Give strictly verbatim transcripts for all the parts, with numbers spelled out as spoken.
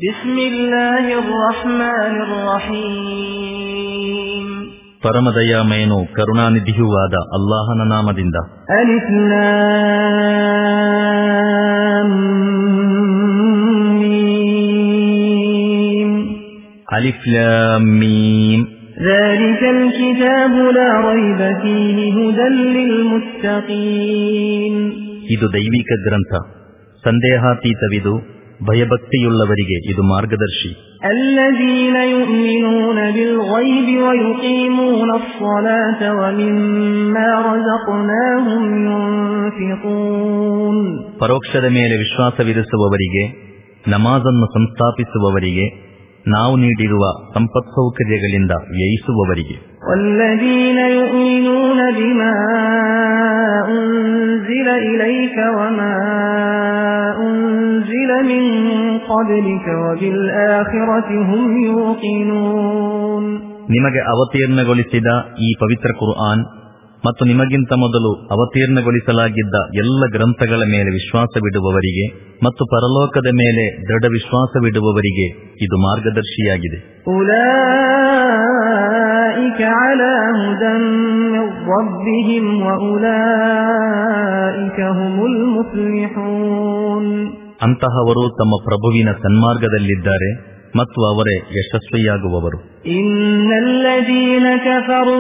ಬಿಸ್ಮಿಲ್ಲಾಹಿರ್ ರಹ್ಮಾನಿರ್ ರಹೀಮ್. ಪರಮದಯಾಮಯನು ಕರುಣಾನಿಧಿಯೂ ಆದ ಅಲ್ಲಾಹನ ನಾಮದಿಂದ. ಅಲಿಫ್ ಲಾಮ್ ಮೀಮ್. ಅಲಿಫ್ ಲಾಮ್ ಮೀಮ್. ذَلِكَಲ್ ಕಿತಾಬು ಲಾ ರೈಬ ಫೀಹಿ ಹುದಲ್ ಲಿಲ್ ಮುತ್ತಕೀನ್. ಇದು ದೈವಿಕ ಗ್ರಂಥ, ಸಂದೇಹಾತೀತವಿದು, ಭಯಭಕ್ತಿಯುಳ್ಳವರಿಗೆ ಇದು ಮಾರ್ಗದರ್ಶಿ. ಅಲ್ಲದೀನ ಯುಮಿನೂನ ಬಿಲ್ ಗೈಬಿ ವ ಯುಕೀಮೂನ ಅಸ್ಸಲಾತ ವ ಮಿಮ್ಮಾ ರಜಕ್ನಾಹುಂ ಯುನ್ಫಿಕೂನ್. ಪರೋಕ್ಷದ ಮೇಲೆ ವಿಶ್ವಾಸವಿರಿಸುವವರಿಗೆ, ನಮಾಜನ್ನು ಸಂಸ್ಥಾಪಿಸುವವರಿಗೆ, ನಾವು ನೀಡಿರುವ ಸಂಪತ್ಸೌಕರ್ಯಗಳಿಂದ ವ್ಯಯಿಸುವವರಿಗೆ. ವಲ್ಲದೀನ ಯುಮಿನೂನ ಬಿಮಾ ಉನ್ಜಿಲ ಇಲೈಕ ವಮಾ ಉನ್ಜಿಲ ಮಿನ್ क़ब्लिಕ ವಬಿಲ್ ಆಖಿರತಿ ಹುಂ ಯೂಕಿನೂನ್. ನಿಮಗೆ ಅವತೀರ್ಣಗೊಳಿಸಿದ ಈ ಪವಿತ್ರ ಕುರ್ಆನ್ ಮತ್ತು ನಿಮಗಿಂತ ಮೊದಲು ಅವತೀರ್ಣಗೊಳಿಸಲಾಗಿದ್ದ ಎಲ್ಲ ಗ್ರಂಥಗಳ ಮೇಲೆ ವಿಶ್ವಾಸವಿಡುವವರಿಗೆ ಮತ್ತು ಪರಲೋಕದ ಮೇಲೆ ದೃಢ ವಿಶ್ವಾಸವಿಡುವವರಿಗೆ ಇದು ಮಾರ್ಗದರ್ಶಿಯಾಗಿದೆ. ಉಲೈಕ ಅಲಾ ಹುದನ್ ಮಿನ್ ರಬ್ಬಿಹಿಂ ವ ಉಲೈಕ ಹುಮುಲ್ ಮುಫ್ಲಿಹೂನ್. ಅಂತಹವರು ತಮ್ಮ ಪ್ರಭುವಿನ ಸನ್ಮಾರ್ಗದಲ್ಲಿದ್ದಾರೆ ಮತ್ತು ಅವರೇ ಯಶಸ್ವಿಯಾಗುವವರು. ಇನ್ನಲ್ಲದೀನ ಕಫರು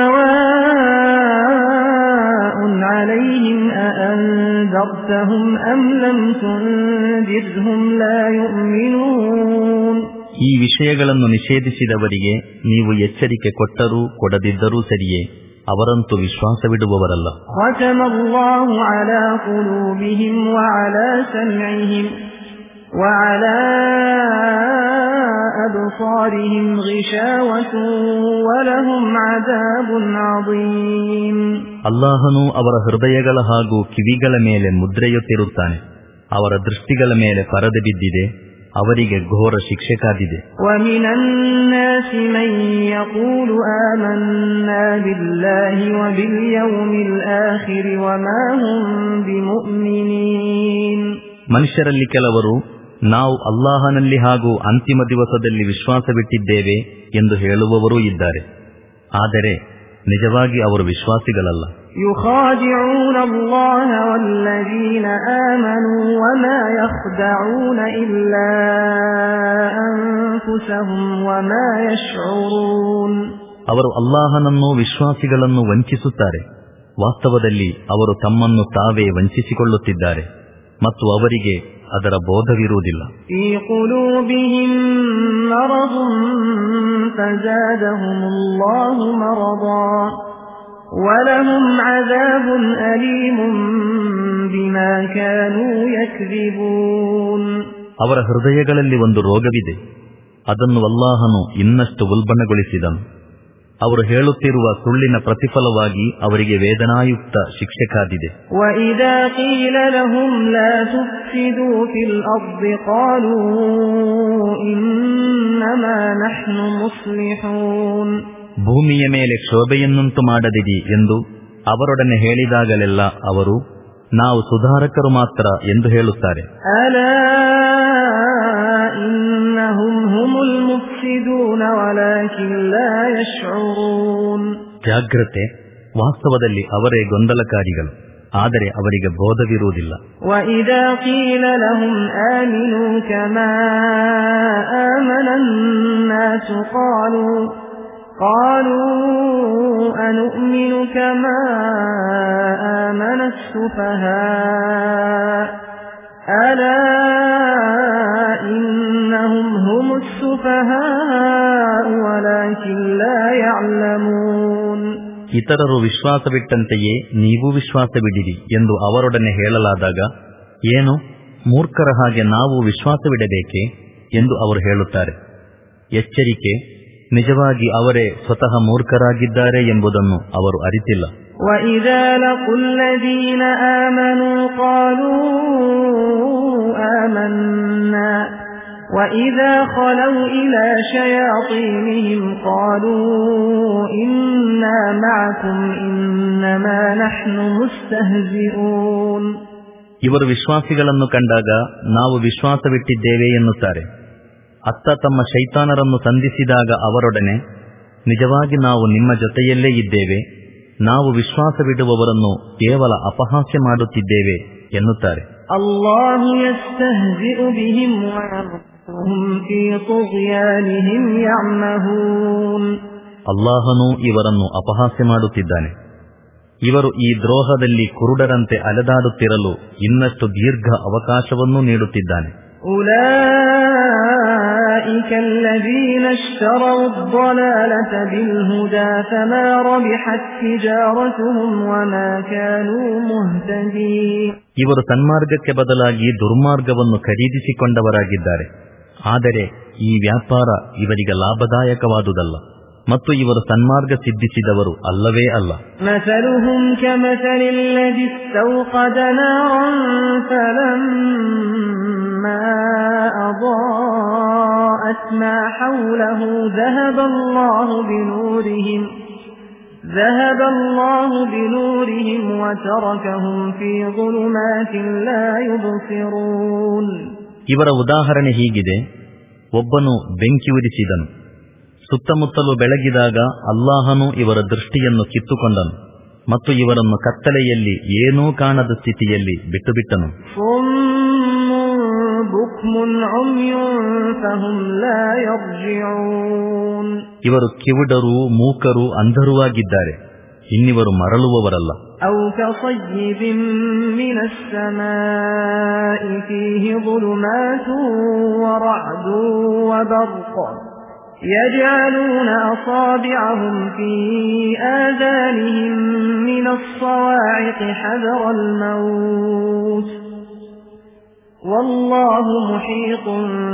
ಸವಾಉನ್ ಅಲೈಹಿಂ ಅಅನ್ದರ್ತಹುಂ ಅಮ್ ಲಂ ತುಂದಿರ್ಹುಂ ಲಾ ಯುಮಿನೂನ್. ಈ ವಿಷಯಗಳನ್ನು ನಿಷೇಧಿಸಿದವರಿಗೆ ನೀವು ಎಚ್ಚರಿಕೆ ಕೊಟ್ಟರೂ ಕೊಡದಿದ್ದರೂ ಸರಿಯೇ, ಅವರಂತೂ ವಿಶ್ವಾಸವಿಡುವವರಲ್ಲ. ಖತಮಲ್ಲಾಹು ಅಲಾ ಕುಲೂಬಿಹಿಂ ವ ಅಲಾ ಸಮಇಹಿಂ وعلى أبصارهم غشاوة ولهم عذاب عظيم. ಅಲ್ಲಾಹನು ಅವರ ಹೃದಯಗಳ ಹಾಗೂ ಕಿವಿಗಳ ಮೇಲೆ ಮುದ್ರೆಯೊತ್ತಿರುತ್ತಾನೆ, ಅವರ ದೃಷ್ಟಿಗಳ ಮೇಲೆ ಪರದೆ ಬಿದ್ದಿದೆ, ಅವರಿಗೆ ಘೋರ ಶಿಕ್ಷೆ ಕಾದಿದೆ. ومن الناس من يقول آمنا بالله وباليوم الآخر وما هم بمؤمنين. ಮನುಷ್ಯರಲ್ಲಿ ಕೆಲವರು ನಾವು ಅಲ್ಲಾಹನಲ್ಲಿ ಹಾಗೂ ಅಂತಿಮ ದಿವಸದಲ್ಲಿ ವಿಶ್ವಾಸವಿಟ್ಟಿದ್ದೇವೆ ಎಂದು ಹೇಳುವವರೂ ಇದ್ದಾರೆ, ಆದರೆ ನಿಜವಾಗಿ ಅವರು ವಿಶ್ವಾಸಿಗಳಲ್ಲ. ಯುಖಾದಿഊನ ಅಲ್ಲಾಹ ವಲ್ಲದೀನ ಆಮನೂ ವಮಾ ಯಖ್ದഊನ ಇಲ್ಲಾ ಅನ್ಫುಸಹುಂ ವಮಾ ಯಶ್ዑರೂನ್. ಅವರು ಅಲ್ಲಾಹನನ್ನು ವಿಶ್ವಾಸಿಗಳನ್ನು ವಂಚಿಸುತ್ತಾರೆ, ವಾಸ್ತವದಲ್ಲಿ ಅವರು ತಮ್ಮನ್ನು ತಾವೇ ವಂಚಿಸಿಕೊಳ್ಳುತ್ತಿದ್ದಾರೆ ಮತ್ತು ಅವರಿಗೆ ಅದರ ಬೋಧವಿರುವುದಿಲ್ಲ. ಫೀ ಕುಲೂಬಿಹಿಂ ಮರದುನ್ ಫಜಾದಹುಮುಲ್ಲಾಹು ಮರದಾ ವಲಹುಂ ಅಜಾಬುನ್ ಅಲೀಮುನ್ ಬಿಮಾ ಕಾನೂ ಯಕ್ದಿಬೂನ್. ಅವರ ಹೃದಯಗಳಲ್ಲಿ ಒಂದು ರೋಗವಿದೆ, ಅದನ್ನು ಅಲ್ಲಾಹನು ಇನ್ನಷ್ಟು ಉಲ್ಬಣಗೊಳಿಸಿದನು. ಅವರು ಹೇಳುತ್ತಿರುವ ಸುಳ್ಳಿನ ಪ್ರತಿಫಲವಾಗಿ ಅವರಿಗೆ ವೇದನಾಯುಕ್ತ ಶಿಕ್ಷೆ ಕಾದಿದೆ. ವಇದಾ ಕೀಲ ಲಹುಂ ಲಾ ತುಫ್ಸಿದೂ ಫಿಲ್ ಅರ್ದಿ ಕಾಲೂ ಇನ್ನಮಾ ನಹ್ನು ಮುಸ್ಲಿಹೂನ್. ಭೂಮಿಯ ಮೇಲೆ ಕ್ಷೋಭೆಯನ್ನುಂಟು ಮಾಡದಿರಿ ಎಂದು ಅವರೊಡನೆ ಹೇಳಿದಾಗಲೆಲ್ಲ ಅವರು ನಾವು ಸುಧಾರಕರು ಮಾತ್ರ ಎಂದು ಹೇಳುತ್ತಾರೆ. ಅಲಾ ಇನ್ನಹುಂ ಹುಮುಲ್ ಮುಫ್ಸಿದೂನ ವಲಾಕಿನ್ ಲಾ ಯಶ್ዑರೂನ್. ಜಾಗ್ರತೆ, ವಾಸ್ತವದಲ್ಲಿ ಅವರೇ ಗೊಂದಲಕಾರಿಗಳು, ಆದರೆ ಅವರಿಗೆ ಬೋಧವಿರುವುದಿಲ್ಲ. ವಇದಾ ಕೀಲ ಲಹುಂ ಆಮಿನೂ ಕಮಾ ಆಮನನ್ ನಾಸು ಕಾಲೂ قالوا أنؤمن كما آمن السفهاء ألا إنهم هم السفهاء ولكن لا يعلمون. ಇತರರು ವಿಶ್ವಾಸವಿಟ್ಟಂತೆಯೇ ನೀವು ವಿಶ್ವಾಸವಿಡಿರಿ ಎಂದು ಅವರೊಡನೆ ಹೇಳಲಾದಾಗ, ಏನು ಮೂರ್ಖರ ಹಾಗೆ ನಾವು ವಿಶ್ವಾಸವಿಡಬೇಕೆ ಎಂದು ಅವರು ಹೇಳುತ್ತಾರೆ. ಎಚ್ಚರಿಕೆ, ನಿಜವಾಗಿ ಅವರೇ ಸ್ವತಃ ಮೂರ್ಖರಾಗಿದ್ದಾರೆ ಎಂಬುದನ್ನು ಅವರು ಅರಿತಿಲ್ಲ. وَإِذَا لَقُوا الَّذِينَ آمَنُوا قَالُوا آمَنَّا وَإِذَا خَلَوْا إِلَى شَيَاطِينِهِمْ قَالُوا إِنَّا مَعَكُمْ إِنَّمَا نَحْنُ مُسْتَهْزِئُونَ. ಇವರು ವಿಶ್ವಾಸಿಗಳನ್ನು ಕಂಡಾಗ ನಾವು ವಿಶ್ವಾಸವಿಟ್ಟಿದ್ದೇವೆ ಎನ್ನುತ್ತಾರೆ. ಅತ್ತ ತಮ್ಮ ಶೈತಾನರನ್ನು ಸಂಧಿಸಿದಾಗ ಅವರೊಡನೆ, ನಿಜವಾಗಿ ನಾವು ನಿಮ್ಮ ಜೊತೆಯಲ್ಲೇ ಇದ್ದೇವೆ, ನಾವು ವಿಶ್ವಾಸವಿಡುವವರನ್ನು ಕೇವಲ ಅಪಹಾಸ್ಯ ಮಾಡುತ್ತಿದ್ದೇವೆ ಎನ್ನುತ್ತಾರೆ. ಅಲ್ಲಾಹು ಯಸ್ತಹ್ಜಿಉ ಬಿಹಿಂ ವಯರ್ಹುಂ ಫೀ ತುಗ್ಯಾನಿಹಿಂ ಯಅಮಹೂನ್. ಅಲ್ಲಾಹನು ಇವರನ್ನು ಅಪಹಾಸ್ಯ ಮಾಡುತ್ತಿದ್ದಾನೆ. ಇವರು ಈ ದ್ರೋಹದಲ್ಲಿ ಕುರುಡರಂತೆ ಅಲೆದಾಡುತ್ತಿರಲು ಇನ್ನಷ್ಟು ದೀರ್ಘ ಅವಕಾಶವನ್ನೂ ನೀಡುತ್ತಿದ್ದಾನೆ. ಉಲೈಕ ಅಲ್ಲದೀನ ಇಶ್ತರೌ ಅದ್-ضಲಾಲತ ಬಿಲ್-ಹುದಾ ಫಮಾ ರಬಿಹತ್ ತಿಜಾರತುಹುಂ ವಮಾ ಕಾನೂ ಮುಹ್ತದೀನ್. ಇವರು ಸನ್ಮಾರ್ಗಕ್ಕೆ ಬದಲಾಗಿ ದುರ್ಮಾರ್ಗವನ್ನು ಖರೀದಿಸಿಕೊಂಡವರಾಗಿದ್ದಾರೆ. ಆದರೆ ಈ ವ್ಯಾಪಾರ ಇವರಿಗೆ ಲಾಭದಾಯಕವಾದುದಲ್ಲ ಮತ್ತು ಇವರು ಸನ್ಮಾರ್ಗ ಸಿದ್ಧಿಸಿದವರು ಅಲ್ಲವೇ ಅಲ್ಲ. ಮಸಲುಹುಂ ಕಮಸಲಿಲ್ಲದಿ ಇಸ್ತೌಖದ ನಾರನ್ ಫಲಮ್ಮಾ ಅದಾಅತ್ ಮಾ ಹೌಲಹು ذهبallahu ಬಿನೂರಿಹಿಂ ذهبallahu ಬಿನೂರಿಹಿಂ ವತರಕಹುಂ ಫೀ ظುಲುಮಾತಿನ್ ಲಾ ಯುಬ್ಸಿರೂನ್. ಇವರ ಉದಾಹರಣೆ ಹೀಗಿದೆ. ಒಬ್ಬನು ಬೆಂಕಿ ಉರಿಸಿದನು, ಸುತ್ತಮುತ್ತಲು ಬೆಳಗಿದಾಗ ಅಲ್ಲಾಹನು ಇವರ ದೃಷ್ಟಿಯನ್ನು ಕಿತ್ತುಕೊಂಡನು ಮತ್ತು ಇವರನ್ನು ಕತ್ತಲೆಯಲ್ಲಿ ಏನೂ ಕಾಣದ ಸ್ಥಿತಿಯಲ್ಲಿ ಬಿಟ್ಟುಬಿಟ್ಟನು. ಇವರು ಕಿವುಡರು, ಮೂಕರು, ಅಂಧರೂ ಆಗಿದ್ದಾರೆ. ಇನ್ನಿವರು ಮರಳುವವರಲ್ಲ. أو كصيب من السماء فيه ظلمات ورعد وبرق يجعلون أصابعهم في آذانهم من الصواعق حذر الموت والله محيط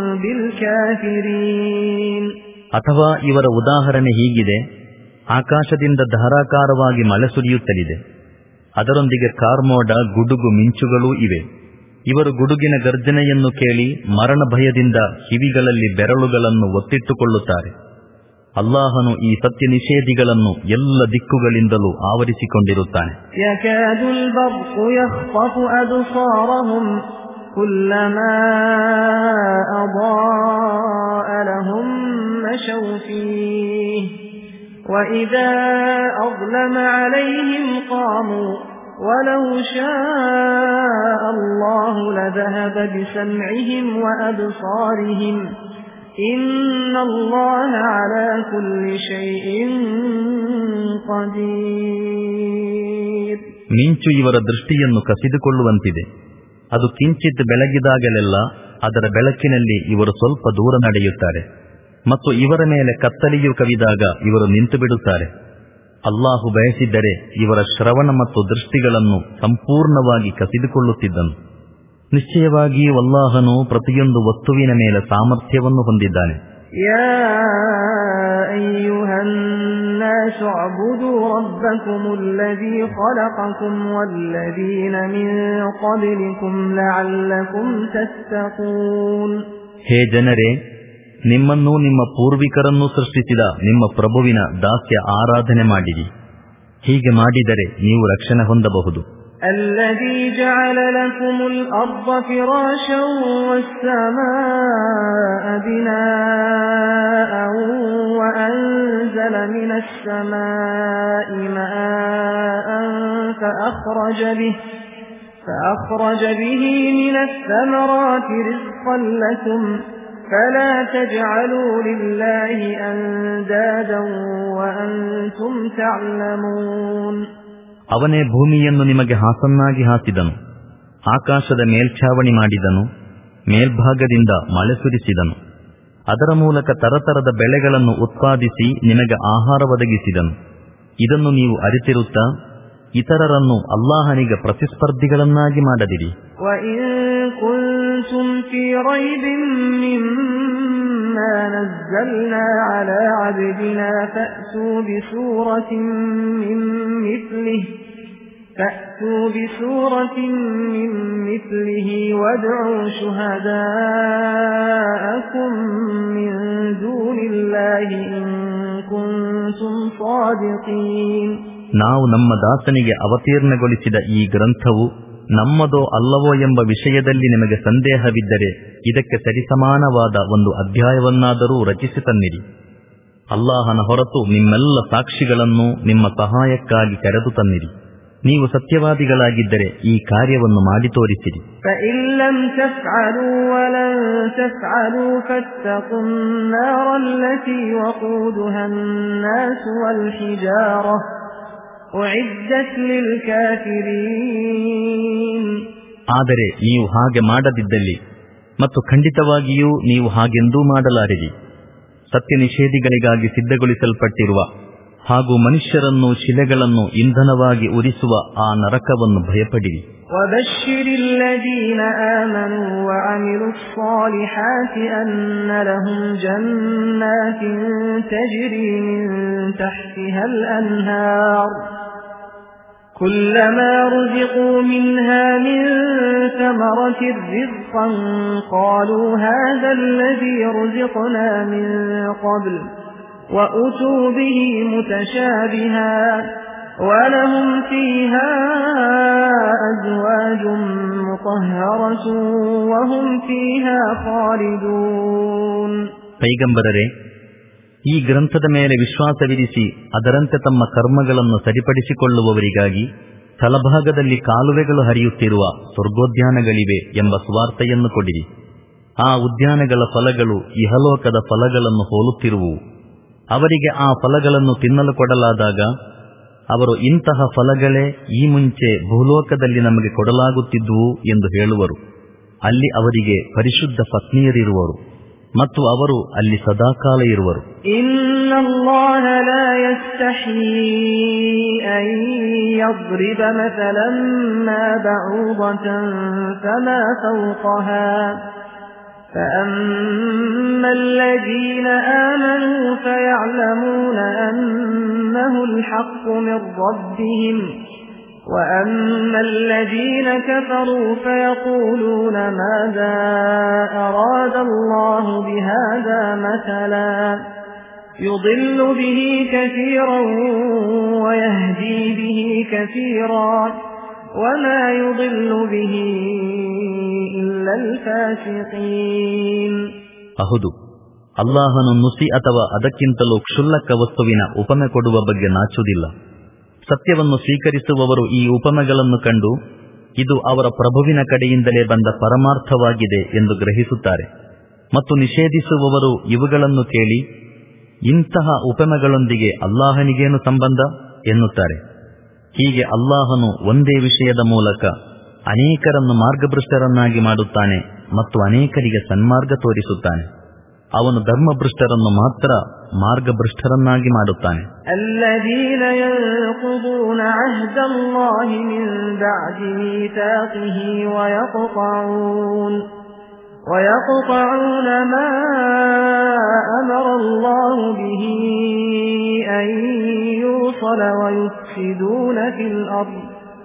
بالكافرين. ಅಥವಾ ಇವರ ಉದಾಹರಣೆ ಹೀಗಿದೆ. ಆಕಾಶದಿಂದ ಧಾರಾಕಾರವಾಗಿ ಮಳೆ ಸುರಿಯುತ್ತಲಿದೆ, ಅದರೊಂದಿಗೆ ಕಾರ್ಮೋಡ, ಗುಡುಗು, ಮಿಂಚುಗಳೂ ಇವೆ. ಇವರು ಗುಡುಗಿನ ಗರ್ಜನೆಯನ್ನು ಕೇಳಿ ಮರಣ ಭಯದಿಂದ ಕಿವಿಗಳಲ್ಲಿ ಬೆರಳುಗಳನ್ನು ಒತ್ತಿಟ್ಟುಕೊಳ್ಳುತ್ತಾರೆ. ಅಲ್ಲಾಹನು ಈ ಸತ್ಯ ನಿಷೇಧಿಗಳನ್ನು ಎಲ್ಲ ದಿಕ್ಕುಗಳಿಂದಲೂ ಆವರಿಸಿಕೊಂಡಿರುತ್ತಾನೆ. ಯಕಾದುಲ್ ಬರ್ಕು ಯಖ್ತಫು ಅಬ್ಸಾರಹುಂ ಕುಲ್ಲಮಾ ಅದಾಅ ಲಹುಂ ಮಶೌ ಫೀಹಿ وإذا أظلم عليهم قاموا ولو شاء الله لذهب بسمعهم وأبصارهم إن الله على كل شيء قدير. ಮಿಂಚು ಇವರ ದೃಷ್ಟಿಯನ್ನು ಕಸಿದುಕೊಳ್ಳುವಂತಿದೆ. ಅದು ಕಿಂಚಿತ್ ಬೆಳಗಿದಾಗಲೆಲ್ಲ ಅದರ ಬೆಳಕಿನಲ್ಲಿ ಇವರು ಸ್ವಲ್ಪ ದೂರ ನಡೆಯುತ್ತಾರೆ ಮತ್ತು ಇವರ ಮೇಲೆ ಕತ್ತಲೆಯು ಕವಿದಾಗ ಇವರು ನಿಂತು ಬಿಡುತ್ತಾರೆ. ಅಲ್ಲಾಹು ಬಯಸಿದ್ದರೆ ಇವರ ಶ್ರವಣ ಮತ್ತು ದೃಷ್ಟಿಗಳನ್ನು ಸಂಪೂರ್ಣವಾಗಿ ಕಸಿದುಕೊಳ್ಳುತ್ತಿದ್ದನು. ನಿಶ್ಚಯವಾಗಿ ಅಲ್ಲಾಹನು ಪ್ರತಿಯೊಂದು ವಸ್ತುವಿನ ಮೇಲೆ ಸಾಮರ್ಥ್ಯವನ್ನು ಹೊಂದಿದ್ದಾನೆ. ಯಾ ಅಯ್ಯುಹನ್ ನಾಸು ಅಬ್ದುೂ ರಬ್ಬಕುಮುಲ್ಲದೀ ಖಲಕಕುಂ ವಲ್ಲದೀನ ಮಿನ್ क़ಬ್ಲಿಕುಂ ಲಅಲ್ಲಕುಂ ತತ್ತಕೂನ್. ಹೇ ಜನರೇ, ನಿಮ್ಮನ್ನೂ ನಿಮ್ಮ ಪೂರ್ವಿಕರನ್ನೂ ಸೃಷ್ಟಿಸಿದ ನಿಮ್ಮ ಪ್ರಭುವಿನ ದಾಸ್ಯ ಆರಾಧನೆ ಮಾಡಿರಿ. ಹೀಗೆ ಮಾಡಿದರೆ ನೀವು ರಕ್ಷಣೆ ಹೊಂದಬಹುದು. ಅಲ್ಲದೀ ಜಅಲ ಲಕುಮುಲ್ ಅರ್ದ ಫಿರಾಶನ್ ವಸ್ಸಮಾಅ ಬಿನಾಅನ್ ವಅನ್ಜಲ ಮಿನಸ್ ಸಮಾಇ ಮಾಅನ್ ಫಅಖ್ರಜ ಬಿಹಿ فأخرج به من الثمرات رزقا لكم فلا تجعلوا لله أندادا وأنتم تعلمون. ಅವನೇ ಭೂಮಿಯನ್ನು ನಿಮಗೆ ಹಾಸನ್ನಾಗಿ ಹಾಸಿದನು, ಆಕಾಶದ ಮೇಲ್ಛಾವಣಿ ಮಾಡಿದನು, ಮೇಲ್ಭಾಗದಿಂದ ಮಳೆ ಸುರಿಸಿದನು, ಅದರ ಮೂಲಕ ತರತರದ ಬೆಳೆಗಳನ್ನು ಉತ್ಪಾದಿಸಿ ನಿಮಗೆ ಆಹಾರ ಒದಗಿಸಿದನು. ಇದನ್ನು ನೀವು ಅರಿತಿರುತ್ತಾ ಇತರರನ್ನು ಅಲ್ಲಾಹನಿಗೆ ಪ್ರತಿಸ್ಪರ್ಧಿಗಳನ್ನಾಗಿ ಮಾಡದಿರಿ. كنتم في ريب مما نزلنا على عبدنا فأتوا بسورة من مثله فأتوا بسورة من مثله وادعوا شهداءكم من دون الله إن كنتم صادقين. ನಾವು ನಮ್ಮ ದಾಸನಿಗೆ ಅವತೀರ್ಣಗೊಳಿಸಿದ ಈ ಗ್ರಂಥವು ನಮ್ಮದೋ ಅಲ್ಲವೋ ಎಂಬ ವಿಷಯದಲ್ಲಿ ನಿಮಗೆ ಸಂದೇಹವಿದ್ದರೆ ಇದಕ್ಕೆ ಸರಿಸಮಾನವಾದ ಒಂದು ಅಧ್ಯಾಯವನ್ನಾದರೂ ರಚಿಸಿ ತನ್ನಿರಿ. ಅಲ್ಲಾಹನ ಹೊರತು ನಿಮ್ಮೆಲ್ಲ ಸಾಕ್ಷಿಗಳನ್ನು ನಿಮ್ಮ ಸಹಾಯಕ್ಕಾಗಿ ಕರೆದು ತನ್ನಿರಿ. ನೀವು ಸತ್ಯವಾದಿಗಳಾಗಿದ್ದರೆ ಈ ಕಾರ್ಯವನ್ನು ಮಾಡಿ ತೋರಿಸಿರಿ. ಆದರೆ ನೀವು ಹಾಗೆ ಮಾಡದಿದ್ದಲ್ಲಿ ಮತ್ತು ಖಂಡಿತವಾಗಿಯೂ ನೀವು ಹಾಗೆಂದೂ ಮಾಡಲಾರಿರಿ, ಸತ್ಯ ನಿಷೇಧಿಗಳಿಗಾಗಿ ಸಿದ್ಧಗೊಳಿಸಲ್ಪಟ್ಟಿರುವ ಹಾಗೂ ಮನುಷ್ಯರನ್ನು ಶಿಲೆಗಳನ್ನು ಇಂಧನವಾಗಿ ಉರಿಸುವ ಆ ನರಕವನ್ನು ಭಯಪಡಿರಿ. كلما رزقوا منها من ثمرة رزقا قالوا هذا الذي رزقنا من قبل وأتوا به متشابها ولهم فيها أزواج مطهرة وهم فيها خالدون. ಪೈಗಂಬರರೇ, ಈ ಗ್ರಂಥದ ಮೇಲೆ ವಿಶ್ವಾಸವಿರಿಸಿ ಅದರಂತೆ ತಮ್ಮ ಕರ್ಮಗಳನ್ನು ಸರಿಪಡಿಸಿಕೊಳ್ಳುವವರಿಗಾಗಿ ತಲಭಾಗದಲ್ಲಿ ಕಾಲುವೆಗಳು ಹರಿಯುತ್ತಿರುವ ಸ್ವರ್ಗೋದ್ಯಾನಗಳಿವೆ ಎಂಬ ಸುವಾರ್ತೆಯನ್ನು ಕೊಡಿರಿ. ಆ ಉದ್ಯಾನಗಳ ಫಲಗಳು ಇಹಲೋಕದ ಫಲಗಳನ್ನು ಹೋಲುತ್ತಿರುವುವು. ಅವರಿಗೆ ಆ ಫಲಗಳನ್ನು ತಿನ್ನಲು ಕೊಡಲಾದಾಗ ಅವರು ಇಂತಹ ಫಲಗಳೇ ಈ ಮುಂಚೆ ಭೂಲೋಕದಲ್ಲಿ ನಮಗೆ ಕೊಡಲಾಗುತ್ತಿದ್ದುವು ಎಂದು ಹೇಳುವರು. ಅಲ್ಲಿ ಅವರಿಗೆ ಪರಿಶುದ್ಧ ಪತ್ನಿಯರಿರುವರು ಮತ್ತು ಅವರು ಅಲ್ಲಿ ಸದಾಕಾಲ ಇರುವರು. ಇನ್ನಲ್ಲಾಹ ಲಾ ಯಸ್ತಹೀ ಅನ್ ಯದ್ರಿಬ ಮಥಲನ್ ಮಾ ಬಅೂದತನ್ ಫಮಾ ಫೌಕಹಾ فأما الذين آمنوا فيعلمون أنه الحق من ربهم وأما الذين كفروا فيقولون ماذا أراد الله بهذا مثلا يضل به كثيرا ويهدي به كثيرا وما يضل به إلا الفاسقين. ಅಹುದು, ಅಲ್ಲಾಹನು ನುಸಿ ಅಥವಾ ಅದಕ್ಕಿಂತಲೂ ಕ್ಷುಲ್ಲಕ ವಸ್ತುವಿನ ಉಪಮೆ ಕೊಡುವ ಬಗ್ಗೆ ನಾಚುವುದಿಲ್ಲ. ಸತ್ಯವನ್ನು ಸ್ವೀಕರಿಸುವವರು ಈ ಉಪಮೆಗಳನ್ನು ಕಂಡು ಇದು ಅವರ ಪ್ರಭುವಿನ ಕಡೆಯಿಂದಲೇ ಬಂದ ಪರಮಾರ್ಥವಾಗಿದೆ ಎಂದು ಗ್ರಹಿಸುತ್ತಾರೆ. ಮತ್ತು ನಿಷೇಧಿಸುವವರು ಇವುಗಳನ್ನು ಕೇಳಿ ಇಂತಹ ಉಪಮೆಗಳೊಂದಿಗೆ ಅಲ್ಲಾಹನಿಗೇನು ಸಂಬಂಧ ಎನ್ನುತ್ತಾರೆ. ಹೀಗೆ ಅಲ್ಲಾಹನು ಒಂದೇ ವಿಷಯದ ಮೂಲಕ ಅನೇಕರನ್ನು ಮಾರ್ಗಭ್ರಷ್ಟರನ್ನಾಗಿ ಮಾಡುತ್ತಾನೆ ಮತ್ತು ಅನೇಕರಿಗೆ ಸನ್ಮಾರ್ಗ ತೋರಿಸುತ್ತಾನೆ. ಅವನು ಧರ್ಮಭ್ರಷ್ಟರನ್ನು ಮಾತ್ರ ಮಾರ್ಗಭ್ರಷ್ಟರನ್ನಾಗಿ ಮಾಡುತ್ತಾನೆ. الذين ينقضون عهد الله من بعد ميثاقه ويقطعون ويقطعون ما أمر الله به أن يوصل ويفسدون في الأرض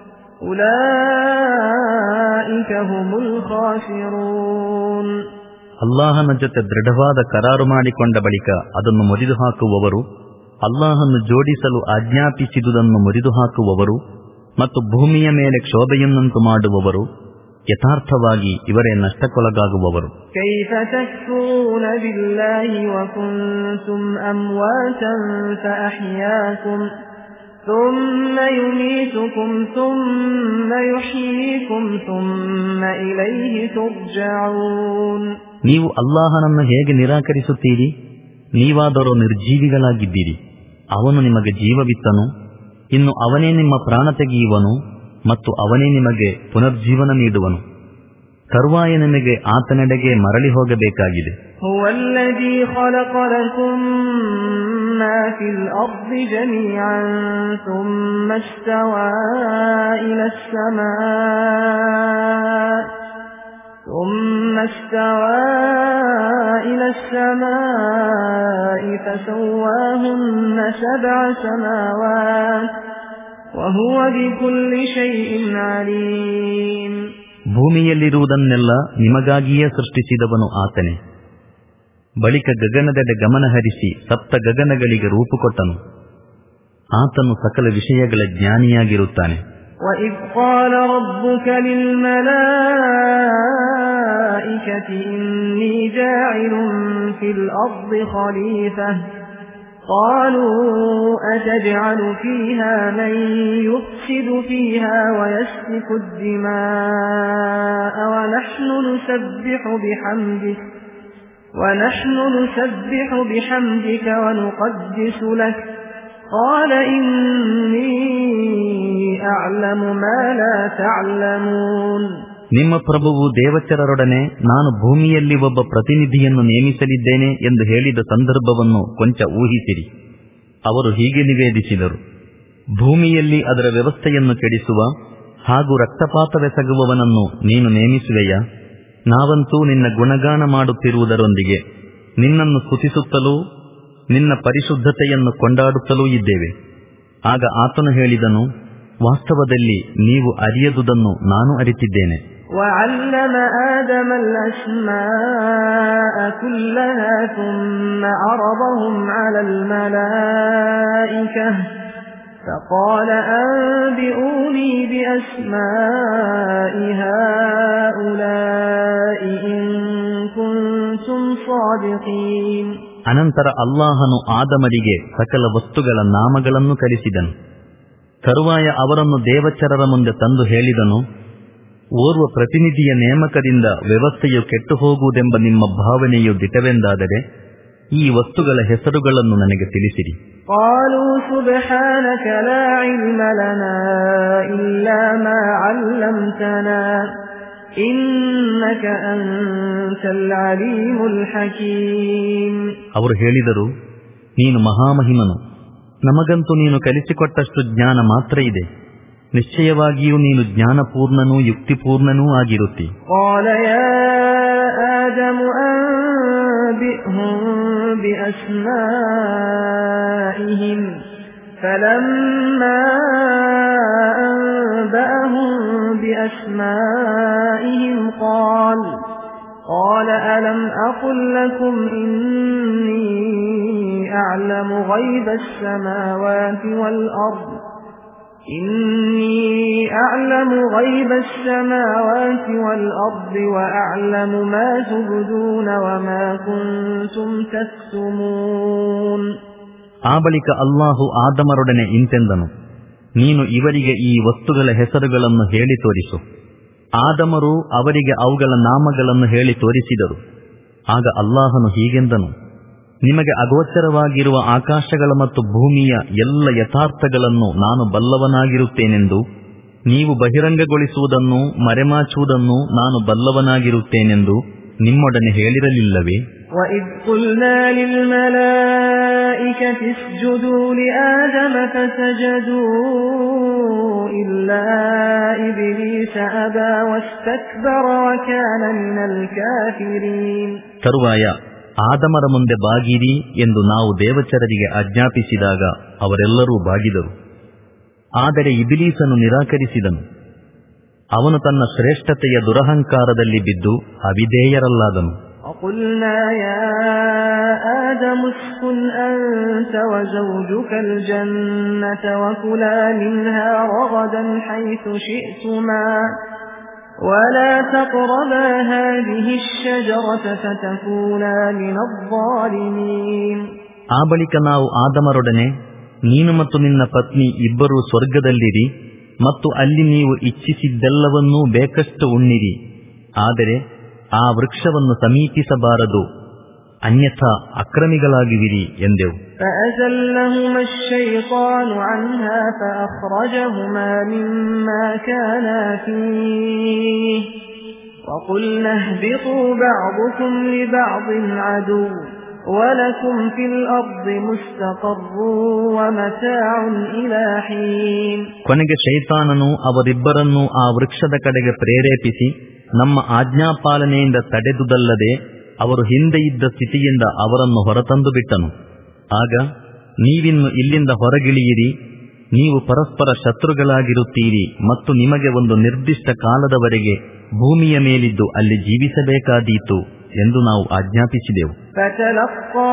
أولئك هم الخاسرون. ಅಲ್ಲಾಹನ ಜೊತೆ ದೃಢವಾದ ಕರಾರು ಮಾಡಿಕೊಂಡ ಬಳಿಕ ಅದನ್ನು ಮುರಿದು ಹಾಕುವವರು, ಅಲ್ಲಾಹನ್ನು ಜೋಡಿಸಲು ಆಜ್ಞಾಪಿಸಿದುದನ್ನು ಮುರಿದು ಹಾಕುವವರು ಮತ್ತು ಭೂಮಿಯ ಮೇಲೆ ಕ್ಷೋಭೆಯನ್ನುಂಟು ಮಾಡುವವರು ಯಥಾರ್ಥವಾಗಿ ಇವರೇ ನಷ್ಟಕ್ಕೊಳಗಾಗುವವರು. ಕೈಫ ತಕ್ಫುರೂನ ಬಿಲ್ಲಾಹಿ ವ ಕುಂತುಂ ಅಮ್ವಾತನ್ ಫಅಹ್ಯಾಕುಂ ಥುಮ್ಮ ಯುಮೀತುಕುಂ ಥುಮ್ಮ ಯುಹ್ಯೀಕುಂ ಥುಮ್ಮ ಇಲೈಹಿ ತುರ್ಜഊನ್. ನೀವು ಅಲ್ಲಾಹನನ್ನು ಹೇಗೆ ನಿರಾಕರಿಸುತ್ತೀರಿ? ನೀವಾದರೂ ನಿರ್ಜೀವಿಗಳಾಗಿದ್ದೀರಿ. ಅವನು ನಿಮಗೆ ಜೀವವಿತ್ತನು, ಇನ್ನು ಅವನೇ ನಿಮ್ಮ ಪ್ರಾಣ ತೆಗೆಯುವನು ಮತ್ತು ಅವನೇ ನಿಮಗೆ ಪುನರ್ಜೀವನ ನೀಡುವನು. ತರುವಾಯ ನಿಮಗೆ ಆತನೆಡೆಗೆ ಮರಳಿ ಹೋಗಬೇಕಾಗಿದೆ. ಹುವಲ್ಲಜೀ ಖಲಕ ಲಕುಂ ಮಾ ಫಿಲ್ ಅರ್ದಿ ಜಮೀಅನ್ ಥುಮ್ಮ ಇಸ್ತವಾ ಇಲಸ್ ಸಮಾಇ ثم استوى إلى السماء فسواهن سبع سماوات وهو بكل شيء عليم. ಭೂಮಿಯಲ್ಲಿರುವುದನ್ನೆಲ್ಲ ನಿಮಗಾಗಿಯೇ ಸೃಷ್ಟಿಸಿದವನು ಆತನೇ. ಬಳಿಕ ಗಗನದೆಡೆ ಗಮನಹರಿಸಿ ಸಪ್ತ ಗಗನಗಳಿಗೆ ರೂಪು ಕೊಟ್ಟನು. ಆತನು ಸಕಲ ವಿಷಯಗಳ ಜ್ಞಾನಿಯಾಗಿರುತ್ತಾನೆ. وَإِذْ قَالَ رَبُّكَ لِلْمَلَائِكَةِ إِنِّي جَاعِلٌ فِي الْأَرْضِ خَلِيفَةً قَالُوا أَتَجْعَلُ فِيهَا مَن يُفْسِدُ فِيهَا وَيَسْفِكُ الدِّمَاءَ وَنَحْنُ نُسَبِّحُ بِحَمْدِكَ وَنَحْنُ نُسَبِّحُ بِحَمْدِكَ وَنُقَدِّسُ لَكَ قَالَ إِنِّي أَعْلَمُ مَا لَا تَعْلَمُونَ. ನಿಮ್ಮ ಪ್ರಭುವು ದೇವಚರರೊಡನೆ ನಾನು ಭೂಮಿಯಲ್ಲಿ ಒಬ್ಬ ಪ್ರತಿನಿಧಿಯನ್ನು ನೇಮಿಸಲಿದ್ದೇನೆ ಎಂದು ಹೇಳಿದ ಸಂದರ್ಭವನ್ನು ಕೊಂಚ ಊಹಿಸಿರಿ. ಅವರು ಹೀಗೆ ನಿವೇದಿಸಿದರು: ಭೂಮಿಯಲ್ಲಿ ಅದರ ವ್ಯವಸ್ಥೆಯನ್ನು ಕೆಡಿಸುವ ಹಾಗೂ ರಕ್ತಪಾತವೆಸಗುವವನನ್ನು ನೀನು ನೇಮಿಸುವೆಯಾ? ನಾವಂತೂ ನಿನ್ನ ಗುಣಗಾನ ಮಾಡುತ್ತಿರುವುದರೊಂದಿಗೆ ನಿನ್ನನ್ನು ಸ್ತುತಿಸುತ್ತಲೂ ನಿನ್ನ ಪರಿಶುದ್ಧತೆಯನ್ನು ಕೊಂಡಾಡುತ್ತಲೂ ಇದ್ದೇವೆ. ಆಗ ಆತನು ಹೇಳಿದನು, ವಾಸ್ತವದಲ್ಲಿ ನೀವು ಅರಿಯದುದನ್ನು ನಾನು ಅರಿತಿದ್ದೇನೆ. وَعَلَّمَ آدَمَ الْأَسْمَاءَ كُلَّهَا ثُمَّ عَرَضَهُمْ عَلَى الْمَلَائِكَةِ فَقَالَ أَنبِئُونِي بِأَسْمَاءِ هَؤُلَاءِ إِن كُنتُمْ صَادِقِينَ. ಅನಂತರ ಅಲ್ಲಾಹನು ಆದಮರಿಗೆ ಸಕಲ ವಸ್ತುಗಳ ನಾಮಗಳನ್ನು ಕಲಿಸಿದನು. ತರುವಾಯ ಅವರನ್ನು ದೇವಚರರ ಮುಂದೆ ತಂದು ಹೇಳಿದನು, ಓರ್ವ ಪ್ರತಿನಿಧಿಯ ನೇಮಕದಿಂದ ವ್ಯವಸ್ಥೆಯು ಕೆಟ್ಟು ಹೋಗುವುದೆಂಬ ನಿಮ್ಮ ಭಾವನೆಯು ದಿಟವೆಂದಾದರೆ ಈ ವಸ್ತುಗಳ ಹೆಸರುಗಳನ್ನು ನನಗೆ ತಿಳಿಸಿರಿ. قالوا سبحانك لا علم لنا إلا ما علمتنا إنك أنت العليم الحكيم. ಅವರು ಹೇಳಿದರು, ನೀನು ಮಹಾಮಹಿಮನು, ನಮಗಂತೂ ನೀನು ಕಲಿಸಿಕೊಟ್ಟಷ್ಟು ಜ್ಞಾನ ಮಾತ್ರ ಇದೆ. ನಿಶ್ಚಯವಾಗಿಯೂ ನೀನು ಜ್ಞಾನಪೂರ್ಣನೂ ಯುಕ್ತಿಪೂರ್ಣನೂ ಆಗಿರುತ್ತಿ. قال يا آدم أنبئهم بأسمائهم فلما أنبأهم بأسمائهم قال قال ألم أقل لكم إني أعلم غيب السماوات والأرض إني أعلم غيب السماوات والأرض وأعلم ما تبدون وما كنتم تكتمون. ಆ ಬಳಿಕ ಅಲ್ಲಾಹು ಆದಮರೊಡನೆ ಇಂತೆಂದನು, ನೀನು ಇವರಿಗೆ ಈ ವಸ್ತುಗಳ ಹೆಸರುಗಳನ್ನು ಹೇಳಿ ತೋರಿಸು. ಆದಮರು ಅವರಿಗೆ ಅವುಗಳ ನಾಮಗಳನ್ನು ಹೇಳಿ ತೋರಿಸಿದರು. ಆಗ ಅಲ್ಲಾಹನು ಹೀಗೆಂದನು, ನಿಮಗೆ ಅಗೋಚರವಾಗಿರುವ ಆಕಾಶಗಳ ಮತ್ತು ಭೂಮಿಯ ಎಲ್ಲ ಯಥಾರ್ಥಗಳನ್ನು ನಾನು ಬಲ್ಲವನಾಗಿರುತ್ತೇನೆಂದು, ನೀವು ಬಹಿರಂಗಗೊಳಿಸುವುದನ್ನು ಮರೆಮಾಚುವುದನ್ನು ನಾನು ಬಲ್ಲವನಾಗಿರುತ್ತೇನೆಂದು ನಿಮ್ಮೊಡನೆ ಹೇಳಿರಲಿಲ್ಲವೇ? وَإِذْ قُلْنَا لِلْمَلَائِكَةِ اسْجُدُوا لِآدَمَ فَسَجَدُوا إِلَّا إِبْلِيسَ أَبَى وَاسْتَكْبَرَ وَكَانَ مِنَ الْكَافِرِينَ. ತರುವಾಯ ಆದಮರ ಮುಂದೆ ಬಾಗಿರಿ ಎಂದು ನಾವು ದೇವಚರರಿಗೆ ಆಜ್ಞಾಪಿಸಿದಾಗ ಅವರೆಲ್ಲರೂ ಬಾಗಿದರು. ಆದರೆ ಇಬ್ಲೀಸನು ನಿರಾಕರಿಸಿದನು. ಅವನು ತನ್ನ ಶ್ರೇಷ್ಠತೆಯ ದುರಹಂಕಾರದಲ್ಲಿ ಬಿದ್ದು ಅವಿಧೇಯರಲ್ಲಾದನು. وَقُلْنَا يَا آدَمُ اسْكُنْ أَنْتَ وَزَوْجُكَ الْجَنَّةَ وَكُلَا مِنْهَا رَغَدًا حَيْثُ شِئْتُمَا وَلَا تَقْرَبَا هَذِهِ الشَّجَرَةَ فَتَكُونَا مِنَ الظَّالِمِينَ. ಆ ಬಳಿಕ ನಾವು ಆದಮರೊಡನೆ, ನೀನು ಮತ್ತು ನಿನ್ನ ಪತ್ನಿ ಇಬ್ಬರೂ ಸ್ವರ್ಗದಲ್ಲಿರಿ ಮತ್ತು ಅಲ್ಲಿ ನೀವು ಇಚ್ಛಿಸಿದ್ದೆಲ್ಲವನ್ನೂ ಬೇಕಷ್ಟು ಉಣ್ಣಿರಿ, ಆದರೆ ಆ ವೃಕ್ಷವನ್ನು ಸಮೀಪಿಸಬಾರದು, ಅನ್ಯಥಾ ಅಕ್ರಮಿಗಳಾಗುವಿರಿ ಎಂದೆವು. فَأَزَلَّهُمَا الشَّيْطَانُ عَنْهَا فَأَخْرَجَهُمَا مِمَّا كَانَا فِيهِ وَقُلْنَا اهْبِطُوا بَعْضُكُمْ لِبَعْضٍ عَدُوٌّ وَلَكُمْ فِي الْأَرْضِ مُسْتَقَرٌّ وَمَتَاعٌ إِلَى حِينٍ. ಕೊನೆಗೆ ಶೈತಾನನು ಅವರಿಬ್ಬರನ್ನೂ ಆ ವೃಕ್ಷದ ಕಡೆಗೆ ಪ್ರೇರೇಪಿಸಿ ನಮ್ಮ ಆಜ್ಞಾಪಾಲನೆಯಿಂದ ತಡೆದುದಲ್ಲದೆ ಅವರು ಹಿಂದೆ ಇದ್ದ ಸ್ಥಿತಿಯಿಂದ ಅವರನ್ನು ಹೊರತಂದು ಬಿಟ್ಟನು. ಆಗ ನೀವಿನ್ನು ಇಲ್ಲಿಂದ ಹೊರಗಿಳಿಯಿರಿ, ನೀವು ಪರಸ್ಪರ ಶತ್ರುಗಳಾಗಿರುತ್ತೀರಿ ಮತ್ತು ನಿಮಗೆ ಒಂದು ನಿರ್ದಿಷ್ಟ ಕಾಲದವರೆಗೆ ಭೂಮಿಯ ಮೇಲಿದ್ದು ಅಲ್ಲಿ ಜೀವಿಸಬೇಕಾದೀತು ಎಂದು ನಾವು ಆಜ್ಞಾಪಿಸಿದೆವು. فَتَلَقَّى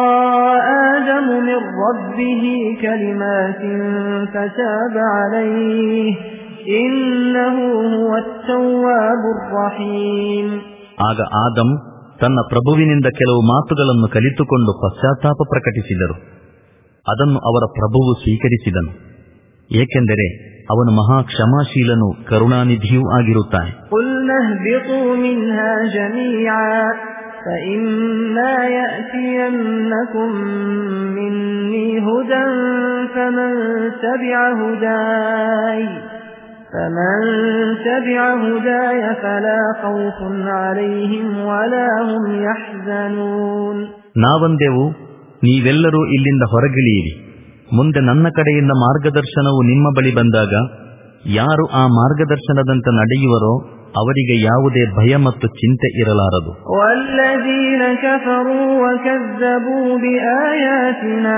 آدَمُ مِنْ رَبِّهِ كَلِمَاتٍ فَتَابَ عَلَيْهِ ಇನ್ನಹು ಹುವತ್ ತವ್ವಾಬುರ್ ರಹೀಮ್. ಆಗ ಆದಂ ತನ್ನ ಪ್ರಭುವಿನಿಂದ ಕೆಲವು ಮಾತುಗಳನ್ನು ಕಲಿತುಕೊಂಡು ಪಶ್ಚಾತ್ತಾಪ ಪ್ರಕಟಿಸಿದರು. ಅದನ್ನು ಅವರ ಪ್ರಭುವು ಸ್ವೀಕರಿಸಿದನು, ಏಕೆಂದರೆ ಅವನು ಮಹಾ ಕ್ಷಮಾಶೀಲನೂ ಕರುಣಾನಿಧಿಯೂ ಆಗಿರುತ್ತಾನೆ. فإما يأتينكم مني هدى فمن تبع هداي فمن تبع هداي فلا خوف عليهم ولا هم يحزنون. ನಾವಂದೆವು, ನೀವೆಲ್ಲರೂ ಇಲ್ಲಿಂದ ಹೊರಗಿಳಿಯಿರಿ. ಮುಂದೆ ನನ್ನ ಕಡೆಯಿಂದ ಮಾರ್ಗದರ್ಶನವು ನಿಮ್ಮ ಬಳಿ ಬಂದಾಗ ಯಾರು ಆ ಮಾರ್ಗದರ್ಶನದಂತೆ ನಡೆಯುವರೋ ಅವರಿಗೆ ಯಾವುದೇ ಭಯ ಮತ್ತು ಚಿಂತೆ ಇರಲಾರದು. ವಲ್ಲದೀನ ಕಫರೂ ವಕಜ್ಜಬೂ ಬಿಆಯಾತಿನಾ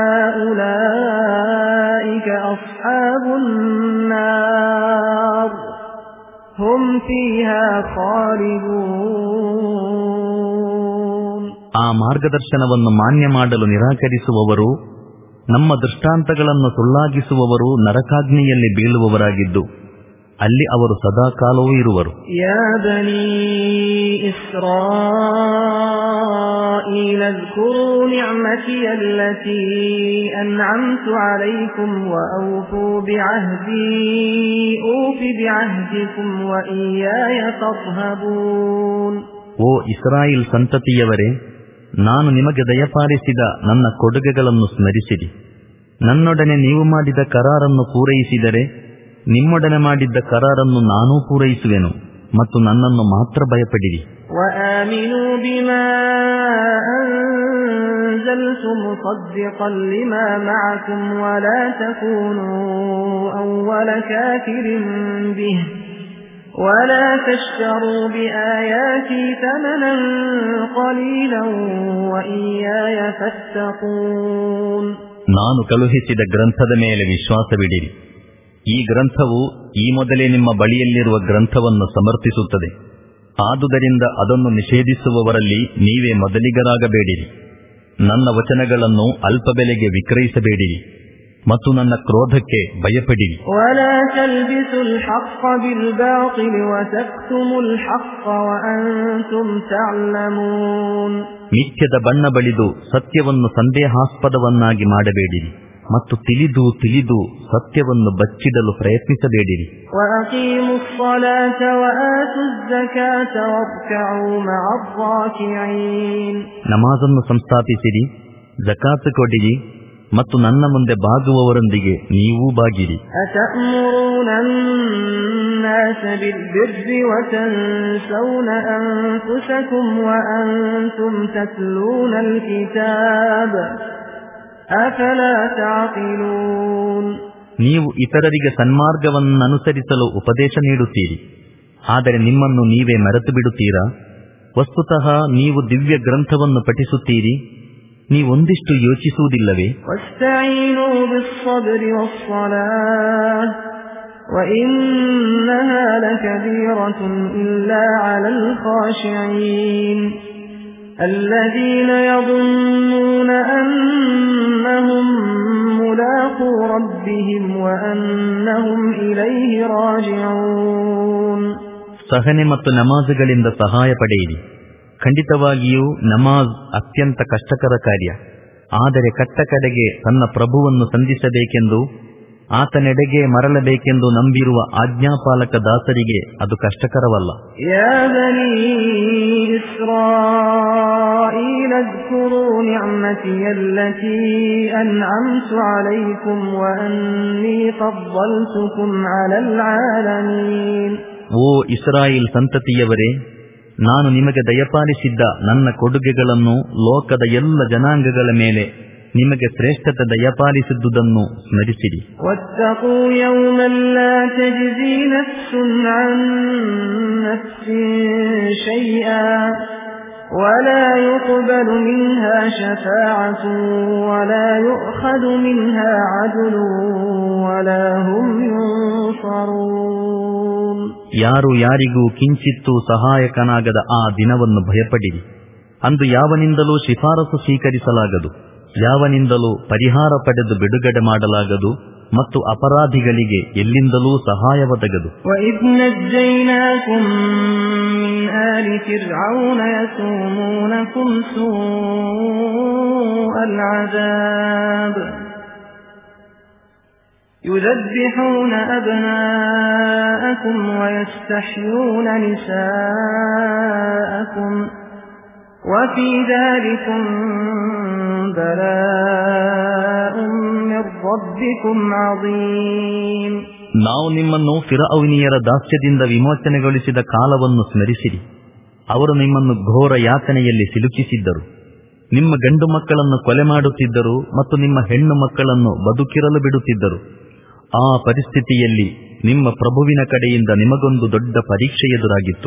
ಉಲೈಕ ಅಸ್ಹಾಬುನ್ ನಾರ್ ಹುಮ್ ಫೀಹಾ ಖಾಲಿದೂನ್. ಆ ಮಾರ್ಗದರ್ಶನವನ್ನು ಮಾನ್ಯ ಮಾಡಲು ನಿರಾಕರಿಸುವವರು, ನಮ್ಮ ದೃಷ್ಟಾಂತಗಳನ್ನು ಸುಳ್ಳಾಗಿಸುವವರು ನರಕಾಗ್ನಿಯಲ್ಲಿ ಬೀಳುವವರಾಗಿದ್ದು ಅಲ್ಲಿ ಅವರು ಸದಾಕಾಲವೂ ಇರುವರು. ಯಾ ಬನೀ ಇಸ್ರಾಯೀಲ ಅಜ್ಕುರೂ ನಿಅಮತಿ ಅಲ್ಲತೀ ಅನ್ಅಮ್ತು ಅಲೈಕುಂ ವಔಫೂ ಬಿಅಹ್ದೀ ಊಫಿ ಬಿಅಹ್ದಿಕುಂ ವಇಯ್ಯಾಯ ಫರ್ಹಬೂನ್. ಓ ಇಸ್ರಾಯೇಲ್ ಸಂತತಿಯವರೇ, ನಾನು ನಿಮಗೆ ದಯಪಾಲಿಸಿದ ನನ್ನ ಕೊಡುಗೆಗಳನ್ನು ಸ್ಮರಿಸಿರಿ. ನನ್ನೊಡನೆ ನೀವು ಮಾಡಿದ ಕರಾರನ್ನು ಪೂರೈಸಿದರೆ ನಿಮ್ಮೊಡನೆ ಮಾಡಿದ್ದ ಕರಾರನ್ನು ನಾನೂ ಪೂರೈಸುವೆನು ಮತ್ತು ನನ್ನನ್ನು ಮಾತ್ರ ಭಯಪಡಿರಿ. ವಆಮಿನೂ ಬಿಮಾ ಅನ್ಜಲ್ತು ಮುಸದ್ದಿಕನ್ ಲಿಮಾ ಮಅಕುಂ ವಲಾ ತಕೂನೂ ಅವ್ವಲ ಕಾಫಿರಿನ್ ಬಿಹಿ ولا تشتروا بآياتي ثمنا قليلا وإياي فاتقون. ನಾನು ಕಳುಹಿಸಿದ ಗ್ರಂಥದ ಮೇಲೆ ವಿಶ್ವಾಸವಿಡಿರಿ. ಈ ಗ್ರಂಥವು ಈ ಮೊದಲೇ ನಿಮ್ಮ ಬಳಿಯಲ್ಲಿರುವ ಗ್ರಂಥವನ್ನು ಸಮರ್ಥಿಸುತ್ತದೆ. ಆದುದರಿಂದ ಅದನ್ನು ನಿಷೇಧಿಸುವವರಲ್ಲಿ ನೀವೇ ಮೊದಲಿಗರಾಗಬೇಡಿರಿ. ನನ್ನ ವಚನಗಳನ್ನು ಅಲ್ಪ ಬೆಲೆಗೆ ವಿಕ್ರಯಿಸಬೇಡಿರಿ ಮತ್ತು ನನ್ನ ಕ್ರೋಧಕ್ಕೆ ಭಯಪಡಿರಿ. ವಲಾ ತಲ್ಬಿಸುಲ್ ಹಕ್ಕ ಬಿಲ್ ಬಾತಿಲ್ ವತಕ್ತುಮುಲ್ ಹಕ್ಕ ವಅಂತುಂ ತಅಲಮೂನ್. ಮಿಥ್ಯದ ಬಣ್ಣ ಬಳಿದು ಸತ್ಯವನ್ನು ಸಂದೇಹಾಸ್ಪದವನ್ನಾಗಿ ಮಾಡಬೇಡಿರಿ ಮತ್ತು ತಿಳಿದು ತಿಳಿದು ಸತ್ಯವನ್ನು ಬಚ್ಚಿಡಲು ಪ್ರಯತ್ನಿಸಬೇಡಿರಿ. ವಅಕೀಮುಸ್ ಸಲಾತ ವಆತುಜ್ ಝಕಾತ ವರ್ಕಅೂ ಮಅರ್ ರಾಕಿഈನ್. ನಮಾಜನ್ನು ಸಂಸ್ಥಾಪಿಸಿರಿ, ಜಕಾತ್ ಕೊಡಿರಿ ಮತ್ತು ನನ್ನ ಮುಂದೆ ಬಾಗುವವರೊಂದಿಗೆ ನೀವೂ ಬಾಗಿರಿ. ಅತಅಮುರೂನ ಅನ್ನಾಸ ಬಿಲ್ಬಿರ್ರಿ ವತನ್ಸೌನ ಅನ್ಫುಸಕುಂ ವಅಂತುಂ ತತ್ಲೂನಲ್ ಕಿತಾಬ ಅಫಲಾ ತಾಕಿಲೂನ್. ನೀವು ಇತರರಿಗೆ ಸನ್ಮಾರ್ಗವನ್ನನುಸರಿಸಲು ಉಪದೇಶ ನೀಡುತ್ತೀರಿ, ಆದರೆ ನಿಮ್ಮನ್ನು ನೀವೇ ಮರೆತು ಬಿಡುತ್ತೀರಾ? ವಸ್ತುತಃ ನೀವು ದಿವ್ಯ ಗ್ರಂಥವನ್ನು ಪಠಿಸುತ್ತೀರಿ, ನೀವೊಂದಿಷ್ಟು ಯೋಚಿಸುವುದಿಲ್ಲವೇ? ವಸ್ತഈನೂ ಬಿಸ್ಸಬ್ರಿ ವಸ್ಸಲಾಹ್ ವಇನ್ನಹಾ ಲಕಬೀರತುನ್ ಇಲ್ಲಾ ಅಲಲ್ ಖಾಶಿഈನ್ ಅಲ್ಲದೀನ ಯظುನ್ನೂನ ಅನ್ನಹುಂ ಮುಲಾಕೂ ರಬ್ಬಿಹಿಂ ವಅನ್ನಹುಂ ಇಲೈಹಿ ರಾಜಿഊನ್. ಸಹನೆ ಮತ್ತು ನಮಾಜುಗಳಿಂದ ಸಹಾಯ ಪಡೆಯಿರಿ. ಖಂಡಿತವಾಗಿಯೂ ನಮಾಜ್ ಅತ್ಯಂತ ಕಷ್ಟಕರ ಕಾರ್ಯ. ಆದರೆ ಕಟ್ಟ ಕಡೆಗೆ ತನ್ನ ಪ್ರಭುವನ್ನು ಸಂಧಿಸಬೇಕೆಂದು, ಆತನೆಡೆಗೆ ಮರಳಬೇಕೆಂದು ನಂಬಿರುವ ಆಜ್ಞಾಪಾಲಕ ದಾಸರಿಗೆ ಅದು ಕಷ್ಟಕರವಲ್ಲ. ಯಾ ಬನೀ ಇಸ್ರಾಯೀಲ ಅಜ್ಕುರೂ ನಿಅಮತಿ ಅಲ್ಲತೀ ಅನ್ಅಮ್ತು ಅಲೈಕುಂ ವಅನ್ನೀ ಫದ್ದಲ್ತುಕುಂ ಅಲಲ್ ಆಲಮೀನ್. ಓ ಇಸ್ರಾಯೇಲ್ ಸಂತತಿಯವರೇ, ನಾನು ನಿಮಗೆ ದಯಪಾಲಿಸಿದ್ದ ನನ್ನ ಕೊಡುಗೆಗಳನ್ನು ಲೋಕದ ಎಲ್ಲ ಜನಾಂಗಗಳ ಮೇಲೆ ನಿಮಗೆ ಶ್ರೇಷ್ಠತೆ ದಯಪಾಲಿಸಿದ್ದುದನ್ನು ಸ್ಮರಿಸಿರಿ. ವತ್ತಕೂ ಯೌಮನ್ ಲಾ ತಜ್ಜೀ ನಫ್ಸುನ್ ಅನ್ ನಫ್ಸಿನ್ ಶೈಆ ವಲಾ ಯುಕ್ಬಲು ಮಿನ್ಹಾ ಶಫಾಅತುನ್ ವಲಾ ಯುಅಖದು ಮಿನ್ಹಾ ಅದ್ಲುನ್ ವಲಾ ಹುಂ ಯುನ್ಸರೂನ್. ಯಾರು ಯಾರಿಗೂ ಕಿಂಚಿತ್ತೂ ಸಹಾಯಕನಾಗದ ಆ ದಿನವನ್ನು ಭಯಪಡಿರಿ. ಅಂದು ಯಾವನಿಂದಲೂ ಶಿಫಾರಸು ಸ್ವೀಕರಿಸಲಾಗದು, ಯಾವನಿಂದಲೂ ಪರಿಹಾರ ಪಡೆದು ಬಿಡುಗಡೆ ಮಾಡಲಾಗದು ಮತ್ತು ಅಪರಾಧಿಗಳಿಗೆ ಎಲ್ಲಿಂದಲೂ ಸಹಾಯ ಒದಗದು. يذبحون أبناءكم ويستحيون نساءكم وفي ذلكم بلاء من ربكم عظيم. ನಾವು ನಿಮ್ಮನ್ನು ಫಿರಔನಿಯರ ದಾಸ್ಯದಿಂದ ವಿಮೋಚನೆಗೊಳಿಸಿದ ಕಾಲವನ್ನು ಸ್ಮರಿಸಿರಿ. ಅವರು ನಿಮ್ಮನ್ನು ಘೋರ ಯಾತನೆಯಲ್ಲಿ ಸಿಲುಕಿಸಿದ್ದರು. ನಿಮ್ಮ ಗಂಡು ಮಕ್ಕಳನ್ನು ಕೊಲೆ ಮಾಡುತ್ತಿದ್ದರು ಮತ್ತು ನಿಮ್ಮ ಹೆಣ್ಣು ಮಕ್ಕಳನ್ನು ಬದುಕಿರಲು ಬಿಡುತ್ತಿದ್ದರು. ಆ ಪರಿಸ್ಥಿತಿಯಲ್ಲಿ ನಿಮ್ಮ ಪ್ರಭುವಿನ ಕಡೆಯಿಂದ ನಿಮಗೊಂದು ದೊಡ್ಡ ಪರೀಕ್ಷೆ ಎದುರಾಗಿತ್ತು.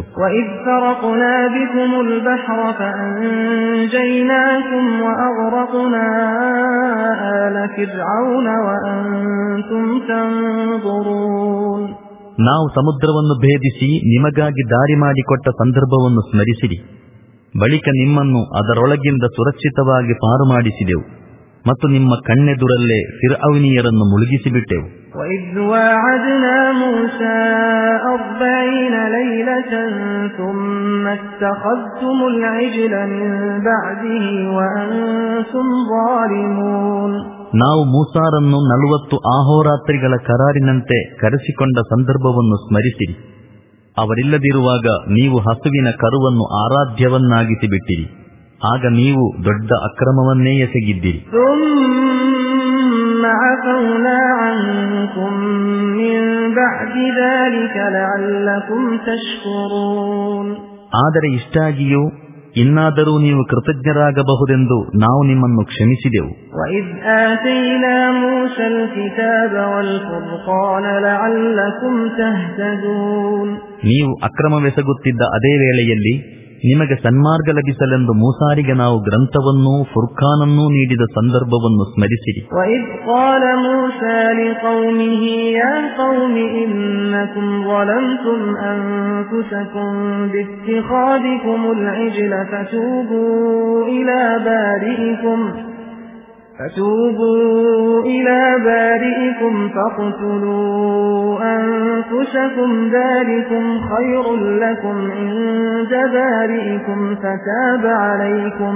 ನಾವು ಸಮುದ್ರವನ್ನು ಭೇದಿಸಿ ನಿಮಗಾಗಿ ದಾರಿ ಮಾಡಿಕೊಟ್ಟ ಸಂದರ್ಭವನ್ನು ಸ್ಮರಿಸಿರಿ. ಬಳಿಕ ನಿಮ್ಮನ್ನು ಅದರೊಳಗಿಂದ ಸುರಕ್ಷಿತವಾಗಿ ಪಾರು ಮಾಡಿಸಿದೆವು ಮತ್ತು ನಿಮ್ಮ ಕಣ್ಣೆದುರಲ್ಲೇ ಫಿರ್ಔನಿಯರನ್ನು ಮುಳುಗಿಸಿಬಿಟ್ಟೆವು. وَإِذْ وَاعَدْنَا مُوسَى أَرْبَعِينَ لَيْلَةً ثُمَّ اتَّخَذْتُمُ الْعِجْلَ مِنْ بَعْدِهِ وَأَنْتُمْ ظَالِمُونَ. ನಾವು ಮೂಸಾರನ್ನು ನಲವತ್ತು ಆಹೋರಾತ್ರಿಗಳ ಕರಾರಿನಂತೆ ಕರೆಸಿಕೊಂಡ ಸಂದರ್ಭವನ್ನು ಸ್ಮರಿಸಿರಿ. ಅವರಿಲ್ಲದಿರುವಾಗ ನೀವು ಹಸುವಿನ ಕರುವನ್ನು ಆರಾಧ್ಯವನ್ನಾಗಿಸಿ ಬಿಟ್ಟಿರಿ. ಆಗ ನೀವು ದೊಡ್ಡ ಅಕ್ರಮವನ್ನೇ ಎಸಗಿದ್ದೀರಿ. ಆದರೆ ಇಷ್ಟಾಗಿಯೂ ಇನ್ನಾದರೂ ನೀವು ಕೃತಜ್ಞರಾಗಬಹುದೆಂದು ನಾವು ನಿಮ್ಮನ್ನು ಕ್ಷಮಿಸಿದೆವು. ನೀವು ಅಕ್ರಮವೆಸಗುತ್ತಿದ್ದ ಅದೇ ವೇಳೆಯಲ್ಲಿ ನಿಮಗೆ ಸನ್ಮಾರ್ಗ ಲಭಿಸಲೆಂದು ಮೂಸಾರಿಗೆ ನಾವು ಗ್ರಂಥವನ್ನೂ ಫುರ್ಖಾನನ್ನೂ ನೀಡಿದ ಸಂದರ್ಭವನ್ನು ಸ್ಮರಿಸಿರಿ. فتوبوا إلى بارئكم فاقتلوا أنفسكم ذلكم خير لكم عند بارئكم فتاب عليكم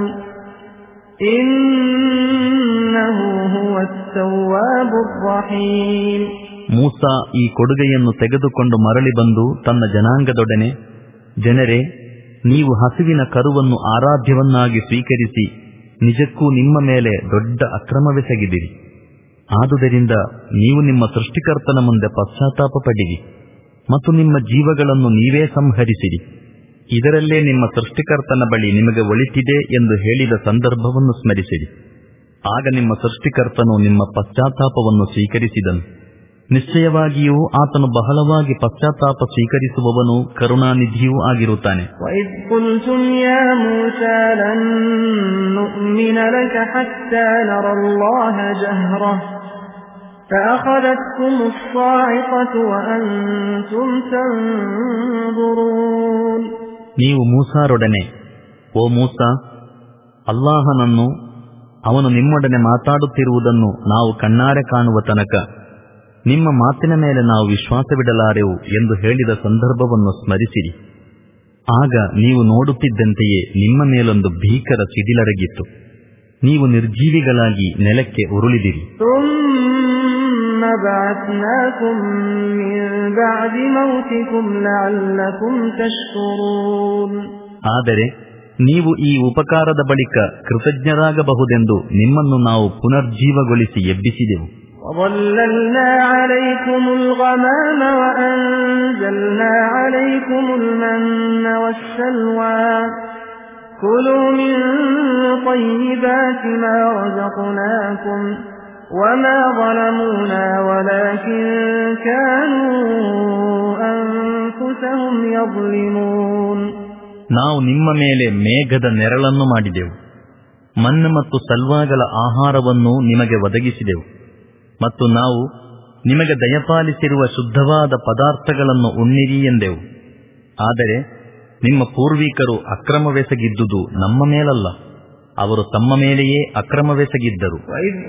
إنه هو التواب الرحيم. ಮೂಸಾ ಈ ಕೊಡುಗೆಯನ್ನು ತೆಗೆದುಕೊಂಡು ಮರಳಿ ಬಂದು ತನ್ನ ಜನಾಂಗದೊಡನೆ, ಜನರೇ, ನೀವು ಹಸುವಿನ ಕರುವನ್ನು ಆರಾಧ್ಯವನ್ನಾಗಿ ಸ್ವೀಕರಿಸಿ ನಿಜಕ್ಕೂ ನಿಮ್ಮ ಮೇಲೆ ದೊಡ್ಡ ಅಕ್ರಮವೆಸಗಿದಿರಿ. ಆದುದರಿಂದ ನೀವು ನಿಮ್ಮ ಸೃಷ್ಟಿಕರ್ತನ ಮುಂದೆ ಪಶ್ಚಾತ್ತಾಪ ಪಡಿರಿ ಮತ್ತು ನಿಮ್ಮ ಜೀವಗಳನ್ನು ನೀವೇ ಸಂಹರಿಸಿರಿ. ಇದರಲ್ಲೇ ನಿಮ್ಮ ಸೃಷ್ಟಿಕರ್ತನ ಬಳಿ ನಿಮಗೆ ಒಳಿತಿದೆ ಎಂದು ಹೇಳಿದ ಸಂದರ್ಭವನ್ನು ಸ್ಮರಿಸಿರಿ. ಆಗ ನಿಮ್ಮ ಸೃಷ್ಟಿಕರ್ತನು ನಿಮ್ಮ ಪಶ್ಚಾತ್ತಾಪವನ್ನು ಸ್ವೀಕರಿಸಿದನು. ನಿಶ್ಚಯವಾಗಿಯೂ ಆತನು ಬಹಳವಾಗಿ ಪಶ್ಚಾತ್ತಾಪ ಸ್ವೀಕರಿಸುವವನು ಕರುಣಾನಿಧಿಯೂ ಆಗಿರುತ್ತಾನೆ. ನೀವು ಮೂಸಾರೊಡನೆ, ಓ ಮೂಸಾ, ಅಲ್ಲಾಹನನ್ನು, ಅವನು ನಿಮ್ಮೊಡನೆ ಮಾತಾಡುತ್ತಿರುವುದನ್ನು ನಾವು ಕಣ್ಣಾರೆ ಕಾಣುವ ತನಕ ನಿಮ್ಮ ಮಾತಿನ ಮೇಲೆ ನಾವು ವಿಶ್ವಾಸವಿಡಲಾರೆವು ಎಂದು ಹೇಳಿದ ಸಂದರ್ಭವನ್ನು ಸ್ಮರಿಸಿರಿ. ಆಗ ನೀವು ನೋಡುತ್ತಿದ್ದಂತೆಯೇ ನಿಮ್ಮ ಮೇಲೊಂದು ಭೀಕರ ಸಿಡಿಲರಗಿತ್ತು. ನೀವು ನಿರ್ಜೀವಿಗಳಾಗಿ ನೆಲಕ್ಕೆ ಉರುಳಿದಿರಿ. ಆದರೆ ನೀವು ಈ ಉಪಕಾರದ ಬಳಿಕ ಕೃತಜ್ಞರಾಗಬಹುದೆಂದು ನಿಮ್ಮನ್ನು ನಾವು ಪುನರ್ಜೀವಗೊಳಿಸಿ ಎಬ್ಬಿಸಿದೆವು. وَظَلَّلْنَا عَلَيْكُمُ الْغَمَامَ وَأَنزَلْنَا عَلَيْكُمُ الْمَنَّ وَالسَّلْوَىٰ كُلُوا مِن طَيِّبَاتِ مَا رَزَقْنَاكُمْ وَمَا ظَلَمُونَا وَلَكِن كَانُوا أَنفُسَهُمْ يَظْلِمُونَ. ನಾವು ನಿಮ್ಮ ಮೇಲೆ ಮೇಘದ ನೆರಳನ್ನು ಮಾಡಿದೆವು, ಮಣ್ಣು ಮತ್ತು ಸಲ್ವಾಗಳ ಆಹಾರವನ್ನು ನಿಮಗೆ ಒದಗಿಸಿದೆವು ಮತ್ತು ನಾವು ನಿಮಗೆ ದಯಪಾಲಿಸಿರುವ ಶುದ್ಧವಾದ ಪದಾರ್ಥಗಳನ್ನು ಉಣ್ಣಿರಿ ಎಂದೆವು. ಆದರೆ ನಿಮ್ಮ ಪೂರ್ವಿಕರು ಅಕ್ರಮವೆಸಗಿದ್ದುದು ನಮ್ಮ ಮೇಲಲ್ಲ, ಅವರು ತಮ್ಮ ಮೇಲೆಯೇ ಅಕ್ರಮವೆಸಗಿದ್ದರು.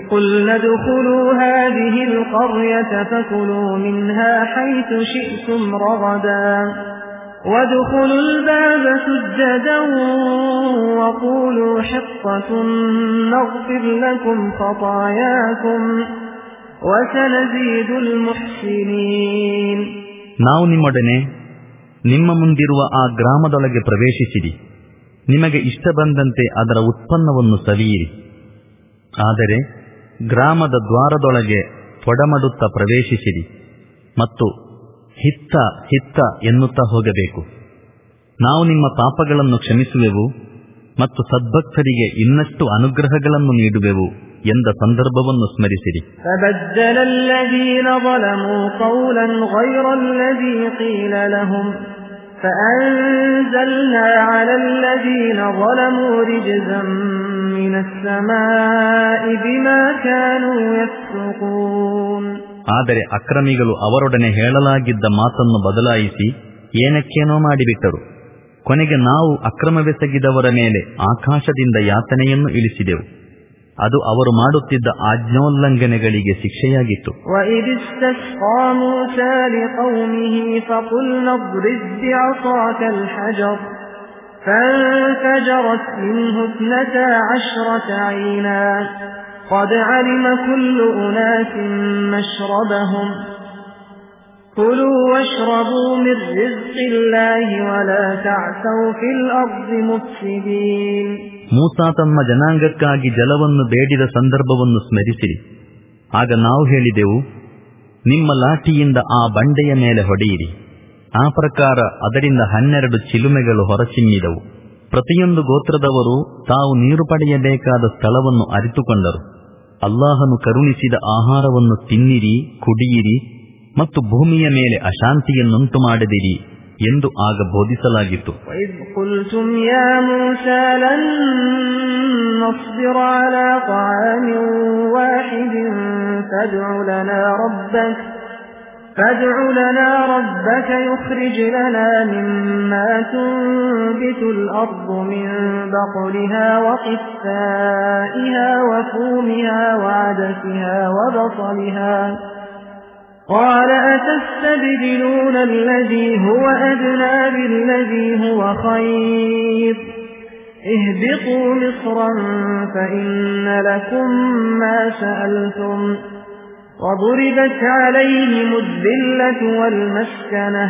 ನಾವು ನಿಮ್ಮೊಡನೆ ನಿಮ್ಮ ಮುಂದಿರುವ ಆ ಗ್ರಾಮದೊಳಗೆ ಪ್ರವೇಶಿಸಿರಿ, ನಿಮಗೆ ಇಷ್ಟ ಬಂದಂತೆ ಅದರ ಉತ್ಪನ್ನವನ್ನು ಸವಿಯಿರಿ. ಆದರೆ ಗ್ರಾಮದ ದ್ವಾರದೊಳಗೆ ತೊಡಮಡುತ್ತಾ ಪ್ರವೇಶಿಸಿರಿ ಮತ್ತು ಹಿತ್ತ ಹಿತ್ತ ಎನ್ನುತ್ತಾ ಹೋಗಬೇಕು. ನಾವು ನಿಮ್ಮ ಪಾಪಗಳನ್ನು ಕ್ಷಮಿಸುವೆವು ಮತ್ತು ಸದ್ಭಕ್ತರಿಗೆ ಇನ್ನಷ್ಟು ಅನುಗ್ರಹಗಳನ್ನು ನೀಡುವೆವು ಎಂದ ಸಂದರ್ಭವನ್ನು ಸ್ಮರಿಸಿರಿ. فأنزلنا على الذين ظلموا رجزا من السماء بما كانوا يفسقون. ಆದರೆ ಅಕ್ರಮಿಗಳು ಅವರೊಡನೆ ಹೇಳಲಾಗಿದ್ದ ಮಾತನ್ನು ಬದಲಾಯಿಸಿ ಏನಕ್ಕೇನೋ ಮಾಡಿಬಿಟ್ಟರು. ಕೊನೆಗೆ ನಾವು ಅಕ್ರಮವೆಸಗಿದವರ ಮೇಲೆ ಆಕಾಶದಿಂದ ಯಾತನೆಯನ್ನು ಇಳಿಸಿದೆವು. ಅದು ಅವರು ಮಾಡುತ್ತಿದ್ದ ಆಜ್ಞೋಲ್ಲಂಘನೆಗಳಿಗೆ ಶಿಕ್ಷೆಯಾಗಿತ್ತು. كلوا واشربوا من رزق الله ولا تعثوا في الأرض مفسدين. ಮೂಸಾ ತಮ್ಮ ಜನಾಂಗಕ್ಕಾಗಿ ಜಲವನ್ನು ಬೇಡಿದ ಸಂದರ್ಭವನ್ನು ಸ್ಮರಿಸಿರಿ. ಆಗ ನಾವು ಹೇಳಿದೆವು, ನಿಮ್ಮ ಲಾಠಿಯಿಂದ ಆ ಬಂಡೆಯ ಮೇಲೆ ಹೊಡೆಯಿರಿ. ಆ ಪ್ರಕಾರ ಅದರಿಂದ ಹನ್ನೆರಡು ಚಿಲುಮೆಗಳು ಹೊರಚಿಮ್ಮಿದವು. ಪ್ರತಿಯೊಂದು ಗೋತ್ರದವರು ತಾವು ನೀರು ಪಡೆಯಬೇಕಾದ ಸ್ಥಳವನ್ನು ಅರಿತುಕೊಂಡರು. ಅಲ್ಲಾಹನು ಕರುಣಿಸಿದ ಆಹಾರವನ್ನು ತಿನ್ನಿರಿ, ಕುಡಿಯಿರಿ ಮತ್ತು ಭೂಮಿಯ ಮೇಲೆ ಅಶಾಂತಿಯನ್ನುಂಟು ಮಾಡದಿರಿ ಎಂದು ಆಗ ಬೋಧಿಸಲಾಗಿತ್ತು. فادع لنا ربك يخرج لنا مما تنبت الأرض من بقلها وقثائها وفومها وعدسها وبصلها قال أتستبدلون الذي هو أدنى بالذي هو خير اهبطوا مصرا فإن لكم ما سألتم وضربت عليهم الذلة والمسكنة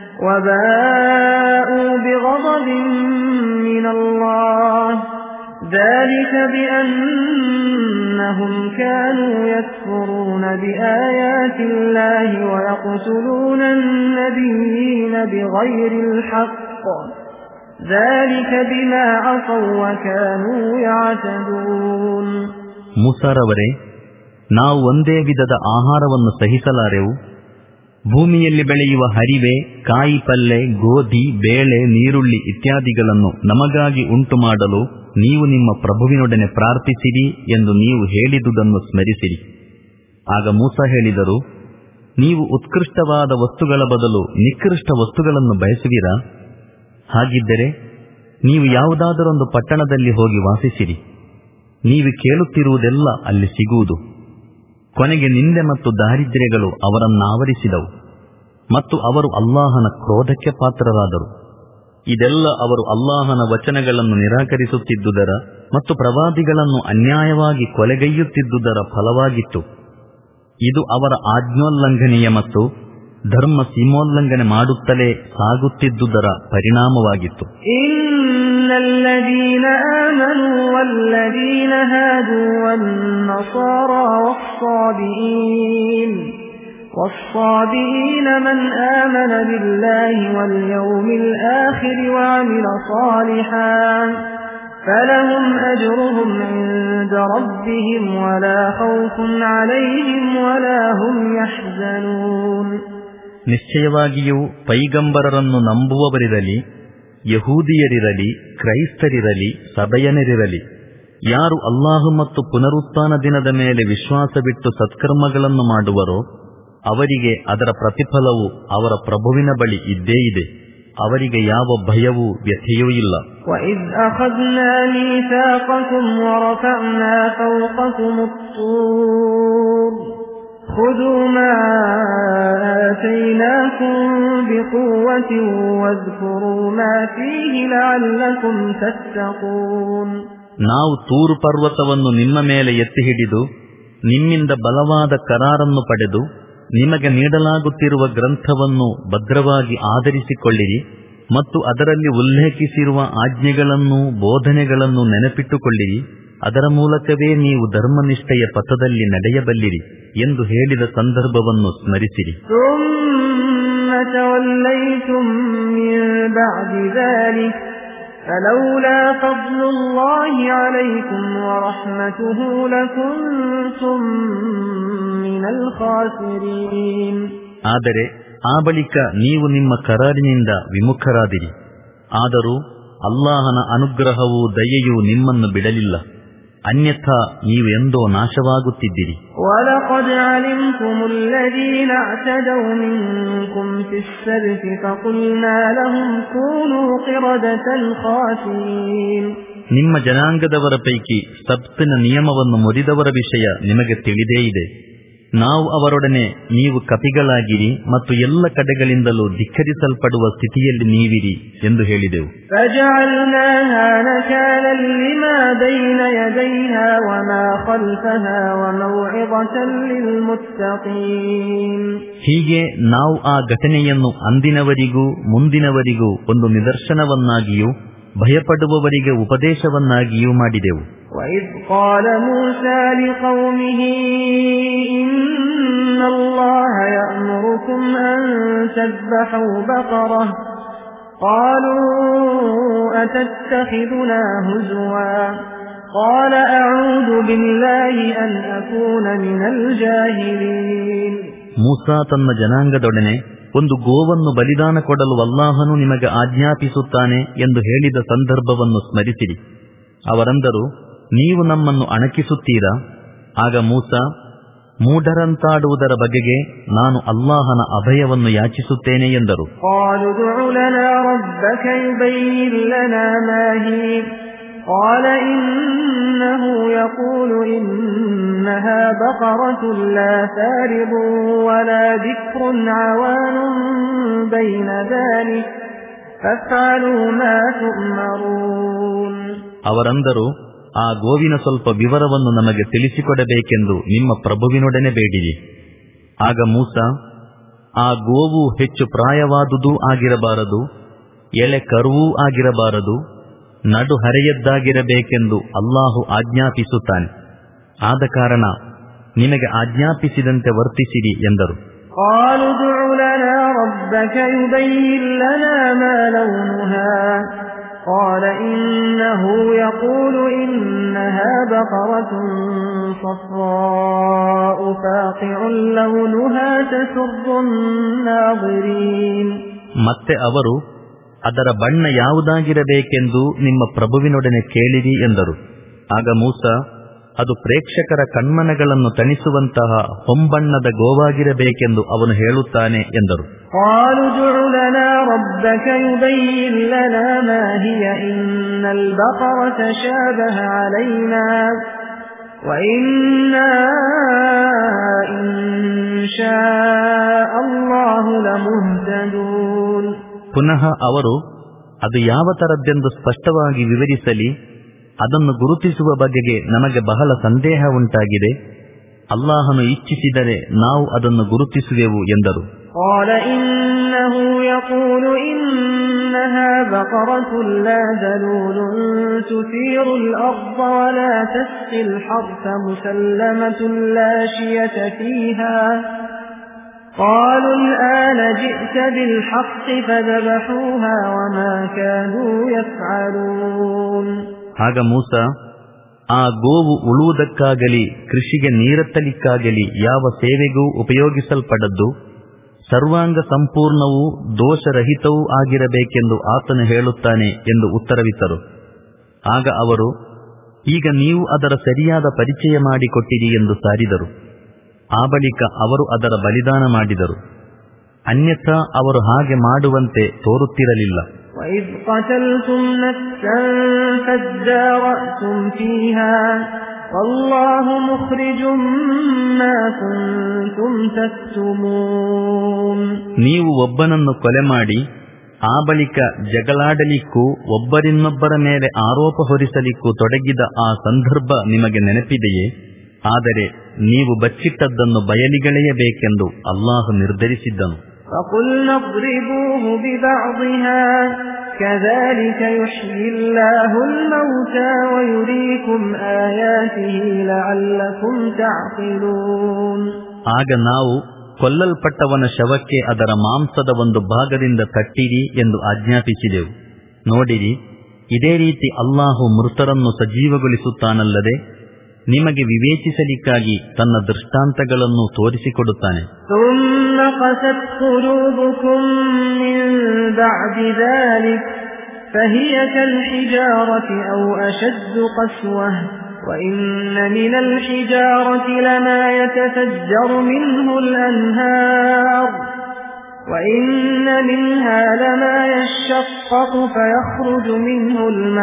وباءوا بغضب من الله ذلك بأنهم كانوا يكفرون بآيات الله ويقتلون النبيين بغير الحق ذلك بما عصوا وكانوا يعتدون. ಮೂಸಾರವರೇ, ನಾವು ಒಂದೇ ವಿಧದ ಆಹಾರವನ್ನು ಸಹಿಸಲಾರೆವು. ಭೂಮಿಯಲ್ಲಿ ಬೆಳೆಯುವ ಹರಿವೆ, ಕಾಯಿ ಪಲ್ಲೆ, ಗೋಧಿ, ಬೇಳೆ, ನೀರುಳ್ಳಿ ಇತ್ಯಾದಿಗಳನ್ನು ನಮಗಾಗಿ ಉಂಟು ಮಾಡಲು ನೀವು ನಿಮ್ಮ ಪ್ರಭುವಿನೊಡನೆ ಪ್ರಾರ್ಥಿಸಿರಿ ಎಂದು ನೀವು ಹೇಳಿದುದನ್ನು ಸ್ಮರಿಸಿರಿ. ಆಗ ಮೂಸಾ ಹೇಳಿದರು, ನೀವು ಉತ್ಕೃಷ್ಟವಾದ ವಸ್ತುಗಳ ಬದಲು ನಿಕೃಷ್ಟ ವಸ್ತುಗಳನ್ನು ಬಯಸುವಿರಾ? ಹಾಗಿದ್ದರೆ ನೀವು ಯಾವುದಾದರೊಂದು ಪಟ್ಟಣದಲ್ಲಿ ಹೋಗಿ ವಾಸಿಸಿರಿ. ನೀವು ಕೇಳುತ್ತಿರುವುದೆಲ್ಲ ಅಲ್ಲಿ ಸಿಗುವುದು. ಕೊನೆಗೆ ನಿಂದೆ ಮತ್ತು ದಾರಿದ್ರ್ಯಗಳು ಅವರನ್ನಾವರಿಸಿದವು ಮತ್ತು ಅವರು ಅಲ್ಲಾಹನ ಕ್ರೋಧಕ್ಕೆ ಪಾತ್ರರಾದರು. ಇದೆಲ್ಲ ಅವರು ಅಲ್ಲಾಹನ ವಚನಗಳನ್ನು ನಿರಾಕರಿಸುತ್ತಿದ್ದುದರ ಮತ್ತು ಪ್ರವಾದಿಗಳನ್ನು ಅನ್ಯಾಯವಾಗಿ ಕೊಲೆಗೈಯುತ್ತಿದ್ದುದರ ಫಲವಾಗಿತ್ತು. ಇದು ಅವರ ಆಜ್ಞೋಲ್ಲಂಘನೆಯ ಮತ್ತು ಧರ್ಮ ಸೀಮೋಲ್ಲಂಘನೆ ಮಾಡುತ್ತಲೇ ಸಾಗುತ್ತಿದ್ದುದರ ಪರಿಣಾಮವಾಗಿತ್ತು. الذين آمنوا والذين هادوا والنصارى والصابئين والصابئين من آمن بالله واليوم الآخر وعمل صالحا فلهم أجرهم عند ربهم ولا خوف عليهم ولا هم يحزنون. ನಿಶ್ಚಯವಾಗಿಯೂ ಪೈಗಂಬರರನ್ನು ನಂಬುವವರಿರಲಿ, ಯಹೂದಿಯರಿರಲಿ, ಕ್ರೈಸ್ತರಿರಲಿ, ಸಭೆಯನರಿರಲಿ, ಯಾರು ಅಲ್ಲಾಹು ಮತ್ತು ಪುನರುತ್ಥಾನ ದಿನದ ಮೇಲೆ ವಿಶ್ವಾಸವಿಟ್ಟು ಸತ್ಕರ್ಮಗಳನ್ನು ಮಾಡುವರೋ ಅವರಿಗೆ ಅದರ ಪ್ರತಿಫಲವು ಅವರ ಪ್ರಭುವಿನ ಬಳಿ ಇದ್ದೇ ಇದೆ. ಅವರಿಗೆ ಯಾವ ಭಯವೂ ವ್ಯಥೆಯೂ ಇಲ್ಲ. وَإِذْ أَخَذْنَا مِيثَاقَكُمْ وَرَفَعْنَا فَوْقَكُمُ الطُّورَ خُذُوا مَا آتَيْنَاكُمْ بِقُوَّةٍ وَاذْكُرُوا مَا فِيهِ لَعَلَّكُمْ تَتَّقُونَ. ನಾವು ತೂರು ಪರ್ವತವನ್ನು ನಿಮ್ಮ ಮೇಲೆ ಎತ್ತಿ ಹಿಡಿದು ನಿಮ್ಮಿಂದ ಬಲವಾದ ಕರಾರನ್ನು ಪಡೆದು ನಿಮಗೆ ನೀಡಲಾಗುತ್ತಿರುವ ಗ್ರಂಥವನ್ನು ಭದ್ರವಾಗಿ ಆಧರಿಸಿಕೊಳ್ಳಿರಿ ಮತ್ತು ಅದರಲ್ಲಿ ಉಲ್ಲೇಖಿಸಿರುವ ಆಜ್ಞೆಗಳನ್ನು ಬೋಧನೆಗಳನ್ನು ನೆನಪಿಟ್ಟುಕೊಳ್ಳಿರಿ, ಅದರ ಮೂಲಕವೇ ನೀವು ಧರ್ಮನಿಷ್ಠೆಯ ಪಥದಲ್ಲಿ ನಡೆಯಬಲ್ಲಿರಿ ಎಂದು ಹೇಳಿದ ಸಂದರ್ಭವನ್ನು ಸ್ಮರಿಸಿರಿ. فلولا فضل الله عليكم ورحمته لكنتم من الخاسرين. ಆದರೆ ಆ ಬಳಿಕ ನೀವು ನಿಮ್ಮ ಕರಾರಿನಿಂದ ವಿಮುಖರಾದಿರಿ. ಆದರೂ ಅಲ್ಲಾಹನ ಅನುಗ್ರಹವೂ ದಯೆಯೂ ನಿಮ್ಮನ್ನು ಬಿಡಲಿಲ್ಲ, ಅನ್ಯಥಾ ನೀವು ಎಂದೋ ನಾಶವಾಗುತ್ತಿದ್ದಿರಿ. وَلَقَدْ عَلِمْتُمُ الَّذِينَ اعْتَدَوْا مِنكُمْ فِي السَّبْتِ فَقُلْنَا لَهُمْ كُونُوا قِرَدَةً خَاسِئِينَ. ನಿಮ್ಮ ಜನಾಂಗದವರ ಪೈಕಿ ಸಬ್ತಿನ ನಿಯಮವನ್ನು ಮುರಿದವರ ವಿಷಯ ನಿಮಗೆ ತಿಳಿದೇ ಇದೆ. ನಾವು ಅವರೊಡನೆ ನೀವು ಕಪಿಗಳಾಗಿರಿ ಮತ್ತು ಎಲ್ಲ ಕಡೆಗಳಿಂದಲೂ ಧಿಕ್ಕರಿಸಲ್ಪಡುವ ಸ್ಥಿತಿಯಲ್ಲಿ ನೀವಿರಿ ಎಂದು ಹೇಳಿದೆವು. ಹೀಗೆ ನಾವು ಆ ಘಟನೆಯನ್ನು ಅಂದಿನವರಿಗೂ ಮುಂದಿನವರಿಗೂ ಒಂದು ನಿದರ್ಶನವನ್ನಾಗಿಯೂ ಭಯಪಡುವವರಿಗೆ ಉಪದೇಶವನ್ನಾಗಿಯೂ ಮಾಡಿದೆವು. وَإِذْ قَالَ مُوسَى لِقَوْمِهِ إِنَّ اللَّهَ يَأْمُرُكُمْ أَن تَذْبَحُوا بَقَرَةً قَالُوا أَتَتَّخِذُنَا هُزُوًا قَالَ أَعُوذُ بِاللَّهِ أَنْ أَكُونَ مِنَ الْجَاهِلِينَ. ಮೂಸಾ ತನ್ನ ಜನಾಂಗದೊಡನೆ ಒಂದು ಗೋವನ್ನು ಬಲಿದಾನ ಕೊಡಲು ಅಲ್ಲಾಹನು ನಿಮಗೆ ಆಜ್ಞಾಪಿಸುತ್ತಾನೆ ಎಂದು ಹೇಳಿದ ಸಂದರ್ಭವನ್ನು ಸ್ಮರಿಸಿರಿ. ಅವರಂದರು, ನೀವು ನಮ್ಮನ್ನು ಅಣಕಿಸುತ್ತೀರಾ? ಆಗ ಮೂಸಾ, ಮೂಢರಂತಾಡುವುದರ ಬಗೆಗೆ ನಾನು ಅಲ್ಲಾಹನ ಅಭಯವನ್ನು ಯಾಚಿಸುತ್ತೇನೆ ಎಂದರು. قال إنه يقول إنها بقرة لا فارض ولا بكر عوان بين ذلك فافعلوا ما تؤمرون. ಅವರಂದರು, ಆ ಗೋವಿನ ಸ್ವಲ್ಪ ವಿವರವನ್ನು ನಮಗೆ ತಿಳಿಸಿಕೊಡಬೇಕೆಂದು ನಿಮ್ಮ ಪ್ರಭುವಿನೊಡನೆ ಬೇಡಿರಿ. ಆಗ ಮೂಸಾ, ಆ ಗೋವು ಹೆಚ್ಚು ಪ್ರಾಯವಾದುದೂ ಆಗಿರಬಾರದು, ಎಳೆ ಕರುವೂ ಆಗಿರಬಾರದು, ನಡು ಹರೆಯದ್ದಾಗಿರಬೇಕೆಂದು ಅಲ್ಲಾಹು ಆಜ್ಞಾಪಿಸುತ್ತಾನೆ. ಆದ ಕಾರಣ ನಿಮಗೆ ಆಜ್ಞಾಪಿಸಿದಂತೆ ವರ್ತಿಸಿರಿ ಎಂದರು. قال إنه يقول إنها بقرة صفراء فاقع لونها تسر الناظرين. ಮತ್ತೆ ಅವರು, ಅದರ ಬಣ್ಣ ಯಾವುದಾಗಿರಬೇಕೆಂದು ನಿಮ್ಮ ಪ್ರಭುವಿನೊಡನೆ ಕೇಳಿರಿ ಎಂದರು. ಆಗ ಮೂಸಾ, ಅದು ಪ್ರೇಕ್ಷಕರ ಕಣ್ಮನಗಳನ್ನು ತಣಿಸುವಂತಹ ಹೊಂಬಣ್ಣದ ಗೋವಾಗಿರಬೇಕೆಂದು ಅವನು ಹೇಳುತ್ತಾನೆ ಎಂದರು. ಪುನಃ ಅವರು, ಅದು ಯಾವ ತರದ್ದೆಂದು ಸ್ಪಷ್ಟವಾಗಿ ವಿವರಿಸಲಿ, ಅದನ್ನು ಗುರುತಿಸುವ ಬಗೆಗೆ ನಮಗೆ ಬಹಳ ಸಂದೇಹ ಉಂಟಾಗಿದೆ. ಅಲ್ಲಾಹನು ಇಚ್ಛಿಸಿದರೆ ನಾವು ಅದನ್ನು ಗುರುತಿಸುವೆವು ಎಂದರು. قالوا الآن جئت بالحق فذبحوها وما كانوا يفعلون. ಆಗ ಮೂಸಾ, ಆ ಗೋವು ಉಳುವುದಕ್ಕಾಗಲಿ ಕೃಷಿಗೆ ನೀರೆತ್ತಲಿಕ್ಕಾಗಲಿ ಯಾವ ಸೇವೆಗೂ ಉಪಯೋಗಿಸಲ್ಪಡದ್ದು, ಸರ್ವಾಂಗ ಸಂಪೂರ್ಣವೂ ದೋಷರಹಿತವೂ ಆಗಿರಬೇಕೆಂದು ಆತನು ಹೇಳುತ್ತಾನೆ ಎಂದು ಉತ್ತರವಿತ್ತರು. ಆಗ ಅವರು, ಈಗ ನೀವು ಅದರ ಸರಿಯಾದ ಪರಿಚಯ ಮಾಡಿಕೊಟ್ಟಿರಿ ಎಂದು ಸಾರಿದರು. ಆ ಬಳಿಕ ಅವರು ಅದರ ಬಲಿದಾನ ಮಾಡಿದರು. ಅನ್ಯಥಾ ಅವರು ಹಾಗೆ ಮಾಡುವಂತೆ ತೋರುತ್ತಿರಲಿಲ್ಲ. وَإِذْ قَتَلْتُمْ نَفْسًا فَادَّارَأْتُمْ فِيهَا وَاللَّهُ مُخْرِجٌ مَا كُنْتُمْ تَكْتُمُونَ. ನೀವು ಒಬ್ಬನನ್ನು ಕೊಲೆ ಮಾಡಿ ಆ ಬಳಿಕ ಜಗಳಾಡಲಿಕ್ಕೂ ಒಬ್ಬರಿನ್ನೊಬ್ಬರ ಮೇಲೆ ಆರೋಪ ಹೊರಿಸಲಿಕ್ಕೂ ತೊಡಗಿದ ಆ ಸಂದರ್ಭ ನಿಮಗೆ ನೆನಪಿದೆಯೇ? ಆದರೆ ನೀವು ಬಚ್ಚಿಟ್ಟದ್ದನ್ನು ಬಯಲಿಗೆಳೆಯಬೇಕೆಂದು ಅಲ್ಲಾಹು ನಿರ್ಧರಿಸಿದ್ದನು. فَقُلْنَا اضْرِبُوهُ بِبَعْضِهَا كَذَلِكَ يُحْيِي اللَّهُ الْمَوْتَى وَيُرِيكُمْ آيَاتِهِ لَعَلَّكُمْ تَعْقِلُونَ. ಆಗ ನಾವು ಕೊಲ್ಲಲ್ಪಟ್ಟವನ ಶವಕ್ಕೆ ಅದರ ಮಾಂಸದ ಒಂದು ಭಾಗದಿಂದ ತಟ್ಟಿರಿ ಎಂದು ಆಜ್ಞಾಪಿಸಿದೆವು. ನೋಡಿರಿ, ಇದೇ ರೀತಿ ಅಲ್ಲಾಹು ಮೃತರನ್ನು ಸಜೀವಗೊಳಿಸುತ್ತಾನಲ್ಲದೆ ನಿಮಗೆ ವಿವೇಚಿಸಲಿಕ್ಕಾಗಿ ತನ್ನ ದೃಷ್ಟಾಂತಗಳನ್ನು ತೋರಿಸಿಕೊಡುತ್ತಾನೆ. ثُمَّ قَسَتْ قُلُوبُكُم مِّن بَعْدِ ذَلِكَ فَهِيَ كَالْحِجَارَةِ أَوْ أَشَدُّ قَسْوَةً وَإِنَّ مِنَ الْحِجَارَةِ لَمَا يَتَفَجَّرُ مِنْهُ الْأَنْهَارُ وَإِنَّ مِنْهَا لَمَا يَشَّقَّقُ فَيَخْرُجُ مِنْهُ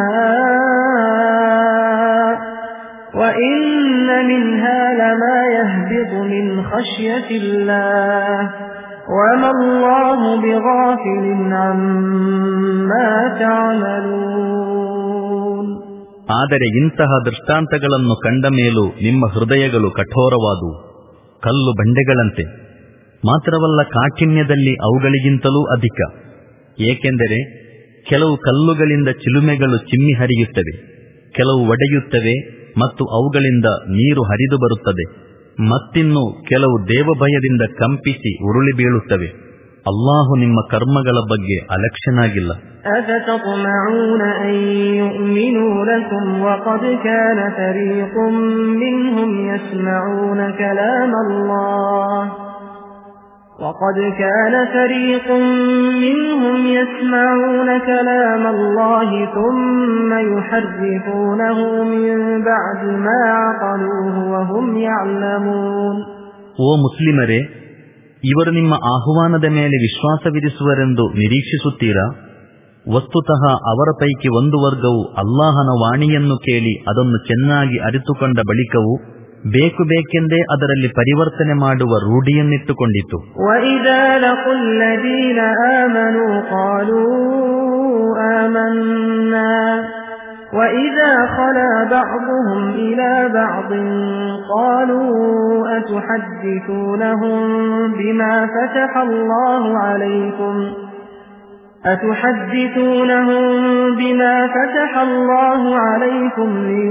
الْمَاءُ وَإِنَّ مِنْهَا لَمَا يَهْبِطُ مِنْ خَشْيَةِ اللَّهِ وَمَا اللَّهُ بِغَافِلٍ عَمَّا تَعْمَلُونَ. ಆದರೆ ಇಂತಹ ದೃಷ್ಟಾಂತಗಳನ್ನು ಕಂಡ ಮೇಲೂ ನಿಮ್ಮ ಹೃದಯಗಳು ಕಠೋರವಾದುವು, ಕಲ್ಲು ಬಂಡೆಗಳಂತೆ. ಮಾತ್ರವಲ್ಲ, ಕಾಠಿಣ್ಯದಲ್ಲಿ ಅವುಗಳಿಗಿಂತಲೂ ಅಧಿಕ. ಏಕೆಂದರೆ ಕೆಲವು ಕಲ್ಲುಗಳಿಂದ ಚಿಲುಮೆಗಳು ಚಿಮ್ಮಿ ಹರಿಯುತ್ತವೆ, ಕೆಲವು ಒಡೆಯುತ್ತವೆ ಮತ್ತು ಅವುಗಳಿಂದ ನೀರು ಹರಿದು ಬರುತ್ತದೆ. ಮತ್ತಿನ್ನು ಕೆಲವು ದೇವಭಯದಿಂದ ಕಂಪಿಸಿ ಉರುಳಿ ಬೀಳುತ್ತವೆ. ಅಲ್ಲಾಹು ನಿಮ್ಮ ಕರ್ಮಗಳ ಬಗ್ಗೆ ಅಲಕ್ಷ್ಯನಾಗಿಲ್ಲ. أَفَتَطْمَعُونَ أَن يُؤْمِنُوا لَكُمْ وَقَدْ كَانَ فَرِيقٌ مِّنْهُمْ يَسْمَعُونَ كَلَامَ اللَّهِ وَقَدْ كَانَ فَرِيقٌ مِّنْهُمْ يَسْمَعُونَ كَلَامَ اللَّهِ ثُمَّ يُحَرِّفُونَهُ مِن بَعْدِ مَا عَقَلُوهُ وَهُمْ يَعْلَمُونَ. ಓ ಮುಸ್ಲಿಮರೇ, ಇವರು ನಿಮ್ಮ ಆಹ್ವಾನದ ಮೇಲೆ ವಿಶ್ವಾಸವಿರಿಸುವರೆಂದು ನಿರೀಕ್ಷಿಸುತ್ತೀರಾ? ವಸ್ತುತಃ ಅವರ ಪೈಕಿ ಒಂದು ವರ್ಗವು ಅಲ್ಲಾಹನ ವಾಣಿಯನ್ನು ಕೇಳಿ ಅದನ್ನು ಚೆನ್ನಾಗಿ ಅರಿತುಕೊಂಡ ಬಳಿಕವೂ ಬೇಕು ಬೇಕೆಂದೇ ಅದರಲ್ಲಿ ಪರಿವರ್ತನೆ ಮಾಡುವ ರೂಢಿಯನ್ನಿಟ್ಟುಕೊಂಡಿತು. وَإِذَا لَقُوا الَّذِينَ آمَنُوا قَالُوا آمَنَّا وَإِذَا خَلَا بَعْضُهُمْ إِلَى بَعْضٍ قَالُوا أَتُحَدِّثُونَهُم بِمَا فَتَحَ اللَّهُ عَلَيْكُمْ أَتُحَدِّثُونَهُم بِمَا فَتَحَ اللَّهُ عَلَيْكُمْ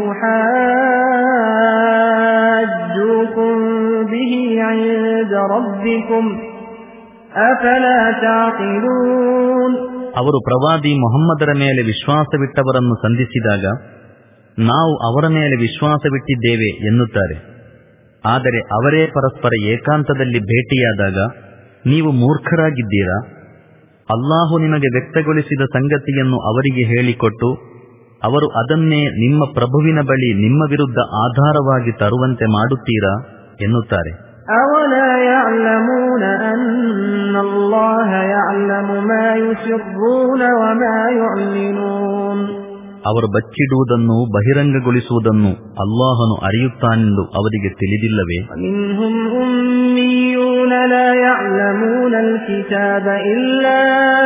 لِيُحَاجُّوكُم بِهِ عِندَ رَبِّكُمْ أَفَلَا تَعْقِلُونَ. ಅವರು ಪ್ರವಾದಿ ಮೊಹಮ್ಮದರ ಮೇಲೆ ವಿಶ್ವಾಸವಿಟ್ಟವರನ್ನು ಸಂಧಿಸಿದಾಗ ನಾವು ಅವರ ಮೇಲೆ ವಿಶ್ವಾಸವಿಟ್ಟಿದ್ದೇವೆ ಎನ್ನುತ್ತಾರೆ. ಆದರೆ ಅವರೇ ಪರಸ್ಪರ ಏಕಾಂತದಲ್ಲಿ ಭೇಟಿಯಾದಾಗ ನೀವು ಮೂರ್ಖರಾಗಿದ್ದೀರಾ? ಅಲ್ಲಾಹು ನಿಮಗೆ ವ್ಯಕ್ತಗೊಳಿಸಿದ ಸಂಗತಿಯನ್ನು ಅವರಿಗೆ ಹೇಳಿಕೊಟ್ಟು ಅವರು ಅದನ್ನೇ ನಿಮ್ಮ ಪ್ರಭುವಿನ ಬಳಿ ನಿಮ್ಮ ವಿರುದ್ಧ ಆಧಾರವಾಗಿ ತರುವಂತೆ ಮಾಡುತ್ತೀರಾ ಎನ್ನುತ್ತಾರೆ. أَوَلَا يَعْلَمُونَ أَنَّ اللَّهَ يَعْلَمُ مَا يُسِرُّونَ وَمَا يُعْلِنُونَ. ಅವರು ಬಚ್ಚಿಡುವುದನ್ನು ಬಹಿರಂಗಗೊಳಿಸುವುದನ್ನು ಅಲ್ಲಾಹನು ಅರಿಯುತ್ತಾನೆಂದು ಅವರಿಗೆ ತಿಳಿದಿಲ್ಲವೇ? وَمِنْهُمْ أُمِّيُّونَ لَا يَعْلَمُونَ الْكِتَابَ إِلَّا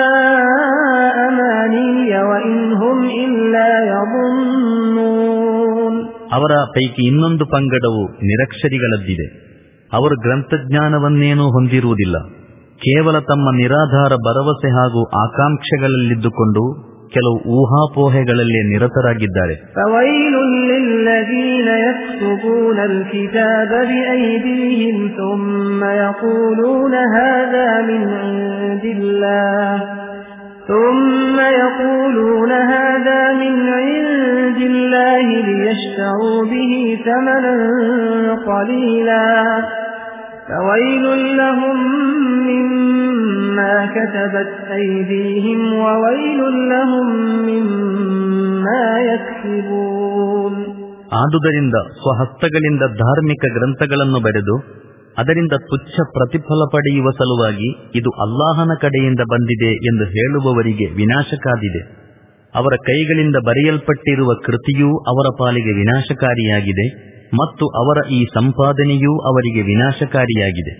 أَمَانِيَّ وَإِنْ هُمْ إِلَّا يَظُنُّونَ. ಅವರ ಪೈಕಿ ಇನ್ನೊಂದು ಪಂಗಡವು ನಿರಕ್ಷರಿಗಳದ್ದಿದೆ. ಅವರು ಗ್ರಂಥಜ್ಞಾನವನ್ನೇನೂ ಹೊಂದಿರುವುದಿಲ್ಲ, ಕೇವಲ ತಮ್ಮ ನಿರಾಧಾರ ಭರವಸೆ ಹಾಗೂ ಆಕಾಂಕ್ಷೆಗಳಲ್ಲಿದ್ದುಕೊಂಡು ಕೆಲವು ಊಹಾಪೋಹೆಗಳಲ್ಲೇ ನಿರತರಾಗಿದ್ದಾರೆ. فَوَيْلٌ لِّلَّذِينَ يَكْتُبُونَ الْكِتَابَ بِأَيْدِيهِمْ ثُمَّ يَقُولُونَ هَذَا مِنْ عِندِ اللَّهِ ثُمَّ يَقُولُونَ هَذَا مِنْ عِندِ اللَّهِ لِيَشْتَرُوا بِهِ ثَمَنًا قَلِيلًا فَوَيْلٌ لَّهُم مِّمَّا كَتَبَتْ أَيْدِيهِمْ وَوَيْلٌ لَّهُم مِّمَّا يَكْسِبُونَ. ಆದುದರಿಂದ ಸ್ವಹಸ್ತಗಳಿಂದ ಧಾರ್ಮಿಕ ಗ್ರಂಥಗಳನ್ನು ಬರೆದು ಅದರಿಂದ ತುಚ್ಛ ಪ್ರತಿಫಲ ಪಡೆಯುವ ಸಲುವಾಗಿ ಇದು ಅಲ್ಲಾಹನ ಕಡೆಯಿಂದ ಬಂದಿದೆ ಎಂದು ಹೇಳುವವರಿಗೆ ವಿನಾಶಕಾದಿದೆ. ಅವರ ಕೈಗಳಿಂದ ಬರೆಯಲ್ಪಟ್ಟಿರುವ ಕೃತಿಯೂ ಅವರ ಪಾಲಿಗೆ ವಿನಾಶಕಾರಿಯಾಗಿದೆ ಮತ್ತು ಅವರ ಈ ಸಂಪಾದನೆಯೂ ಅವರಿಗೆ ವಿನಾಶಕಾರಿಯಾಗಿದೆ.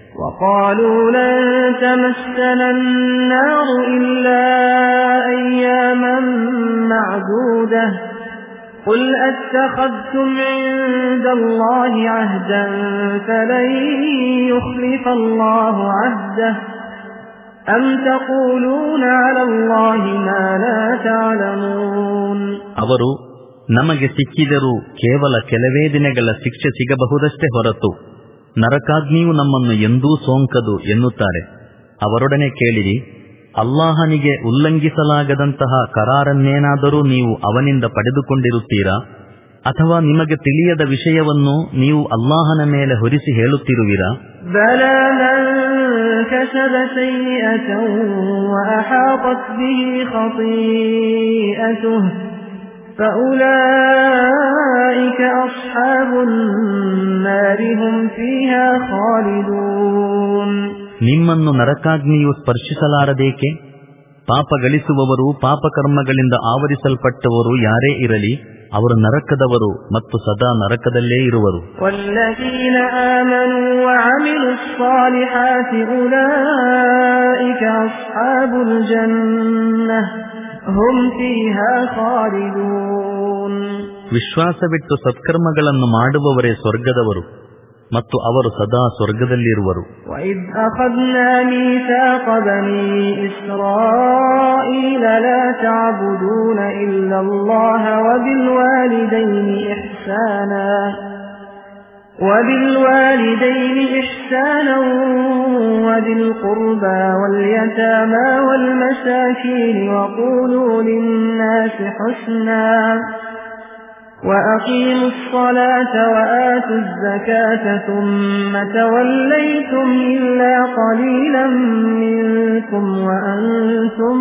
قل أتخذتم عند الله عهدا فلن يخلف الله عهده أم تقولون على الله ما لا تعلمون. ಅವರು ನಮಗೆ ಸಿಕ್ಕಿದರೂ ಕೇವಲ ಕೆಲವೇ ದಿನಗಳ ಶಿಕ್ಷೆ ಸಿಗಬಹುದಷ್ಟೇ ಹೊರತು ನರಕಾಗ್ನಿಯು ನಮ್ಮನ್ನು ಎಂದೂ ಸೋಂಕದು ಎನ್ನುತ್ತಾರೆ. ಅವರೊಡನೆ ಕೇಳಿರಿ, ಅಲ್ಲಾಹನಿಗೆ ಉಲ್ಲಂಘಿಸಲಾಗದಂತಹ ಕರಾರನ್ನೇನಾದರೂ ನೀವು ಅವನಿಂದ ಪಡೆದುಕೊಂಡಿರುತ್ತೀರಾ? ಅಥವಾ ನಿಮಗೆ ತಿಳಿಯದ ವಿಷಯವನ್ನು ನೀವು ಅಲ್ಲಾಹನ ಮೇಲೆ ಹೊರಿಸಿ ಹೇಳುತ್ತಿರುವಿರಾ? ಬಲಾ ಮನ್ ಕಸಬ ಸಯ್ಯಿಅತನ್ ವಅಹಾತತ್ ಬಿಹಿ ಖತೀಅತುಹು ಫಉಲೈಕ ಅಸ್ಹಾಬುನ್ ನಾರಿ ಹುಮ್ ಫೀಹಾ ಖಾಲಿದೂನ್. ನಿಮ್ಮನ್ನು ನರಕಾಗ್ನಿಯು ಸ್ಪರ್ಶಿಸಲಾರದೇಕೆ? ಪಾಪ ಗಳಿಸುವವರು, ಪಾಪಕರ್ಮಗಳಿಂದ ಆವರಿಸಲ್ಪಟ್ಟವರು ಯಾರೇ ಇರಲಿ, ಅವರು ನರಕದವರು ಮತ್ತು ಸದಾ ನರಕದಲ್ಲೇ ಇರುವರು. ವಲ್ಲದೀನ ಆಮನೂ ವಅಮಿಲು ಸ್ಸಾಲಿಹಾತಿ ಉಲೈಕ ಅಸ್ಹಾಬುಲ್ ಜನ್ನಹ್ ಹುಮ್ ಫೀಹಾ ಖಾಲಿದೂನ್. ವಿಶ್ವಾಸವಿಟ್ಟು ಸತ್ಕರ್ಮಗಳನ್ನು ಮಾಡುವವರೇ ಸ್ವರ್ಗದವರು ಮತ್ತು ಅವರು ಸದಾ ಸ್ವರ್ಗದಲ್ಲಿರುವರು. وَإِذْ أَخَذْنَا مِيثَاقَ بَنِي إِسْرَائِيلَ لَا تَعْبُدُونَ إِلَّا اللَّهَ وَبِالْوَالِدَيْنِ إِحْسَانًا وَبِالْوَالِدَيْنِ إِحْسَانًا وَذِي الْقُرْبَى وَالْيَتَامَى وَالْمَسَاكِينِ وَقُولُوا لِلنَّاسِ حُسْنًا وَأَقِيمُوا الصَّلَاةَ وَآتُوا الزَّكَاةَ ثُمَّ تَوَلَّيْتُمْ إِلَّا قَلِيلًا مِنْكُمْ وَأَنْتُمْ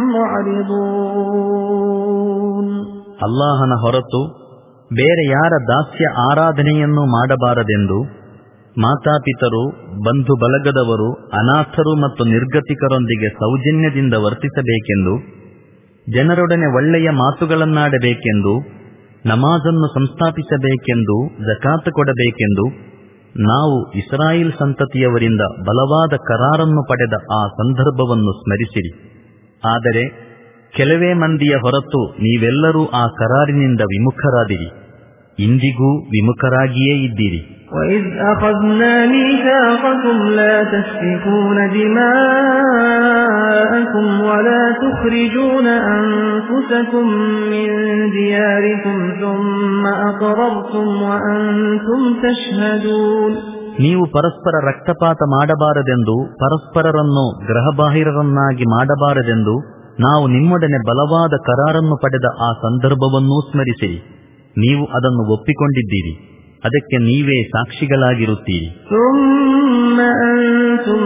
مُعْرِضُونَ. ಅಲ್ಲಾಹನ ಹೊರತು ಬೇರೆ ಯಾರ ದಾಸ್ಯ ಆರಾಧನೆಯನ್ನು ಮಾಡಬಾರದೆಂದು, ಮಾತಾಪಿತರು, ಬಂಧು ಬಳಗದವರು, ಅನಾಥರು ಮತ್ತು ನಿರ್ಗತಿಕರೊಂದಿಗೆ ಸೌಜನ್ಯದಿಂದ ವರ್ತಿಸಬೇಕೆಂದು, ಜನರೊಡನೆ ಒಳ್ಳೆಯ ಮಾತುಗಳನ್ನಾಡಬೇಕೆಂದು, ನಮಾಜನ್ನು ಸಂಸ್ಥಾಪಿಸಬೇಕೆಂದು, ಜಕಾತ್ ಕೊಡಬೇಕೆಂದು ನಾವು ಇಸ್ರಾಯೇಲ್ ಸಂತತಿಯವರಿಂದ ಬಲವಾದ ಕರಾರನ್ನು ಪಡೆದ ಆ ಸಂದರ್ಭವನ್ನು ಸ್ಮರಿಸಿರಿ. ಆದರೆ ಕೆಲವೇ ಮಂದಿಯ ಹೊರತು ನೀವೆಲ್ಲರೂ ಆ ಕರಾರಿನಿಂದ ವಿಮುಖರಾದಿರಿ, ಇಂದಿಗೂ ವಿಮುಖರಾಗಿಯೇ ಇದ್ದೀರಿ. وَإِذْ أَخَذْنَا مِيثَاقَكُمْ لَا تَسْفِكُونَ دِمَاءَكُمْ وَلَا تُخْرِجُونَ أَنفُسَكُمْ مِنْ دِيَارِكُمْ ثُمَّ أَقْرَرْتُمْ وَأَنْتُمْ تَشْهَدُونَ. ನೀವು ಪರಸ್ಪರ ರಕ್ತಪಾತ ಮಾಡಬಾರದೆಂದು, ಪರಸ್ಪರರನ್ನು ಗ್ರಹಬಾಹಿರರನ್ನಾಗಿ ಮಾಡಬಾರದೆಂದು ನಾವು ನಿಮ್ಮೊಡನೆ ಬಲವಾದ ಕರಾರನ್ನು ಪಡೆದ ಆ ಸಂದರ್ಭವನ್ನೂ ಸ್ಮರಿಸಿರಿ. ನೀವು ಅದನ್ನು ಒಪ್ಪಿಕೊಂಡಿದ್ದೀರಿ, ಅದಕ್ಕೆ ನೀವೇ ಸಾಕ್ಷಿಗಳಾಗಿರುತ್ತೀರಿ. ثُمَّ أَنْتُمْ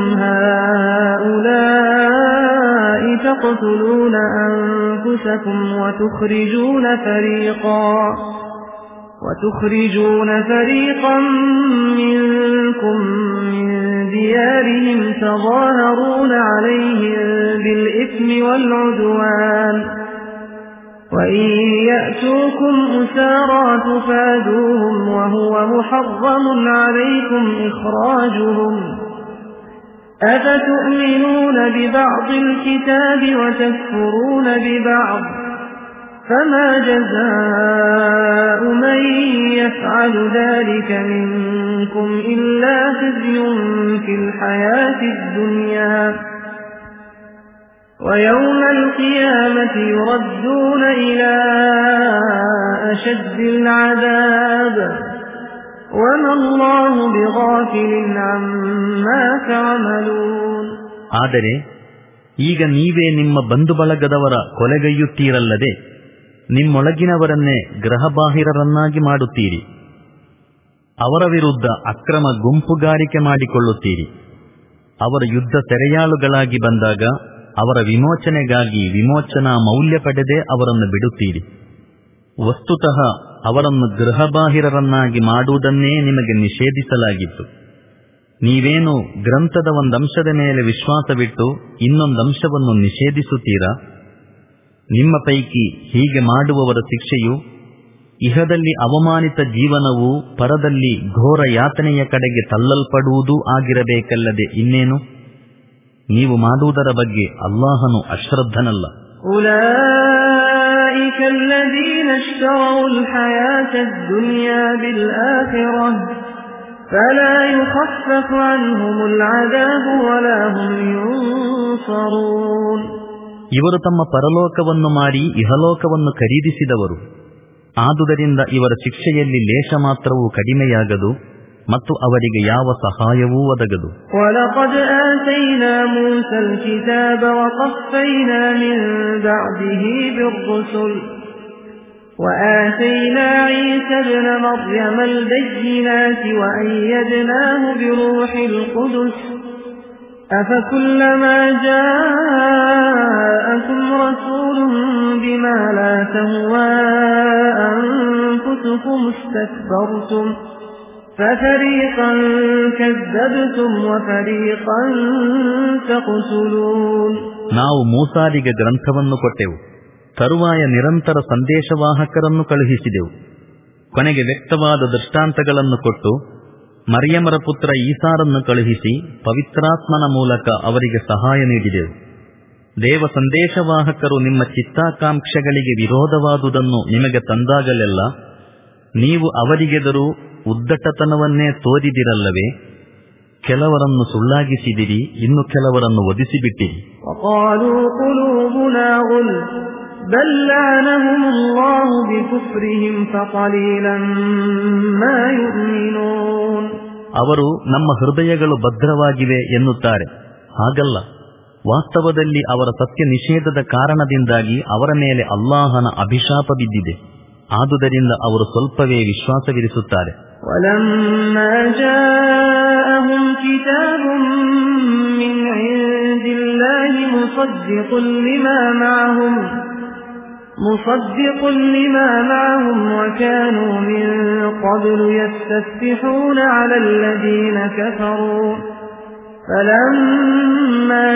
هَؤُلَاءِ تَقْتُلُونَ أَنفُسَكُمْ وَتُخْرِجُونَ فَرِيقًا وَتُخْرِجُونَ فَرِيقًا مِنْكُمْ مِنْ دِيَارِهِمْ تَظَاهَرُونَ عَلَيْهِمْ بِالْإِثْمِ وَالْعُدْوَانِ وَإِنْ يَأْتُوكُمْ أُسَارَى تُفَادُوهُمْ وَهُوَ مُحَرَّمٌ عَلَيْكُمْ إِخْرَاجُهُمْ أَفَتُؤْمِنُونَ بِبَعْضِ الْكِتَابِ وَتَكْفُرُونَ بِبَعْضٍ فَمَا جَزَاءُ مَنْ يَفْعَلُ ذَلِكَ مِنْكُمْ إِلَّا خِزْيٌ فِي الْحَيَاةِ الدُّنْيَا وَيَوْمَ الْقِيَامَةِ يُرَدُّونَ إِلَى أَشَدِّ الْعَذَابِ وَمَا اللَّهُ بِغَافِلٍ عَمَّا تَعْمَلُونَ. ಆದರೆ ಈಗ ನೀವೇ ನಿಮ್ಮ ಬಂಧುಬಳಗದವರ ಕೊಲೆಗೈಯುತ್ತೀರಲ್ಲದೆ ನಿಮ್ಮೊಳಗಿನವರನ್ನೇ ಗ್ರಹಬಾಹಿರರನ್ನಾಗಿ ಮಾಡುತ್ತೀರಿ. ಅವರ ವಿರುದ್ಧ ಅಕ್ರಮ ಗುಂಪುಗಾರಿಕೆ ಮಾಡಿಕೊಳ್ಳುತ್ತೀರಿ. ಅವರ ಯುದ್ಧ ಸೆರೆಯಾಳುಗಳಾಗಿ ಬಂದಾಗ ಅವರ ವಿಮೋಚನೆಗಾಗಿ ವಿಮೋಚನಾ ಮೌಲ್ಯ ಪಡೆದೇ ಅವರನ್ನು ಬಿಡುತ್ತೀರಿ. ವಸ್ತುತಃ ಅವರನ್ನು ಗೃಹಬಾಹಿರರನ್ನಾಗಿ ಮಾಡುವುದನ್ನೇ ನಿಮಗೆ ನಿಷೇಧಿಸಲಾಗಿತ್ತು. ನೀವೇನು ಗ್ರಂಥದ ಒಂದಂಶದ ಮೇಲೆ ವಿಶ್ವಾಸವಿಟ್ಟು ಇನ್ನೊಂದಂಶವನ್ನು ನಿಷೇಧಿಸುತ್ತೀರಾ? ನಿಮ್ಮ ಪೈಕಿ ಹೀಗೆ ಮಾಡುವವರ ಶಿಕ್ಷೆಯು ಇಹದಲ್ಲಿ ಅವಮಾನಿತ ಜೀವನವೂ ಪರದಲ್ಲಿ ಘೋರ ಯಾತನೆಯ ಕಡೆಗೆ ತಳ್ಳಲ್ಪಡುವುದೂ ಆಗಿರಬೇಕಲ್ಲದೆ ಇನ್ನೇನು? ನೀವು ಮಾಡುವುದರ ಬಗ್ಗೆ ಅಲ್ಲಾಹನು ಅಶ್ರದ್ಧನಲ್ಲ. ಉಲೈಕ ಅಲ್ಲದೀನ ಇಶ್ತರೌ ಅಲ್-ಹಯಾತ ಅದ್-ದುನ್ಯಾ ಬಿಲ್-ಆಖಿರಹ ಫಲಾ ಯುಖಫಫು ಅನ್ಹುಮ್ ಅಲ್-ಅದಾಬು ವಲಾ ಹುಮ್ ಯುನ್ಸರೂನ್. ಇವರು ತಮ್ಮ ಪರಲೋಕವನ್ನು ಮಾರಿ ಇಹಲೋಕವನ್ನು ಖರೀದಿಸಿದವರು. ಆದುದರಿಂದ ಇವರ ಶಿಕ್ಷೆಯಲ್ಲಿ ಲೇಷ ಮಾತ್ರವೂ ಕಡಿಮೆಯಾಗದು ಮತ್ತು ಅವರಿಗೆ ಯಾವ ಸಹಾಯವೂ ಒದಗದು. ವಲಕದ್ ಆತೈನಾ ಮೂಸಲ್ ಕಿತಾಬ ವಕಫೈನಾ ಮಿನ್ ಬಅದಿಹಿ ಬಿರ್-ರುಸುಲ್ ವಆತೈನಾ ಈಸಾ ಇಬ್ನ ಮರ್ಯಮ ಅಲ್-ಬಯ್ಯಿನಾತಿ ವಅಯ್ಯದ್ನಾಹು ಬಿರೂಹಿಲ್ ಕುದುಸ್ ಅಫಕುಲ್ಲಮಾ ಜಾಅಕುಂ ರಸೂಲುನ್ ಬಿಮಾ ಲಾ ತಹ್ವಾ ಅನ್ಫುಸುಕುಂ ಇಸ್ತಕ್ಬರ್ತುಂ ಫಫರೀಕನ್ ಕzzabtum ವಫರೀಕನ್ ತಕ್ತುಲೂನ್. ನಾವು ಮೂಸಾರಿಗೆ ಗ್ರಂಥವನ್ನು ಕೊಟ್ಟೆವು, ತರುವಾಯ ನಿರಂತರ ಸಂದೇಶವಾಹಕರನ್ನು ಕಳುಹಿಸಿದೆವು, ಕೊನೆಗೆ ವ್ಯಕ್ತವಾದ ದೃಷ್ಟಾಂತಗಳನ್ನು ಕೊಟ್ಟು ಮರ್ಯಮರ ಪುತ್ರ ಈಸಾರನ್ನು ಕಳುಹಿಸಿ ಪವಿತ್ರಾತ್ಮನ ಮೂಲಕ ಅವರಿಗೆ ಸಹಾಯ ನೀಡಿದೆವು. ದೇವ ಸಂದೇಶವಾಹಕರು ನಿಮ್ಮ ಚಿತ್ತಾಕಾಂಕ್ಷೆಗಳಿಗೆ ವಿರೋಧವಾದುದನ್ನು ನಿಮಗೆ ತಂದಾಗಲೆಲ್ಲ ನೀವು ಅವರಿಗೆದರು ಉದ್ದಟತನವನ್ನೇ ತೋರಿದಿರಲ್ಲವೇ? ಕೆಲವರನ್ನು ಸುಳ್ಳಾಗಿಸಿದಿರಿ, ಇನ್ನು ಕೆಲವರನ್ನು ಒದಿಸಿಬಿಟ್ಟಿರಿ. بل لعنهم الله بكفرهم فقليلا ما يؤمنون. ಅವರು ನಮ್ಮ ಹೃದಯಗಳು ಭದ್ರವಾಗಿವೆ ಎನ್ನುತ್ತಾರೆ. ಹಾಗಲ್ಲ, ವಾಸ್ತವದಲ್ಲಿ ಅವರ ಸತ್ಯ ನಿಷೇಧದ ಕಾರಣದಿಂದಾಗಿ ಅವರ ಮೇಲೆ ಅಲ್ಲಾಹನ ಅಭಿಶಾಪ ಬಿದ್ದಿದೆ. ಆದುದರಿಂದ ಅವರು ಸ್ವಲ್ಪವೇ ವಿಶ್ವಾಸವಿರಿಸುತ್ತಾರೆ. ولما جاءهم كتاب من عند الله مصدق لما معهم مصدق لما معهم وكانوا من قبل يستفتحون على الذين كفروا فلما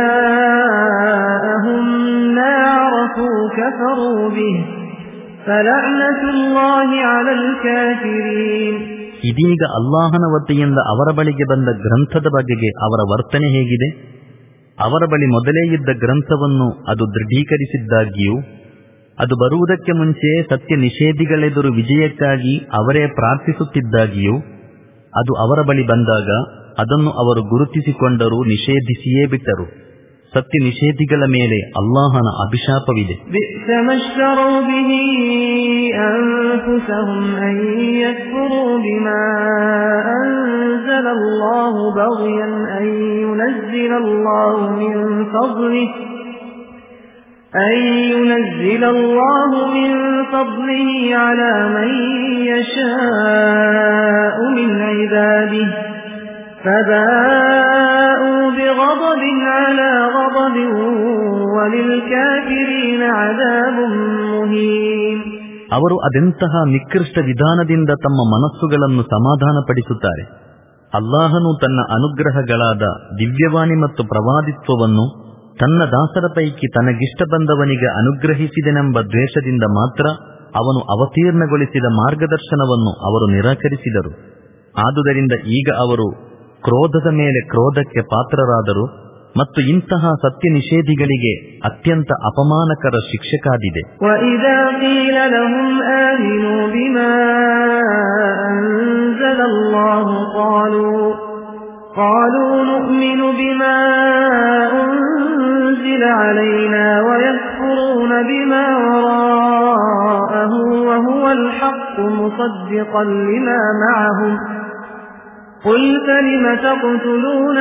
جاءهم ما عرفوا كفروا به فلعنة الله على الكافرين. ಇದೀಗ ಅಲ್ಲಾಹನ ವತಿಯಿಂದ ಅವರ ಬಳಿಗೆ ಬಂದ ಗ್ರಂಥದ ಬಗೆಗೆ ಅವರ ವರ್ತನೆ ಹೇಗಿದೆ? ಅವರ ಬಳಿ ಮೊದಲೇ ಇದ್ದ ಗ್ರಂಥವನ್ನು ಅದು ದೃಢೀಕರಿಸಿದ್ದಾಗಿಯೂ ಅದು ಬರುವುದಕ್ಕೆ ಮುಂಚೆ ಸತ್ಯ ನಿಷೇಧಿಗಳೆದುರು ವಿಜಯಕ್ಕಾಗಿ ಅವರೇ ಪ್ರಾರ್ಥಿಸುತ್ತಿದ್ದಾಗಿಯೂ ಅದು ಅವರ ಬಳಿ ಬಂದಾಗ ಅದನ್ನು ಅವರು ಗುರುತಿಸಿಕೊಂಡರೂ ನಿಷೇಧಿಸಿಯೇ ಬಿಟ್ಟರು. ಸತ್ಯ ನಿಷೇಧಿಗಳ ಮೇಲೆ ಅಲ್ಲಾಹನ ಅಭಿಶಾಪವಿದೆ. أن ينزل الله من فضله على من يشاء من عباده فباءوا بغضب على غضب وللكافرين عذاب مهين. ಅವರು ಅದೆಂತಹ ನಿಕೃಷ್ಟ ವಿಧಾನದಿಂದ ತಮ್ಮ ಮನಸ್ಸುಗಳನ್ನು ಸಮಾಧಾನಪಡಿಸುತ್ತಾರೆ. ಅಲ್ಲಾಹನು ತನ್ನ ಅನುಗ್ರಹಗಳಾದ ದಿವ್ಯವಾಣಿ ಮತ್ತು ಪ್ರವಾದಿತ್ವವನ್ನು ತನ್ನ ದಾಸರ ಪೈಕಿ ತನಗಿಷ್ಟ ಬಂದವನಿಗೆ ಅನುಗ್ರಹಿಸಿದೆನೆಂಬ ದ್ವೇಷದಿಂದ ಮಾತ್ರ ಅವನು ಅವತೀರ್ಣಗೊಳಿಸಿದ ಮಾರ್ಗದರ್ಶನವನ್ನು ಅವರು ನಿರಾಕರಿಸಿದರು. ಆದುದರಿಂದ ಈಗ ಅವರು ಕ್ರೋಧದ ಮೇಲೆ ಕ್ರೋಧಕ್ಕೆ ಪಾತ್ರರಾದರು ಮತ್ತು ಇಂತಹ ಸತ್ಯ ನಿಷೇಧಿಗಳಿಗೆ ಅತ್ಯಂತ ಅಪಮಾನಕರ ಶಿಕ್ಷೆ ಕಾದಿದೆ. وَإِذَا قِيلَ لَهُمْ آمِنُوا بِمَا أَنزَلَ اللَّهُ قَالُوا قَالُوا نُؤْمِنُ بِمَا أُنزِلَ عَلَيْنَا وَيَكْفُرُونَ بِمَا وَرَاءَهُ وَهُوَ الْحَقُّ مُصَدِّقًا لِمَا مَعَهُمْ قُلْ فَلِمَ تَقْتُلُونَ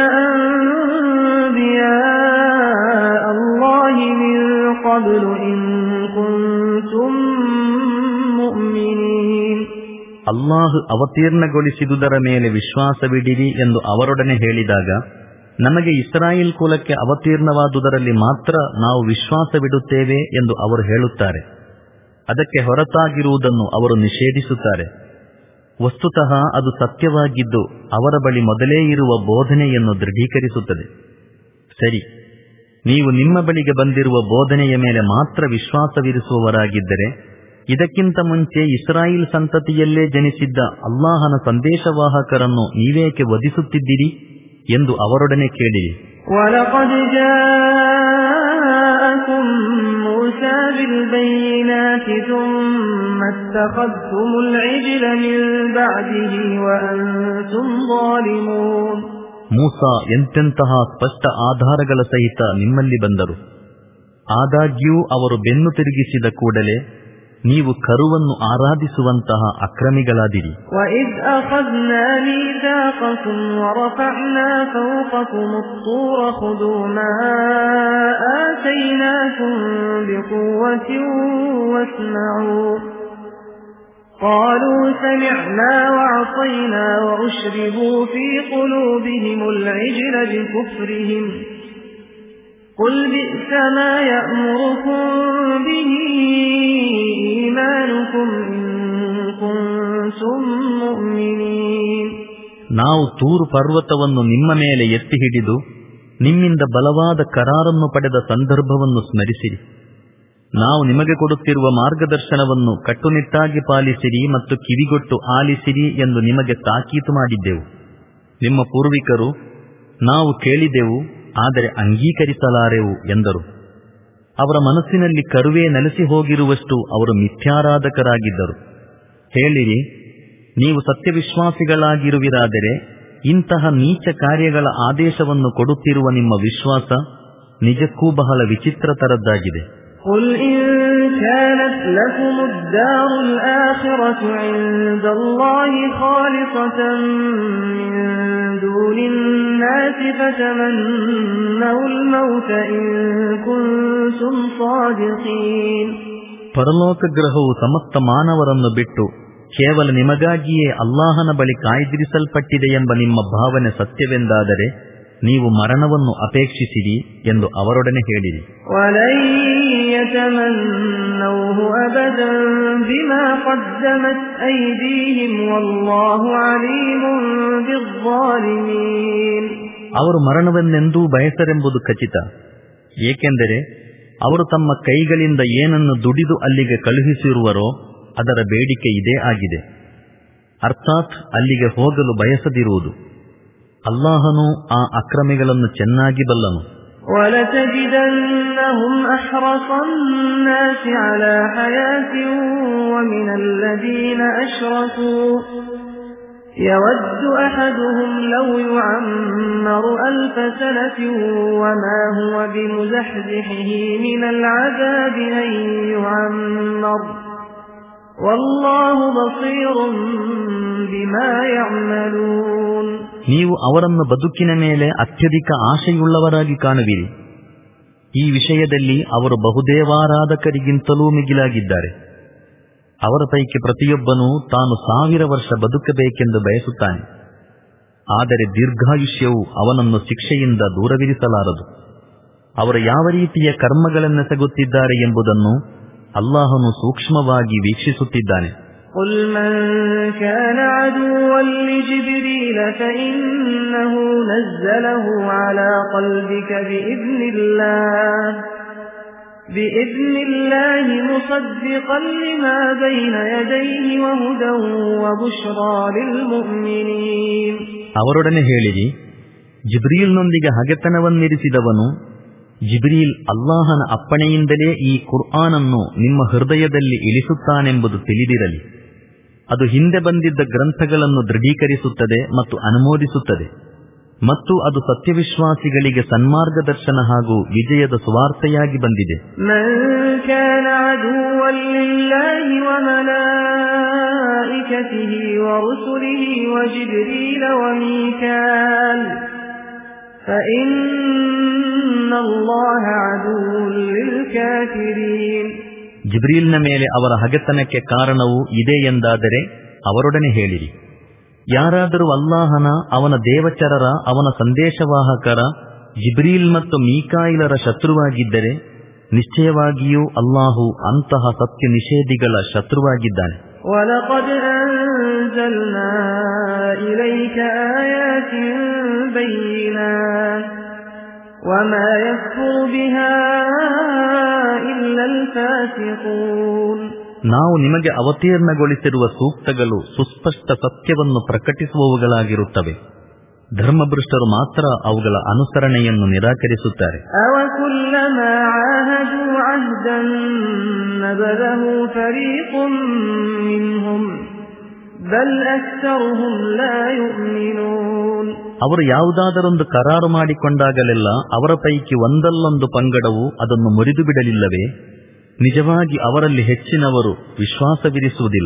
أَنْبِيَاءَ اللَّهِ مِنْ قَبْلُ إِنْ كُنْتُمْ مُؤْمِنِينَ. ಅಲ್ಲಾಹ್ ಅವತೀರ್ಣಗೊಳಿಸಿದುದರ ಮೇಲೆ ವಿಶ್ವಾಸವಿಡಿರಿ ಎಂದು ಅವರೊಡನೆ ಹೇಳಿದಾಗ, ನಮಗೆ ಇಸ್ರಾಯೇಲ್ ಕುಲಕ್ಕೆ ಅವತೀರ್ಣವಾದುದರಲ್ಲಿ ಮಾತ್ರ ನಾವು ವಿಶ್ವಾಸವಿಡುತ್ತೇವೆ ಎಂದು ಅವರು ಹೇಳುತ್ತಾರೆ. ಅದಕ್ಕೆ ಹೊರತಾಗಿರುವುದನ್ನು ಅವರು ನಿಷೇಧಿಸುತ್ತಾರೆ. ವಸ್ತುತಃ ಅದು ಸತ್ಯವಾಗಿದ್ದು ಅವರ ಬಳಿ ಮೊದಲೇ ಇರುವ ಬೋಧನೆಯನ್ನು ದೃಢೀಕರಿಸುತ್ತದೆ. ಸರಿ, ನೀವು ನಿಮ್ಮ ಬಳಿಗೆ ಬಂದಿರುವ ಬೋಧನೆಯ ಮೇಲೆ ಮಾತ್ರ ವಿಶ್ವಾಸವಿರಿಸುವವರಾಗಿದ್ದರೆ ಇದಕ್ಕಿಂತ ಮುಂಚೆ ಇಸ್ರಾಯೇಲ್ ಸಂತತಿಯಲ್ಲೇ ಜನಿಸಿದ್ದ ಅಲ್ಲಾಹನ ಸಂದೇಶವಾಹಕರನ್ನು ನೀವೇಕೆ ವಧಿಸುತ್ತಿದ್ದೀರಿ ಎಂದು ಅವರೊಡನೆ ಕೇಳಿರಿ. ವಲಕದ್ ಜಾಅಕುಂ ಮೂಸಾ ಬಿಲ್ಬೈನಾತಿ ಥುಮ್ಮ ಇತ್ತಖದ್ತುಮುಲ್ ಇಜ್ಲ ಮಿನ್ ಬಅದಿಹಿ ವಅಂತುಂ ಝಾಲಿಮೂನ್. ಮೂಸಾ ಎಂತೆಂತಹ ಸ್ಪಷ್ಟ ಆಧಾರಗಳ ಸಹಿತ ನಿಮ್ಮಲ್ಲಿ ಬಂದರು. ಆದಾಗ್ಯೂ ಅವರು ಬೆನ್ನು ತಿರುಗಿಸಿದ ಕೂಡಲೇ ನೀವು ಕರುವನ್ನು ಆರಾಧಿಸುವಂತಹ ಅಕ್ರಮಿಗಳಾದಿರಿ. ವಇದ್ ಅಖದ್ನಾ ಮೀಥಾಕಕುಂ ವರಫಅನಾ ಫೌಕಕುಂ ಅತ್-ತೂರ ಖುದೂ ಮಾ ಆತೈನಾಕುಂ ಬಿಖುವ್ವತಿನ್ ವಸ್ಮಅೂ قالوا سمعنا وعصينا وأشربوا في قلوبهم العجل بكفرهم قل بئس ما يأمركم به إيمانكم إن كنتم مؤمنين. ನಾವು ತೂರು ಪರ್ವತವನ್ನು ನಿಮ್ಮ ಮೇಲೆ ಎತ್ತಿ ಹಿಡಿದು ನಿಮ್ಮಿಂದ ಬಲವಾದ ಕರಾರನ್ನು ಪಡೆದ ಸಂದರ್ಭವನ್ನು ಸ್ಮರಿಸಿರಿ. ನಾವು ನಿಮಗೆ ಕೊಡುತ್ತಿರುವ ಮಾರ್ಗದರ್ಶನವನ್ನು ಕಟ್ಟುನಿಟ್ಟಾಗಿ ಪಾಲಿಸಿರಿ ಮತ್ತು ಕಿವಿಗೊಟ್ಟು ಆಲಿಸಿರಿ ಎಂದು ನಿಮಗೆ ತಾಕೀತು ಮಾಡಿದ್ದೆವು. ನಿಮ್ಮ ಪೂರ್ವಿಕರು ನಾವು ಕೇಳಿದೆವು ಆದರೆ ಅಂಗೀಕರಿಸಲಾರೆವು ಎಂದರು. ಅವರ ಮನಸ್ಸಿನಲ್ಲಿ ಕರುವೇ ನೆಲೆಸಿ ಹೋಗಿರುವಷ್ಟು ಅವರು ಮಿಥ್ಯಾರಾಧಕರಾಗಿದ್ದರು. ಹೇಳಿರಿ, ನೀವು ಸತ್ಯವಿಶ್ವಾಸಿಗಳಾಗಿರುವಿರಾದರೆ ಇಂತಹ ನೀಚ ಕಾರ್ಯಗಳ ಆದೇಶವನ್ನು ಕೊಡುತ್ತಿರುವ ನಿಮ್ಮ ವಿಶ್ವಾಸ ನಿಜಕ್ಕೂ ಬಹಳ ವಿಚಿತ್ರ ತರದ್ದಾಗಿದೆ. قل إن كانت لكم الدار الآخرة عند الله خالصة من دون الناس فتمنوا الموت إن كنتم صادقين. ಪರಲೋಕ ಗ್ರಹವು ಸಮಸ್ತ ಮಾನವರನ್ನು ಬಿಟ್ಟು ಕೇವಲ ನಿಮಗಾಗಿಯೇ ಅಲ್ಲಾಹನ ಬಳಿ ಕಾಯ್ದಿರಿಸಲ್ಪಟ್ಟಿದೆ ಎಂಬ ನಿಮ್ಮ ಭಾವನೆ ಸತ್ಯವೆಂದಾದರೆ ನೀವು ಮರಣವನ್ನು ಅಪೇಕ್ಷಿಸಿರಿ ಎಂದು ಅವರೊಡನೆ ಹೇಳಿರಿ. ಅವರು ಮರಣವನ್ನೆಂದೂ ಬಯಸರೆಂಬುದು ಖಚಿತ, ಏಕೆಂದರೆ ಅವರು ತಮ್ಮ ಕೈಗಳಿಂದ ಏನನ್ನು ದುಡಿದು ಅಲ್ಲಿಗೆ ಕಳುಹಿಸಿರುವರೋ ಅದರ ಬೇಡಿಕೆ ಇದೇ ಆಗಿದೆ, ಅರ್ಥಾತ್ ಅಲ್ಲಿಗೆ ಹೋಗಲು ಬಯಸದಿರುವುದು. ಅಲ್ಲಾಹನು ಆ ಅಕ್ರಮಿಗಳನ್ನು ಚೆನ್ನಾಗಿ ಬಲ್ಲನು. وَلَتَجِدَنَّهُمْ أَحْرَصَ النَّاسِ عَلَى حَيَاةٍ وَمِنَ الَّذِينَ أَشْرَكُوا يَوَدُّ أَحَدُهُمْ لَوْ يُعَمَّرُ أَلْفَ سَنَةٍ وَمَا هُوَ بِمُزَحْزِحِهِ مِنَ الْعَذَابِ أَن يُعَمَّرَ ವಲ್ಲಾಹು ಬಸೀರುನ್ ಬಿಮಾ ಯಅಮಲೂನ್. ನೀವು ಅವರನ್ನು ಬದುಕಿನ ಮೇಲೆ ಅತ್ಯಧಿಕ ಆಶೆಯುಳ್ಳವರಾಗಿ ಕಾಣುವಿರಿ. ಈ ವಿಷಯದಲ್ಲಿ ಅವರು ಬಹುದೇವಾರಾಧಕರಿಗಿಂತಲೂ ಮಿಗಿಲಾಗಿದ್ದಾರೆ. ಅವರ ಪೈಕಿ ಪ್ರತಿಯೊಬ್ಬನೂ ತಾನು ಸಾವಿರ ವರ್ಷ ಬದುಕಬೇಕೆಂದು ಬಯಸುತ್ತಾನೆ. ಆದರೆ ದೀರ್ಘಾಯುಷ್ಯವು ಅವನನ್ನು ಶಿಕ್ಷೆಯಿಂದ ದೂರವಿರಿಸಲಾರದು. ಅವರು ಯಾವ ರೀತಿಯ ಕರ್ಮಗಳನ್ನೆಸಗುತ್ತಿದ್ದಾರೆ ಎಂಬುದನ್ನು ಅಲ್ಲಾಹನು ಸೂಕ್ಷ್ಮವಾಗಿ ವೀಕ್ಷಿಸುತ್ತಿದ್ದಾನೆ. قُلْ مَنْ كَانَ عَدُوًّا لِجِبْرِيلَ فَإِنَّهُ نَزَّلَهُ عَلَى قَلْبِكَ بِإِذْنِ اللَّهِ بِإِذْنِ اللَّهِ مُصَدِّقًا لِمَا بَيْنَ يَدَيْهِ وَهُدًى وَبُشْرَى لِلْمُؤْمِنِينَ. ಅವರೊಡನೆ ಹೇಳಿರಿ, ಜಿಬ್ರೀಲ್ನೊಂದಿಗೆ ಹಗೆತನವನ್ನಿರಿಸಿದವನು ಜಿಬ್ರೀಲ್ ಅಲ್ಲಾಹನ ಅಪ್ಪಣೆಯಿಂದಲೇ ಈ ಕುರ್ಆನನ್ನು ನಿಮ್ಮ ಹೃದಯದಲ್ಲಿ ಇಳಿಸುತ್ತಾನೆಂಬುದು ತಿಳಿದಿರಲಿ. ಅದು ಹಿಂದೆ ಬಂದಿದ್ದ ಗ್ರಂಥಗಳನ್ನು ದೃಢೀಕರಿಸುತ್ತದೆ ಮತ್ತು ಅನುಮೋದಿಸುತ್ತದೆ, ಮತ್ತು ಅದು ಸತ್ಯವಿಶ್ವಾಸಿಗಳಿಗೆ ಸನ್ಮಾರ್ಗದರ್ಶನ ಹಾಗೂ ವಿಜಯದ ಸುವಾರ್ತೆಯಾಗಿ ಬಂದಿದೆ. ಮನ್ ಕಾನ ಅದುವ್ವನ್ ಲಿಲ್ಲಾಹಿ ವ ಮಲಾಯಿಕತಿಹಿ ವ ರುಸುಲಿಹಿ ವ ಜಿಬ್ರೀಲ ವ ಮೀಕಾಲ್ فإن الله عدو للكافرين. ಜಿಬ್ರೀಲ್ನ ಮೇಲೆ ಅವರ ಹಗೆತನಕ್ಕೆ ಕಾರಣವು ಇದೆ ಎಂದಾದರೆ ಅವರೊಡನೆ ಹೇಳಿರಿ, ಯಾರಾದರೂ ಅಲ್ಲಾಹನ, ಅವನ ದೇವಚರರ, ಅವನ ಸಂದೇಶವಾಹಕರ ಜಿಬ್ರೀಲ್ ಮತ್ತು ಮೀಕಾಯಿಲರ ಶತ್ರುವಾಗಿದ್ದರೆ ನಿಶ್ಚಯವಾಗಿಯೂ ಅಲ್ಲಾಹು ಅಂತಹ ಸತ್ಯ ನಿಷೇಧಿಗಳ ಶತ್ರುವಾಗಿದ್ದಾನೆ. وَلَقَدْ أَنزَلْنَا نزلنا إليك آيات بينات وما يكفر بها إلا الفاسقون. ನಾವು ನಿಮಗೆ ಅವತೀರ್ಣಗೊಳಿಸಿರುವ ಸೂಕ್ತಗಳು ಸುಸ್ಪಷ್ಟ ಸತ್ಯವನ್ನು ಪ್ರಕಟಿಸುವವುಗಳಾಗಿರುತ್ತವೆ. ಧರ್ಮಭ್ರಷ್ಟರು ಮಾತ್ರ ಅವುಗಳ ಅನುಸರಣೆಯನ್ನು ನಿರಾಕರಿಸುತ್ತಾರೆ. ಅವರು ಯಾವುದಾದರೊಂದು ಕರಾರು ಮಾಡಿಕೊಂಡಾಗಲೆಲ್ಲ ಅವರ ಪೈಕಿ ಒಂದಲ್ಲೊಂದು ಪಂಗಡವು ಅದನ್ನು ಮುರಿದು ಬಿಡಲಿಲ್ಲವೇ? ನಿಜವಾಗಿ ಅವರಲ್ಲಿ ಹೆಚ್ಚಿನವರು ವಿಶ್ವಾಸವಿರಿಸುವುದಿಲ್ಲ.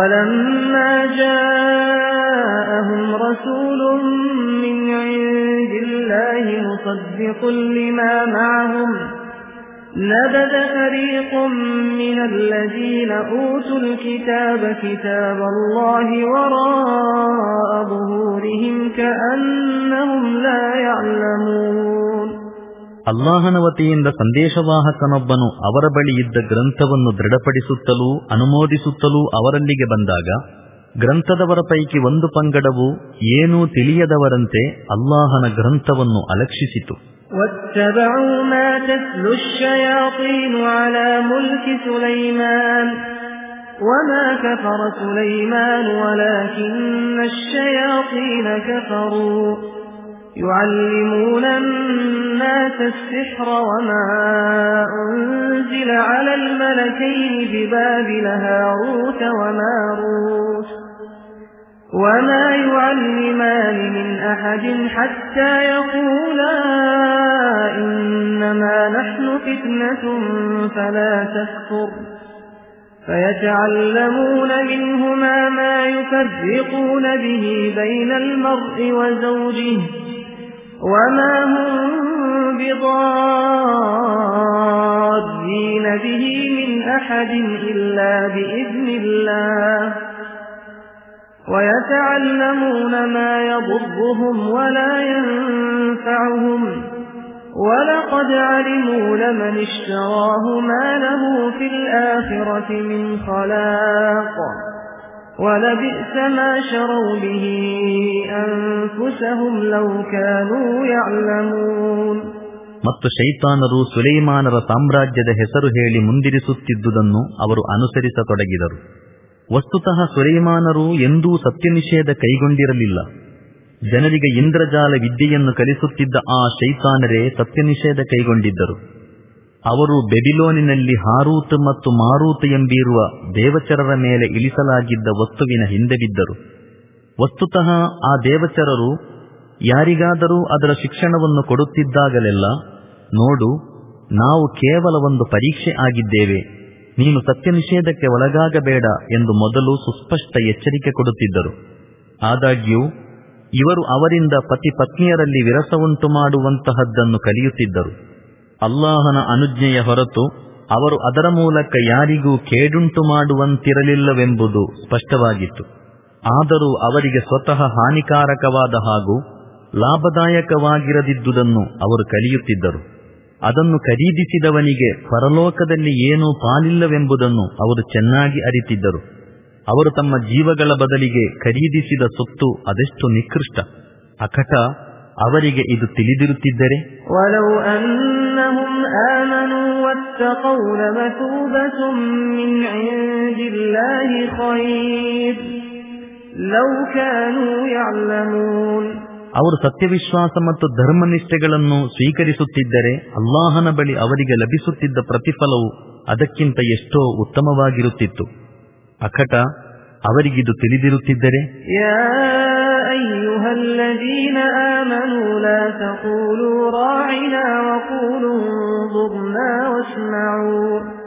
نبذ فريق من الذين أوتوا الكتاب كتاب الله وراء ظهورهم كأنهم لا يعلمون. ಅಲ್ಲಾಹನ ವತಿಯಿಂದ ಸಂದೇಶವಾಹಕನೊಬ್ಬನು ಅವರ ಬಳಿ ಇದ್ದ ಗ್ರಂಥವನ್ನು ದೃಢಪಡಿಸುತ್ತಲೂ ಅನುಮೋದಿಸುತ್ತಲೂ ಅವರಲ್ಲಿಗೆ ಬಂದಾಗ ಗ್ರಂಥದವರ ಪೈಕಿ ಒಂದು ಪಂಗಡವು ಏನೂ ತಿಳಿಯದವರಂತೆ ಅಲ್ಲಾಹನ ಗ್ರಂಥವನ್ನು ಅಲಕ್ಷಿಸಿತು. واتبعوا ما تتلو الشياطين على ملك سليمان وما كفر سليمان ولكن الشياطين كفروا يعلمون الناس السحر وما أنزل على الملكين ببابل هاروت وماروت وما يعلمان من أحد حتى يقولا إنما نحن فتنة فلا تكفر فيتعلمون منهما ما يفرقون به بين المرء وزوجه وما هم بضارين به من أحد إلا بإذن الله ويتعلمون ما يضرهم ولا ينفعهم ولقد علموا لمن اشتراه ما له في الآخرة من خلاق ولبئس ما شروا به أنفسهم لو كانوا يعلمون. ಮತ್ತು ಶೈತಾನರು ಸುಲೈಮಾನರ ಸಾಮ್ರಾಜ್ಯದ ಹೆಸರು ಹೇಳಿ ಮುಂದಿರಿಸುತ್ತಿದ್ದುದನ್ನು ಅವರು ಅನುಸರಿಸತೊಡಗಿದರು. ವಸ್ತುತಃ ಸುಲೈಮಾನರು ಎಂದೂ ಸತ್ಯನಿಷೇಧ ಕೈಗೊಂಡಿರಲಿಲ್ಲ. ಜನರಿಗೆ ಇಂದ್ರಜಾಲ ವಿದ್ಯೆಯನ್ನು ಕಲಿಸುತ್ತಿದ್ದ ಆ ಶೈತಾನರೇ ಸತ್ಯನಿಷೇಧ ಕೈಗೊಂಡಿದ್ದರು. ಅವರು ಬೆಬಿಲೋನಿನಲ್ಲಿ ಹಾರೂತ್ ಮತ್ತು ಮಾರೂತ್ ಎಂಬಿರುವ ದೇವಚರರ ಮೇಲೆ ಇಳಿಸಲಾಗಿದ್ದ ವಸ್ತುವಿನ ಹಿಂದೆ ಬಿದ್ದರು. ವಸ್ತುತಃ ಆ ದೇವಚರರು ಯಾರಿಗಾದರೂ ಅದರ ಶಿಕ್ಷಣವನ್ನು ಕೊಡುತ್ತಿದ್ದಾಗಲೆಲ್ಲ, ನೋಡು, ನಾವು ಕೇವಲ ಒಂದು ಪರೀಕ್ಷೆ ಆಗಿದ್ದೇವೆ, ನೀನು ಸತ್ಯನಿಷೇಧಕ್ಕೆ ಒಳಗಾಗಬೇಡ ಎಂದು ಮೊದಲು ಸುಸ್ಪಷ್ಟ ಎಚ್ಚರಿಕೆ ಕೊಡುತ್ತಿದ್ದರು. ಆದಾಗ್ಯೂ ಇವರು ಅವರಿಂದ ಪತಿ ಪತ್ನಿಯರಲ್ಲಿ ವಿರಸವುಂಟು ಮಾಡುವಂತಹದ್ದನ್ನು ಕಲಿಯುತ್ತಿದ್ದರು. ಅಲ್ಲಾಹನ ಅನುಜ್ಞೆಯ ಹೊರತು ಅವರು ಅದರ ಮೂಲಕ ಯಾರಿಗೂ ಕೇಡುಂಟು ಮಾಡುವಂತಿರಲಿಲ್ಲವೆಂಬುದು ಸ್ಪಷ್ಟವಾಗಿತ್ತು. ಆದರೂ ಅವರಿಗೆ ಸ್ವತಃ ಹಾನಿಕಾರಕವಾದ ಹಾಗೂ ಲಾಭದಾಯಕವಾಗಿರದಿದ್ದುದನ್ನು ಅವರು ಕಲಿಯುತ್ತಿದ್ದರು. ಅದನ್ನು ಖರೀದಿಸಿದವನಿಗೆ ಪರಲೋಕದಲ್ಲಿ ಏನೂ ಪಾಲಿಲ್ಲವೆಂಬುದನ್ನು ಅವರು ಚೆನ್ನಾಗಿ ಅರಿತಿದ್ದರು. ಅವರು ತಮ್ಮ ಜೀವಗಳ ಬದಲಿಗೆ ಖರೀದಿಸಿದ ಸೊತ್ತು ಅದೆಷ್ಟು ನಿಕೃಷ್ಟ, ಅಕಟ ಅವರಿಗೆ ಇದು ತಿಳಿದಿರುತ್ತಿದ್ದರೆ. ವಲೌ ಅನ್ನಹುಂ ಆಮನೂ ವತ್ತಖೌ ಲಮತೂಬತುಂ ಮಿನ್ ಇಂದಿಲ್ಲಾಹಿ ಖೈರ್ ಲೌ ಕಾನೂ ಯಅಲಮೂನ್. ಅವರು ಸತ್ಯವಿಶ್ವಾಸ ಮತ್ತು ಧರ್ಮನಿಷ್ಠೆಗಳನ್ನು ಸ್ವೀಕರಿಸುತ್ತಿದ್ದರೆ ಅಲ್ಲಾಹನ ಬಳಿ ಅವರಿಗೆ ಲಭಿಸುತ್ತಿದ್ದ ಪ್ರತಿಫಲವು ಅದಕ್ಕಿಂತ ಎಷ್ಟೋ ಉತ್ತಮವಾಗಿರುತ್ತಿತ್ತು. ಅಕಟ ಅವರಿಗಿದು ತಿಳಿದಿರುತ್ತಿದ್ದರೆ. ಯಾ ಅಯ್ಯುಹಲ್ಲದೀನ ಆಮನೂ ಲಾ ತಖೂಲೂ ರಾಯಿನಾ ವಖೂಲೂ ದುರ್ನಾ ವಸ್ಮಊ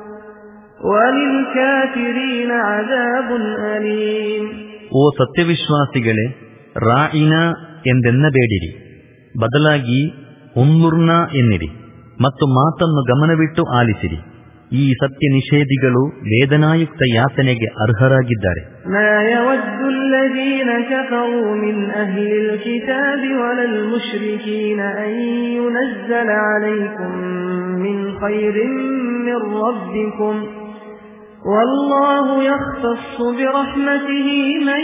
ವಲಿಲ್ ಕಾಫಿರೀನ ಅಜಾಬುನ್ ಅಲೀಮ್. ಓ ಸತ್ಯವಿಶ್ವಾಸಿಗಳೇ, ರಾಯಿನಾ ಎಂದೆನ್ನಬೇಡಿರಿ, ಬದಲಾಗಿ ಉನ್ನುರ್ನ ಎನ್ನಿರಿ ಮತ್ತು ಮಾತನ್ನು ಗಮನವಿಟ್ಟು ಆಲಿಸಿರಿ. ಈ ಸತ್ಯ ನಿಷೇಧಿಗಳು ವೇದನಾಯುಕ್ತ ಯಾತನೆಗೆ ಅರ್ಹರಾಗಿದ್ದಾರೆ. ಮಾ ಯವದ್ದು ಅಲ್ಲದೀನ ಕಫರೂ ಮಿನ್ ಅಹ್ಲಿಲ್ ಕಿತಾಬಿ ವಲಲ್ ಮುಶ್ರಿಕೀನ ಅನ್ ಯುನಜ್ಜಲ ಅಲೈಕುಂ ಮಿನ್ ಖೈರಿನ್ ಮಿರ್ ರಬ್ಬಿಕುಂ والله يختص برحمته من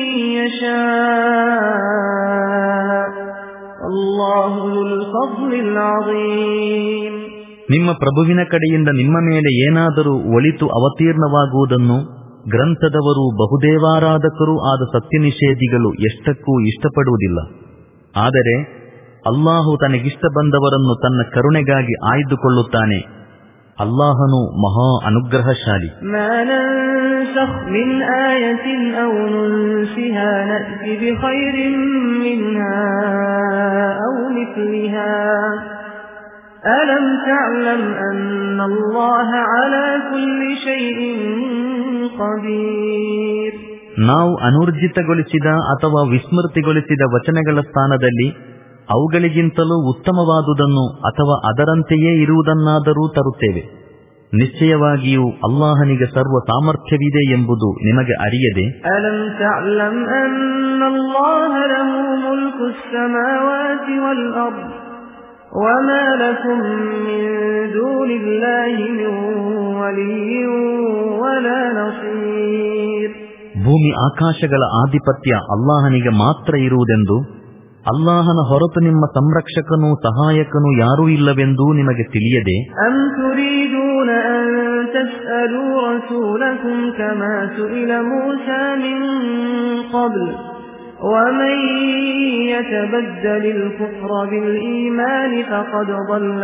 يشاء الله ذو الفضل العظيم. ನಿಮ್ಮ ಪ್ರಭುವಿನ ಕಡೆಯಿಂದ ನಿಮ್ಮ ಮೇಲೆ ಏನಾದರೂ ಒಳಿತು ಅವತೀರ್ಣವಾಗುವುದನ್ನು ಗ್ರಂಥದವರು ಬಹುದೇವಾರಾಧಕರೂ ಆದ ಸತ್ಯನಿಷೇಧಿಗಳು ಎಷ್ಟಕ್ಕೂ ಇಷ್ಟಪಡುವುದಿಲ್ಲ. ಆದರೆ ಅಲ್ಲಾಹು ತನಗಿಷ್ಟ ಬಂದವರನ್ನು ತನ್ನ ಕರುಣೆಗಾಗಿ ಆಯ್ದುಕೊಳ್ಳುತ್ತಾನೆ. ಅಲ್ಲಾಹನು ಮಹಾ ಅನುಗ್ರಹಶಾಲಿ. ألم تعلم أن الله على كل شيء قدير. ನಾವು ಅನೂರ್ಜಿತಗೊಳಿಸಿದ ಅಥವಾ ವಿಸ್ಮೃತಿಗೊಳಿಸಿದ ವಚನಗಳ ಸ್ಥಾನದಲ್ಲಿ ಅವುಗಳಿಗಿಂತಲೂ ಉತ್ತಮವಾದುದನ್ನು ಅಥವಾ ಅದರಂತೆಯೇ ಇರುವುದನ್ನಾದರೂ ತರುತ್ತೇವೆ. ನಿಶ್ಚಯವಾಗಿಯೂ ಅಲ್ಲಾಹನಿಗೆ ಸರ್ವ ಸಾಮರ್ಥ್ಯವಿದೆ ಎಂಬುದು ನಿಮಗೆ ಅರಿಯದೆ? ಅಲಂ ತಅಲಂ ಅನ್ನಲ್ಲಾಹ ಲಹು ಮುಲ್ಕು ಸ್ಸಮಾವಾತಿ ವಲ್ ಅರ್ದ್ ವಮಾ ಲಕುಂ ಮಿನ್ ದೂನಿಲ್ಲಾಹಿ ಮಿನ್ ವಲಿಯ್ಯಿನ್ ವಲಾ ನಸೀರ್. ಭೂಮಿ ಆಕಾಶಗಳ ಆಧಿಪತ್ಯ ಅಲ್ಲಾಹನಿಗೆ ಮಾತ್ರ ಇರುವುದೆಂದು, ಅಲ್ಲಾಹನ ಹೊರತು ನಿಮ್ಮ ಸಂರಕ್ಷಕನೂ ಸಹಾಯಕನೂ ಯಾರೂ ಇಲ್ಲವೆಂದೂ ನಿಮಗೆ ತಿಳಿಯದೆ? ಅಂ ತುರೀದೂನ ಅನ್ ತಸ್ಅಲೂ ರಸೂಲಕುಂ ಕಮಾ ಸುಇಲ ಮೂಸಾ ಮಿನ್ क़ब्ल ವಮನ್ ಯತಬದ್ದಲಿಲ್ ಕುಫ್ರ ಬಿಲ್ ಈಮಾನ್ ಫಖದ್ ضل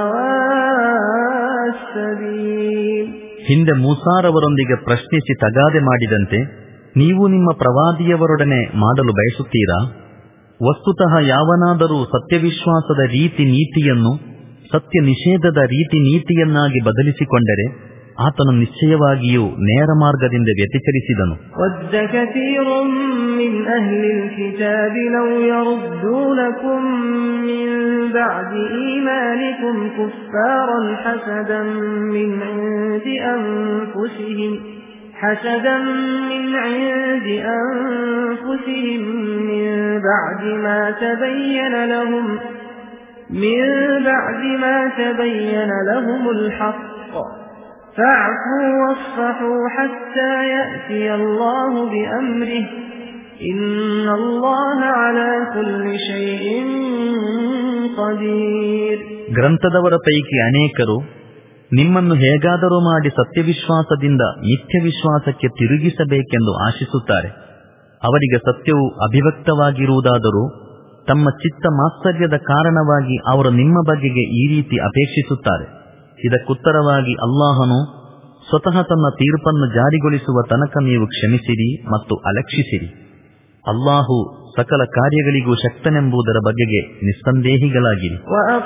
ಸವಾಅ ಸಬೀಲ್. ಹಿಂದೆ ಮೂಸಾರವರೊಂದಿಗೆ ಪ್ರಶ್ನಿಸಿ ತಗಾದೆ ಮಾಡಿದಂತೆ ನೀವು ನಿಮ್ಮ ಪ್ರವಾದಿಯವರೊಡನೆ ಮಾಡಲು ಬಯಸುತ್ತೀರಾ? ವಸ್ತುತಃ ಯಾವನಾದರೂ ಸತ್ಯವಿಶ್ವಾಸದ ರೀತಿ ನೀತಿಯನ್ನು ಸತ್ಯ ನಿಷೇಧದ ರೀತಿ ನೀತಿಯನ್ನಾಗಿ ಬದಲಿಸಿಕೊಂಡರೆ ಆತನು ನಿಶ್ಚಯವಾಗಿಯೂ ನೇರ ಮಾರ್ಗದಿಂದ ವ್ಯತಿಚರಿಸಿದನು. ವದ್ದ ಕತೀರುಂ ಮಿನ್ ಅಹ್ಲಿಲ್ ಕಿತಾಬಿ ಲೌ ಯರುದ್ದೂನಕುಂ ಮಿನ್ ಬಅದಿ ಈಮಾನಿಕುಂ ಕುಫಾರನ್ ಹಸದನ್ ಮಿನ್ ಇಂದಿ ಅನ್ಫುಸಿಹಿಂ حسدا من عند أنفسهم من بعد ما تبين لهم من بعد ما تبين لهم الحق فاعفوا واصفحوا حتى يأتي الله بأمره إن الله على كل شيء قدير. ಗ್ರಂಥದವರ ಪೈಕಿ ಅನೇಕರು ನಿಮ್ಮನ್ನು ಹೇಗಾದರೂ ಮಾಡಿ ಸತ್ಯವಿಶ್ವಾಸದಿಂದ ಮಿಥ್ಯ ವಿಶ್ವಾಸಕ್ಕೆ ತಿರುಗಿಸಬೇಕೆಂದು ಆಶಿಸುತ್ತಾರೆ. ಅವರಿಗೆ ಸತ್ಯವು ಅಭಿವ್ಯಕ್ತವಾಗಿರುವುದಾದರೂ ತಮ್ಮ ಚಿತ್ತ ಮಾತ್ಸರ್ಯದ ಕಾರಣವಾಗಿ ಅವರು ನಿಮ್ಮ ಬಗೆಗೆ ಈ ರೀತಿ ಅಪೇಕ್ಷಿಸುತ್ತಾರೆ. ಇದಕ್ಕುತ್ತರವಾಗಿ ಅಲ್ಲಾಹನು ಸ್ವತಃ ತನ್ನ ತೀರ್ಪನ್ನು ಜಾರಿಗೊಳಿಸುವ ತನಕ ನೀವು ಕ್ಷಮಿಸಿರಿ ಮತ್ತು ಅಲಕ್ಷಿಸಿರಿ. ಅಲ್ಲಾಹು ಸಕಲ ಕಾರ್ಯಗಳಿಗೂ ಶಕ್ತನೆಂಬುದರ ಬಗೆಗೆ ನಿಸ್ಸಂದೇಹಿಗಳಾಗಿರಿ.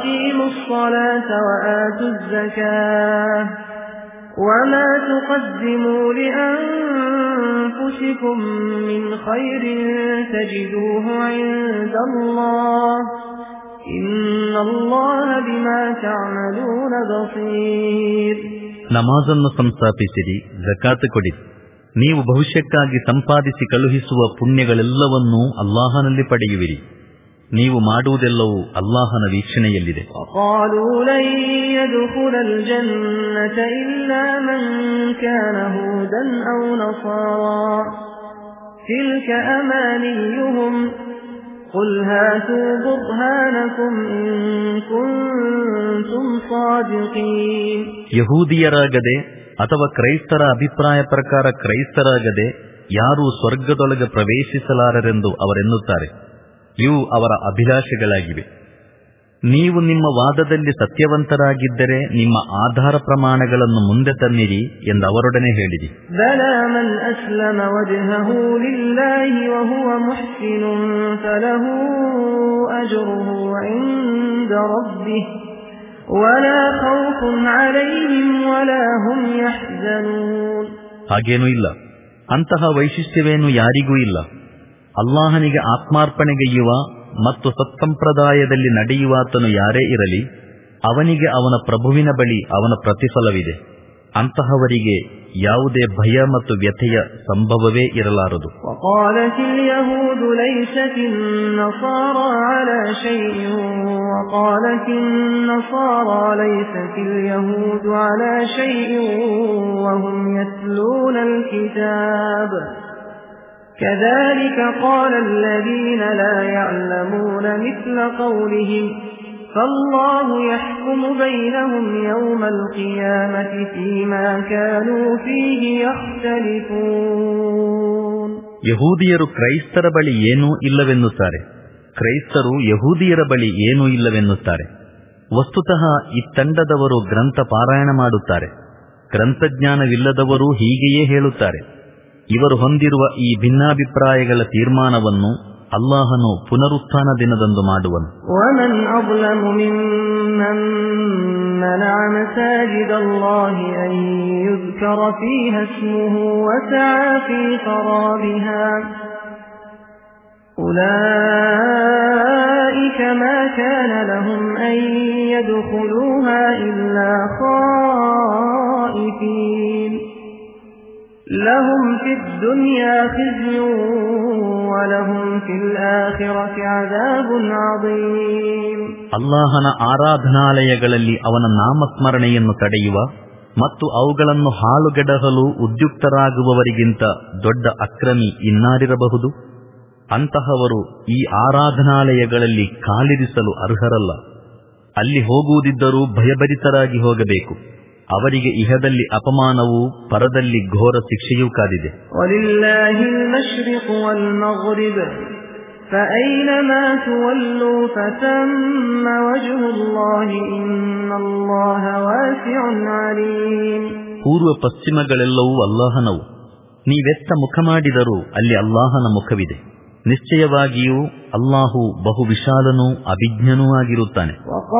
وما تقدموا لأنفسكم من خير تجدوه عند الله إن الله بما تعملون بصير. ನಮಾಜನ್ನು ಸಂಸ್ಥಾಪಿಸಿರಿ, ಜಕಾತ್ ಕೊಡಿರಿ. ನೀವು ಭವಿಷ್ಯಕ್ಕಾಗಿ ಸಂಪಾದಿಸಿ ಕಳುಹಿಸುವ ಪುಣ್ಯಗಳೆಲ್ಲವನ್ನೂ ಅಲ್ಲಾಹನಲ್ಲಿ ಪಡೆಯುವಿರಿ. ನೀವು ಮಾಡುವುದೆಲ್ಲವೂ ಅಲ್ಲಾಹನ ವೀಕ್ಷಣೆಯಲ್ಲಿದೆ. وقالوا لن يدخل الجنة إلا من كان هودا أو نصارى تلك أمانيهم قل هاتوا برهانكم إن كنتم صادقين. ಯಹೂದಿಯರಾಗದೆ ಅಥವಾ ಕ್ರೈಸ್ತರ ಅಭಿಪ್ರಾಯ ಪ್ರಕಾರ ಕ್ರೈಸ್ತರಾಗದೆ ಯಾರೂ ಸ್ವರ್ಗದೊಳಗೆ ಪ್ರವೇಶಿಸಲಾರರೆಂದು ಅವರೆನ್ನುತ್ತಾರೆ. ಇವು ಅವರ ಅಭಿಲಾಷೆಗಳಾಗಿವೆ. ನೀವು ನಿಮ್ಮ ವಾದದಲ್ಲಿ ಸತ್ಯವಂತರಾಗಿದ್ದರೆ ನಿಮ್ಮ ಆಧಾರ ಪ್ರಮಾಣಗಳನ್ನು ಮುಂದೆ ತನ್ನಿರಿ ಎಂದು ಅವರೊಡನೆ ಹೇಳಿರಿ. ಬಲಾ ಮನ್ ಅಸ್ಲಮ ವಜ್ಹಹು ಲಿಲ್ಲಾಹಿ ವಹುವ ಮುಹ್ಸಿನುನ್ ಫಲಹು ಅಜ್ರುಹು ಇಂದ ರಬ್ಬಿಹಿ ವಲಾ ಖೌಫುನ್ ಅಲೈಹಿಂ ವಲಾ ಹುಂ ಯಹ್ಜನೂನ್. ಹಾಗೇನೂ ಇಲ್ಲ, ಅಂತಹ ವೈಶಿಷ್ಟ್ಯವೇನೂ ಯಾರಿಗೂ ಇಲ್ಲ. ಅಲ್ಲಾಹನಿಗೆ ಆತ್ಮಾರ್ಪಣೆಗೈಯುವ ಮತ್ತು ಸತ್ಸಂಪ್ರದಾಯದಲ್ಲಿ ನಡೆಯುವಾತನು ಯಾರೇ ಇರಲಿ, ಅವನಿಗೆ ಅವನ ಪ್ರಭುವಿನ ಬಳಿ ಅವನ ಪ್ರತಿಫಲವಿದೆ. ಅಂತಹವರಿಗೆ ಯಾವುದೇ ಭಯ ಮತ್ತು ವ್ಯಥೆಯ ಸಂಭವವೇ ಇರಲಾರದು. كذلك قال الذين لا يعلمون مثل قولهم فالله يحكم بينهم يوم القيامة فيما كانوا فيه يختلفون. ಯಹೂದಿಯರು ಕ್ರೈಸ್ತರ ಬಳಿ ಏನೂ ಇಲ್ಲವೆನ್ನುತ್ತಾರೆ, ಕ್ರೈಸ್ತರು ಯಹೂದಿಯರ ಬಳಿ ಏನೂ ಇಲ್ಲವೆನ್ನುತ್ತಾರೆ. ವಸ್ತುತಃ ಈ ತಂಡದವರು ಗ್ರಂಥ ಪಾರಾಯಣ ಮಾಡುತ್ತಾರೆ, ಗ್ರಂಥಜ್ಞಾನವಿಲ್ಲದವರೂ ಹೀಗೆಯೇ ಹೇಳುತ್ತಾರೆ. ಇವರು ಹೊಂದಿರುವ ಈ ಭಿನ್ನಾಭಿಪ್ರಾಯಗಳ ತೀರ್ಮಾನವನ್ನು ಅಲ್ಲಾಹನು ಪುನರುತ್ಥಾನ ದಿನದಂದು ಮಾಡುವನು. وَمَنْ أَظْلَمُ مِمَّنْ مَنَعَ مَسَاجِدَ اللَّهِ أَنْ يُذْكَرَ فِيهَا اسْمُهُ وَسَعَى فِي خَرَابِهَا أُولَئِكَ مَا كَانَ لَهُمْ أَنْ يَدْخُلُوهَا إِلَّا خَائِفِينَ لهم في الدنيا خزي ولهم في الآخرة عذاب عظيم. ಅಲ್ಲಾಹನ ಆರಾಧನಾಲಯಗಳಲ್ಲಿ ಅವನ ನಾಮಸ್ಮರಣೆಯನ್ನು ತಡೆಯುವ ಮತ್ತು ಅವುಗಳನ್ನು ಹಾಳುಗೆಡಹಲು ಉದ್ಯುಕ್ತರಾಗುವವರಿಗಿಂತ ದೊಡ್ಡ ಅಕ್ರಮಿ ಇನ್ನಾರಿರಬಹುದು? ಅಂತಹವರು ಈ ಆರಾಧನಾಲಯಗಳಲ್ಲಿ ಕಾಲಿರಿಸಲು ಅರ್ಹರಲ್ಲ. ಅಲ್ಲಿ ಹೋಗುವುದಿದ್ದರೂ ಭಯಭರಿತರಾಗಿ ಹೋಗಬೇಕು. ಅವರಿಗೆ ಇಹದಲ್ಲಿ ಅಪಮಾನವೂ ಪರದಲ್ಲಿ ಘೋರ ಶಿಕ್ಷೆಯೂ ಕಾದಿದೆ. ಪೂರ್ವ ಪಶ್ಚಿಮಗಳೆಲ್ಲವೂ ಅಲ್ಲಾಹನವು. ನೀವೆತ್ತ ಮುಖ ಮಾಡಿದರೂ ಅಲ್ಲಿ ಅಲ್ಲಾಹನ ಮುಖವಿದೆ. ನಿಶ್ಚಯವಾಗಿಯೂ ಅಲ್ಲಾಹು ಬಹು ವಿಶಾಲನೂ ಅಭಿಜ್ಞನೂ ಆಗಿರುತ್ತಾನೆ.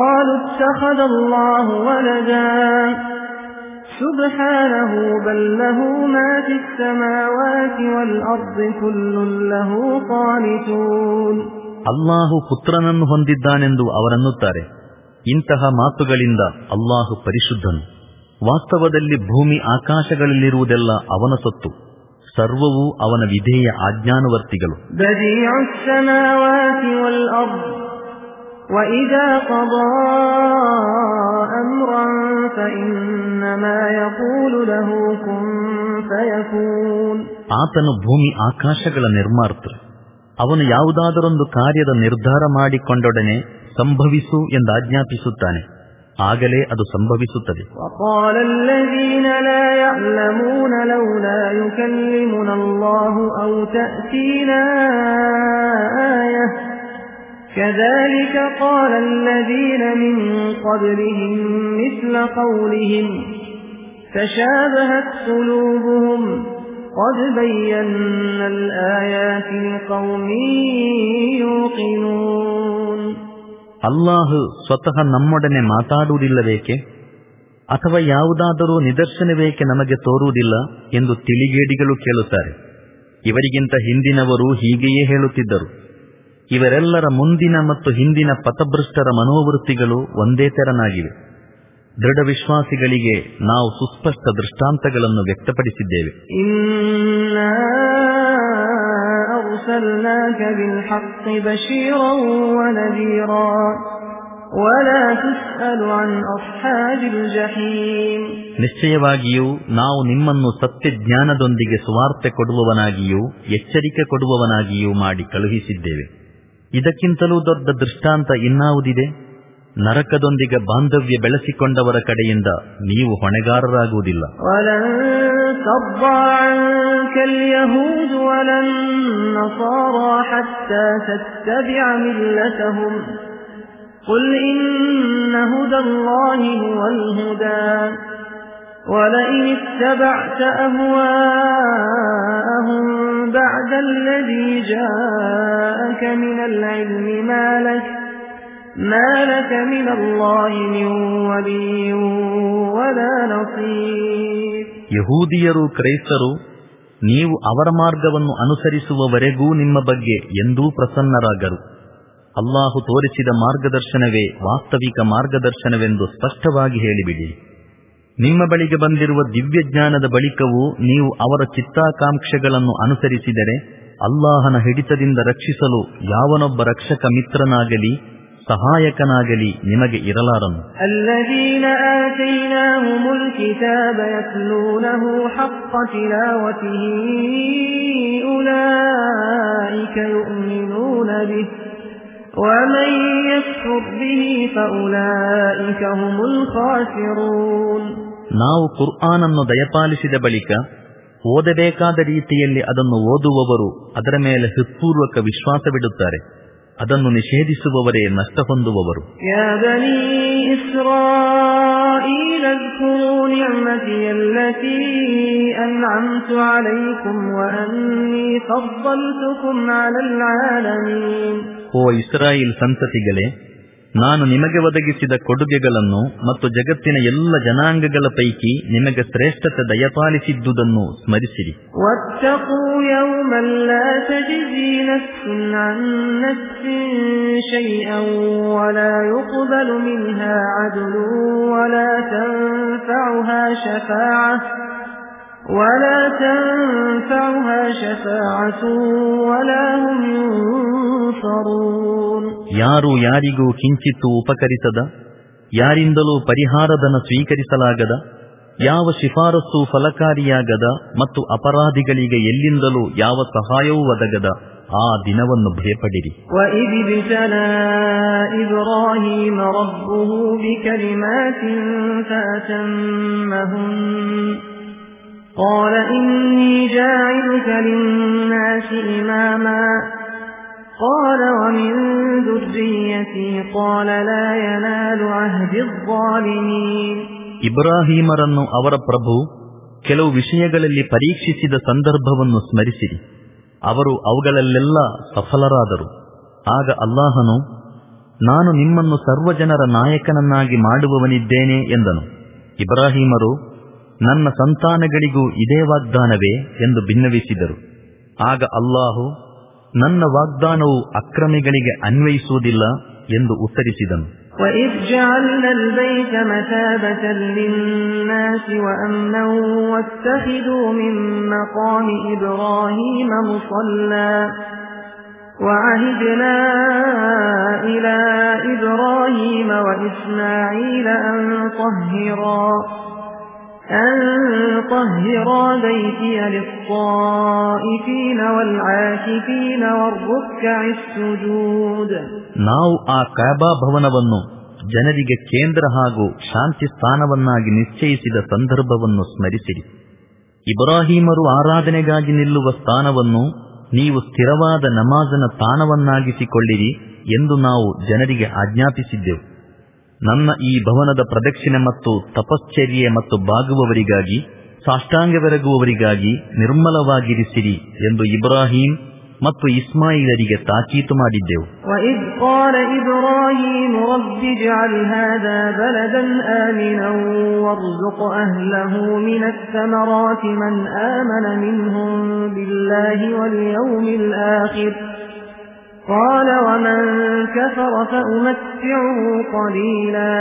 سبحانه بل له ما في السماوات والأرض كل له قانتون. ಅಲ್ಲಾಹು ಪುತ್ರನನ್ನು ಹೊಂದಿದ್ದಾನೆಂದು ಅವರನ್ನುತ್ತಾರೆ. ಇಂತಹ ಮಾತುಗಳಿಂದ ಅಲ್ಲಾಹು ಪರಿಶುದ್ಧನು. ವಾಸ್ತವದಲ್ಲಿ ಭೂಮಿ ಆಕಾಶಗಳಲ್ಲಿರುವುದೆಲ್ಲ ಅವನ ಸೊತ್ತು, ಸರ್ವವೂ ಅವನ ವಿಧೇಯ ಆಜ್ಞಾನುವರ್ತಿಗಳು. ಬದೀഉಸ್ ಸಮಾವಾತಿ ವಲ್ ಅರ್ದ್ وَإِذَا قَضَى أَمْرًا فَإِنَّمَا يَقُولُ لَهُ كُن فَيَكُونُ. ಆತನು ಭೂಮಿ ಆಕಾಶಗಳ ನಿರ್ಮಾತೃ. ಅವನು ಯಾವುದಾದರೊಂದು ಕಾರ್ಯದ ನಿರ್ಧಾರ ಮಾಡಿಕೊಂಡೊಡನೆ ಸಂಭವಿಸು ಎಂದು ಆಜ್ಞಾಪಿಸುತ್ತಾನೆ, ಆಗಲೇ ಅದು ಸಂಭವಿಸುತ್ತದೆ. وَقَالَ الَّذِينَ لَا يَعْلَمُونَ لَوْلَا يُكَلِّمُنَا اللَّهُ أَوْ تَأْتِينَا آيَةٌ كذلك قال الذين من قبلهم مثل قولهم تشابهت قلوبهم قد بينا الآيات لقوم يوقنون. ಅಲ್ಲಾಹ್ ಸ್ವತಃ ನಮ್ಮೊಡನೆ ಮಾತಾಡುವುದಿಲ್ಲವೇಕೆ ಅಥವಾ ಯಾವುದಾದರೂ ನಿದರ್ಶನವೇಕೆ ನಮಗೆ ತೋರುವುದಿಲ್ಲ ಎಂದು ತಿಳಿಗೇಡಿಗಳು ಕೇಳುತ್ತಾರೆ. ಇವರಿಗಿಂತ ಹಿಂದಿನವರು ಹೀಗೆಯೇ ಹೇಳುತ್ತಿದ್ದರು. ಇವರೆಲ್ಲರ ಮುಂದಿನ ಮತ್ತು ಹಿಂದಿನ ಪಥಭ್ರಷ್ಟರ ಮನೋವೃತ್ತಿಗಳು ಒಂದೇ ತೆರನಾಗಿವೆ. ದೃಢ ವಿಶ್ವಾಸಿಗಳಿಗೆ ನಾವು ಸುಸ್ಪಷ್ಟ ದೃಷ್ಟಾಂತಗಳನ್ನು ವ್ಯಕ್ತಪಡಿಸಿದ್ದೇವೆ. ಇನ್ನಾ ಅರ್ಸಲ್ನಾಕ ಬಿಲ್ ಹಕ್ಕಿ ಬಶೀರನ್ ವ ನದೀರಾ ವಲಾ ತುಸ್ಅಲು ಅನ್ ಅಸ್ಹಾಬಿಲ್ ಜಹೀಮ್. ನಿಶ್ಚಯವಾಗಿಯೂ ನಾವು ನಿಮ್ಮನ್ನು ಸತ್ಯಜ್ಞಾನದೊಂದಿಗೆ ಸುವಾರ್ತೆ ಕೊಡುವವನಾಗಿಯೂ ಎಚ್ಚರಿಕೆ ಕೊಡುವವನಾಗಿಯೂ ಮಾಡಿ ಕಳುಹಿಸಿದ್ದೇವೆ. ಇದಕ್ಕಿಂತಲೂ ದೊಡ್ಡ ದೃಷ್ಟಾಂತ ಇನ್ನಾವುದಿದೆ? ನರಕದೊಂದಿಗೆ ಬಾಂಧವ್ಯ ಬೆಳೆಸಿಕೊಂಡವರ ಕಡೆಯಿಂದ ನೀವು ಹೊಣೆಗಾರರಾಗುವುದಿಲ್ಲ. وَلَئِنِ اتَّبَعْتَ أَهْوَاءَهُمْ بَعْدَ الَّذِي جَاءَكَ مِنَ الْعِلْمِ مَا لَكَ مَا لَكَ مِنَ اللَّهِ مِنْ وَلِيٍّ وَلَا نَصِيرٍ. ಯಹೂದಿಯರು ಕ್ರೈಸ್ತರು ನೀವು ಅವರ ಮಾರ್ಗವನ್ನು ಅನುಸರಿಸುವವರೆಗೂ ನಿಮ್ಮ ಬಗ್ಗೆ ಎಂದೂ ಪ್ರಸನ್ನರಾಗರು. ಅಲ್ಲಾಹು ತೋರಿಸಿದ ಮಾರ್ಗದರ್ಶನವೇ ವಾಸ್ತವಿಕ ಮಾರ್ಗದರ್ಶನವೆಂದು ಸ್ಪಷ್ಟವಾಗಿ ಹೇಳಿಬಿಡಿ. ನಿಮ್ಮ ಬಳಿಗೆ ಬಂದಿರುವ ದಿವ್ಯ ಜ್ಞಾನದ ಬಳಿಕವೂ ನೀವು ಅವರ ಚಿತ್ತಾಕಾಂಕ್ಷೆಗಳನ್ನು ಅನುಸರಿಸಿದರೆ ಅಲ್ಲಾಹನ ಹಿಡಿತದಿಂದ ರಕ್ಷಿಸಲು ಯಾವನೊಬ್ಬ ರಕ್ಷಕ ಮಿತ್ರನಾಗಲಿ ಸಹಾಯಕನಾಗಲಿ ನಿಮಗೆ ಇರಲಾರನು. الذين آتيناهم الكتاب يتلونه حق تلاوته أولئك يؤمنون به ومن يكفر به فأولئك هم الخاسرون. ನಾವು ಕುರ್ಆನನ್ನು ದಯಪಾಲಿಸಿದ ಬಳಿಕ ಓದಬೇಕಾದ ರೀತಿಯಲ್ಲಿ ಅದನ್ನು ಓದುವವರು ಅದರ ಮೇಲೆ ಹೃತ್ಪೂರ್ವಕ ವಿಶ್ವಾಸವಿಡುತ್ತಾರೆ. ಅದನ್ನು ನಿಷೇಧಿಸುವವರೇ ನಷ್ಟ ಹೊಂದುವವರು. ಯಾ ಬನೀ ಇಸ್ರಾಯೀಲ ಅಜ್ಕುರೂ ನಿಅಮತಿ ಅಲ್ಲತೀ ಅನ್ಅಮ್ತು ಅಲೈಕುಂ ವಅನ್ನೀ ಫದ್ದಲ್ತುಕುಂ ಅಲಲ್ ಆಲಮೀನ್. ಓ ಇಸ್ರಾಯೇಲ್ ಸಂತತಿಗಳೇ, ನಾನು ನಿಮಗೆ ಒದಗಿಸಿದ ಕೊಡುಗೆಗಳನ್ನು ಮತ್ತು ಜಗತ್ತಿನ ಎಲ್ಲ ಜನಾಂಗಗಳ ಪೈಕಿ ನಿಮಗೆ ಶ್ರೇಷ್ಠತೆ ದಯಪಾಲಿಸಿದ್ದುದನ್ನು ಸ್ಮರಿಸಿರಿ. ವತ್ತಖೂ ಯೌಮನ್ ಲಾ ತಜ್ಜೀ ನಫ್ಸುನ್ ಅನ್ ನಫ್ಸಿನ್ ಶೈಅನ್ ವಲಾ ಯುಕ್ಬಲು ಮಿನ್ಹಾ ಅದ್ಲುನ್ ವಲಾ ತನ್ಫಅುಹಾ ಶಫಾಅಃ ولا تنفعها شفاعة ولا هم ينصرون. ಯಾರು ಯಾರಿಗೂ ಕಿಂಚಿತ್ತೂ ಉಪಕರಿಸದ, ಯಾರಿಂದಲೂ ಪರಿಹಾರಧನ ಸ್ವೀಕರಿಸಲಾಗದ, ಯಾವ ಶಿಫಾರಸ್ಸು ಫಲಕಾರಿಯಾಗದ ಮತ್ತು ಅಪರಾಧಿಗಳಿಗೆ ಎಲ್ಲಿಂದಲೂ ಯಾವ ಸಹಾಯವೂ ಒದಗದ ಆ ದಿನವನ್ನು ಭಯಪಡಿರಿ. وَإِذِ ابْتَلَى إِبْرَاهِيمَ رَبُّهُ بِكَلِمَاتٍ فَأَتَمَّهُنَّ قال إني جاعلك للناس إماما قال ومن ذريتي قال لا ينال عهد الظالمين. ಇಬ್ರಾಹಿಮರನ್ನು ಅವರ ಪ್ರಭು ಕೆಲವು ವಿಷಯಗಳಲ್ಲಿ ಪರೀಕ್ಷಿಸಿದ ಸಂದರ್ಭವನ್ನು ಸ್ಮರಿಸಿರಿ. ಅವರು ಅವುಗಳಲ್ಲೆಲ್ಲ ಸಫಲರಾದರು. ಆಗ ಅಲ್ಲಾಹನು, ನಾನು ನಿಮ್ಮನ್ನು ಸರ್ವಜನರ ನಾಯಕನನ್ನಾಗಿ ಮಾಡುವವನಿದ್ದೇನೆ ಎಂದನು. ಇಬ್ರಾಹಿಮರು, ನನ್ನ ಸಂತಾನಗಳಿಗೂ ಇದೇ ವಾಗ್ದಾನವೇ ಎಂದು ಭಿನ್ನವಿಸಿದರು. ಆಗ ಅಲ್ಲಾಹು, ನನ್ನ ವಾಗ್ದಾನವು ಅಕ್ರಮಿಗಳಿಗೆ ಅನ್ವಯಿಸುವುದಿಲ್ಲ ಎಂದು ಉತ್ತರಿಸಿದನು. وَإِذْ جَعَلْنَا الْبَيْتَ مَثَابَةً لِلنَّاسِ وَأَمْنًا وَاتَّخِذُوا مِن مَّقَامِ إِبْرَاهِيمَ مُصَلًّى وَعَهِدْنَا إِلَى إِبْرَاهِيمَ وَإِسْمَاعِيلَ أَن طَهِّرَا أن طهرا بيتي للطائفين والعاكفين والركع السجود. ನಾವು ಆ ಕಾಬಾ ಭವನವನ್ನು ಜನರಿಗೆ ಕೇಂದ್ರ ಹಾಗೂ ಶಾಂತಿ ಸ್ಥಾನವನ್ನಾಗಿ ನಿಶ್ಚಯಿಸಿದ ಸಂದರ್ಭವನ್ನು ಸ್ಮರಿಸಿರಿ. ಇಬ್ರಾಹಿಮರು ಆರಾಧನೆಗಾಗಿ ನಿಲ್ಲುವ ಸ್ಥಾನವನ್ನು ನೀವು ಸ್ಥಿರವಾದ ನಮಾಜನ ತಾಣವನ್ನಾಗಿಸಿಕೊಳ್ಳಿರಿ ಎಂದು ನಾವು ಜನರಿಗೆ ಆಜ್ಞಾಪಿಸಿದ್ದೆವು. ನನ್ನ ಈ ಭವನದ ಪ್ರದಕ್ಷಿಣೆ ಮತ್ತು ತಪಶ್ಚರ್ಯೆ ಮತ್ತು ಬಾಗುವವರಿಗಾಗಿ, ಸಾಷ್ಟಾಂಗವೆರಗುವವರಿಗಾಗಿ ನಿರ್ಮಲವಾಗಿರಿಸಿರಿ ಎಂದು ಇಬ್ರಾಹಿಂ ಮತ್ತು ಇಸ್ಮಾಯಿಲರಿಗೆ ತಾಕೀತು ಮಾಡಿದ್ದೆವು. وَإِذْ قَالَ إِبْرَاهِيمُ رَبِّ اجْعَلْ هَذَا بَلَدًا آمِنًا وَارْزُقْ أَهْلَهُ مِنَ الثَّمَرَاتِ مَنْ آمَنَ مِنْهُم بِاللَّهِ وَالْيَوْمِ الْآخِرِ قال ومن كفر فأمتعه قليلا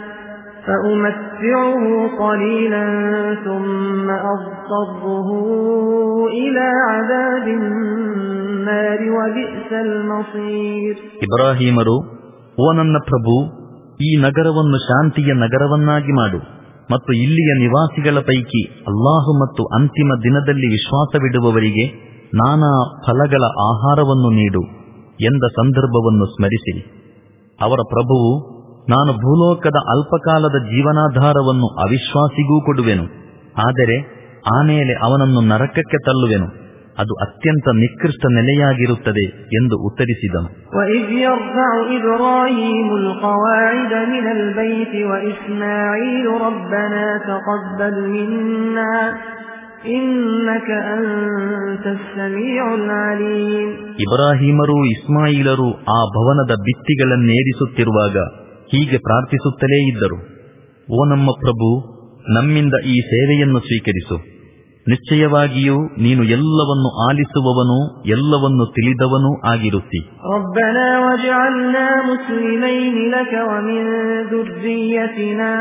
فأمتعه قليلا ثم أضطره إلى عذاب النار وبئس المصير. ಇಬ್ರಾಹಿಮರು, ಓ ನನ್ನ ಪ್ರಭು, ಈ ನಗರವನ್ನು ಶಾಂತಿಯ ನಗರವನ್ನಾಗಿ ಮಾಡು ಮತ್ತು ಇಲ್ಲಿಯ ನಿವಾಸಿಗಳ ಪೈಕಿ ಅಲ್ಲಾಹು ಮತ್ತು ಅಂತಿಮ ದಿನದಲ್ಲಿ ವಿಶ್ವಾಸವಿಡುವವರಿಗೆ ನಾನಾ ಫಲಗಳ ಆಹಾರವನ್ನು ನೀಡು ಎಂದ ಸಂದರ್ಭವನ್ನು ಸ್ಮರಿಸಿರಿ. ಅವರ ಪ್ರಭುವು, ನಾನು ಭೂಲೋಕದ ಅಲ್ಪಕಾಲದ ಜೀವನಾಧಾರವನ್ನು ಅವಿಶ್ವಾಸಿಗೂ ಕೊಡುವೆನು, ಆದರೆ ಆಮೇಲೆ ಅವನನ್ನು ನರಕಕ್ಕೆ ತಳ್ಳುವೆನು, ಅದು ಅತ್ಯಂತ ನಿಕೃಷ್ಟ ನೆಲೆಯಾಗಿರುತ್ತದೆ ಎಂದು ಉತ್ತರಿಸಿದನು. وَإِذْ يَرْفَعُ إِبْرَاهِيمُ الْقَوَاعِدَ مِنَ الْبَيْتِ وَإِسْمَاعِيلُ رَبَّنَا تَقَبَّلْ مِنَّا إِنَّكَ أَنْتَ السَّمِيعُ الْعَلِيمُ. ಇಬ್ರಾಹಿಮರು ಇಸ್ಮಾಯಿಲರು ಆ ಭವನದ ಭಿತ್ತಿಗಳನ್ನೇರಿಸುತ್ತಿರುವಾಗ ಹೀಗೆ ಪ್ರಾರ್ಥಿಸುತ್ತಲೇ ಇದ್ದರು, ಓ ನಮ್ಮ ಪ್ರಭು, ನಮ್ಮಿಂದ ಈ ಸೇವೆಯನ್ನು ಸ್ವೀಕರಿಸು, ನಿಶ್ಚಯವಾಗಿಯೂ ನೀನು ಎಲ್ಲವನ್ನು ಆಲಿಸುವವನೂ ಎಲ್ಲವನ್ನು ತಿಳಿದವನೂ ಆಗಿರುತ್ತಿ. ರಬ್ಬನಾ ವಜಅಲ್ನಾ ಮುಸ್ಲಿಮೈನಿ ಲಕ ವಮಿನ್ ದುರ್ರಿಯತಿನಾ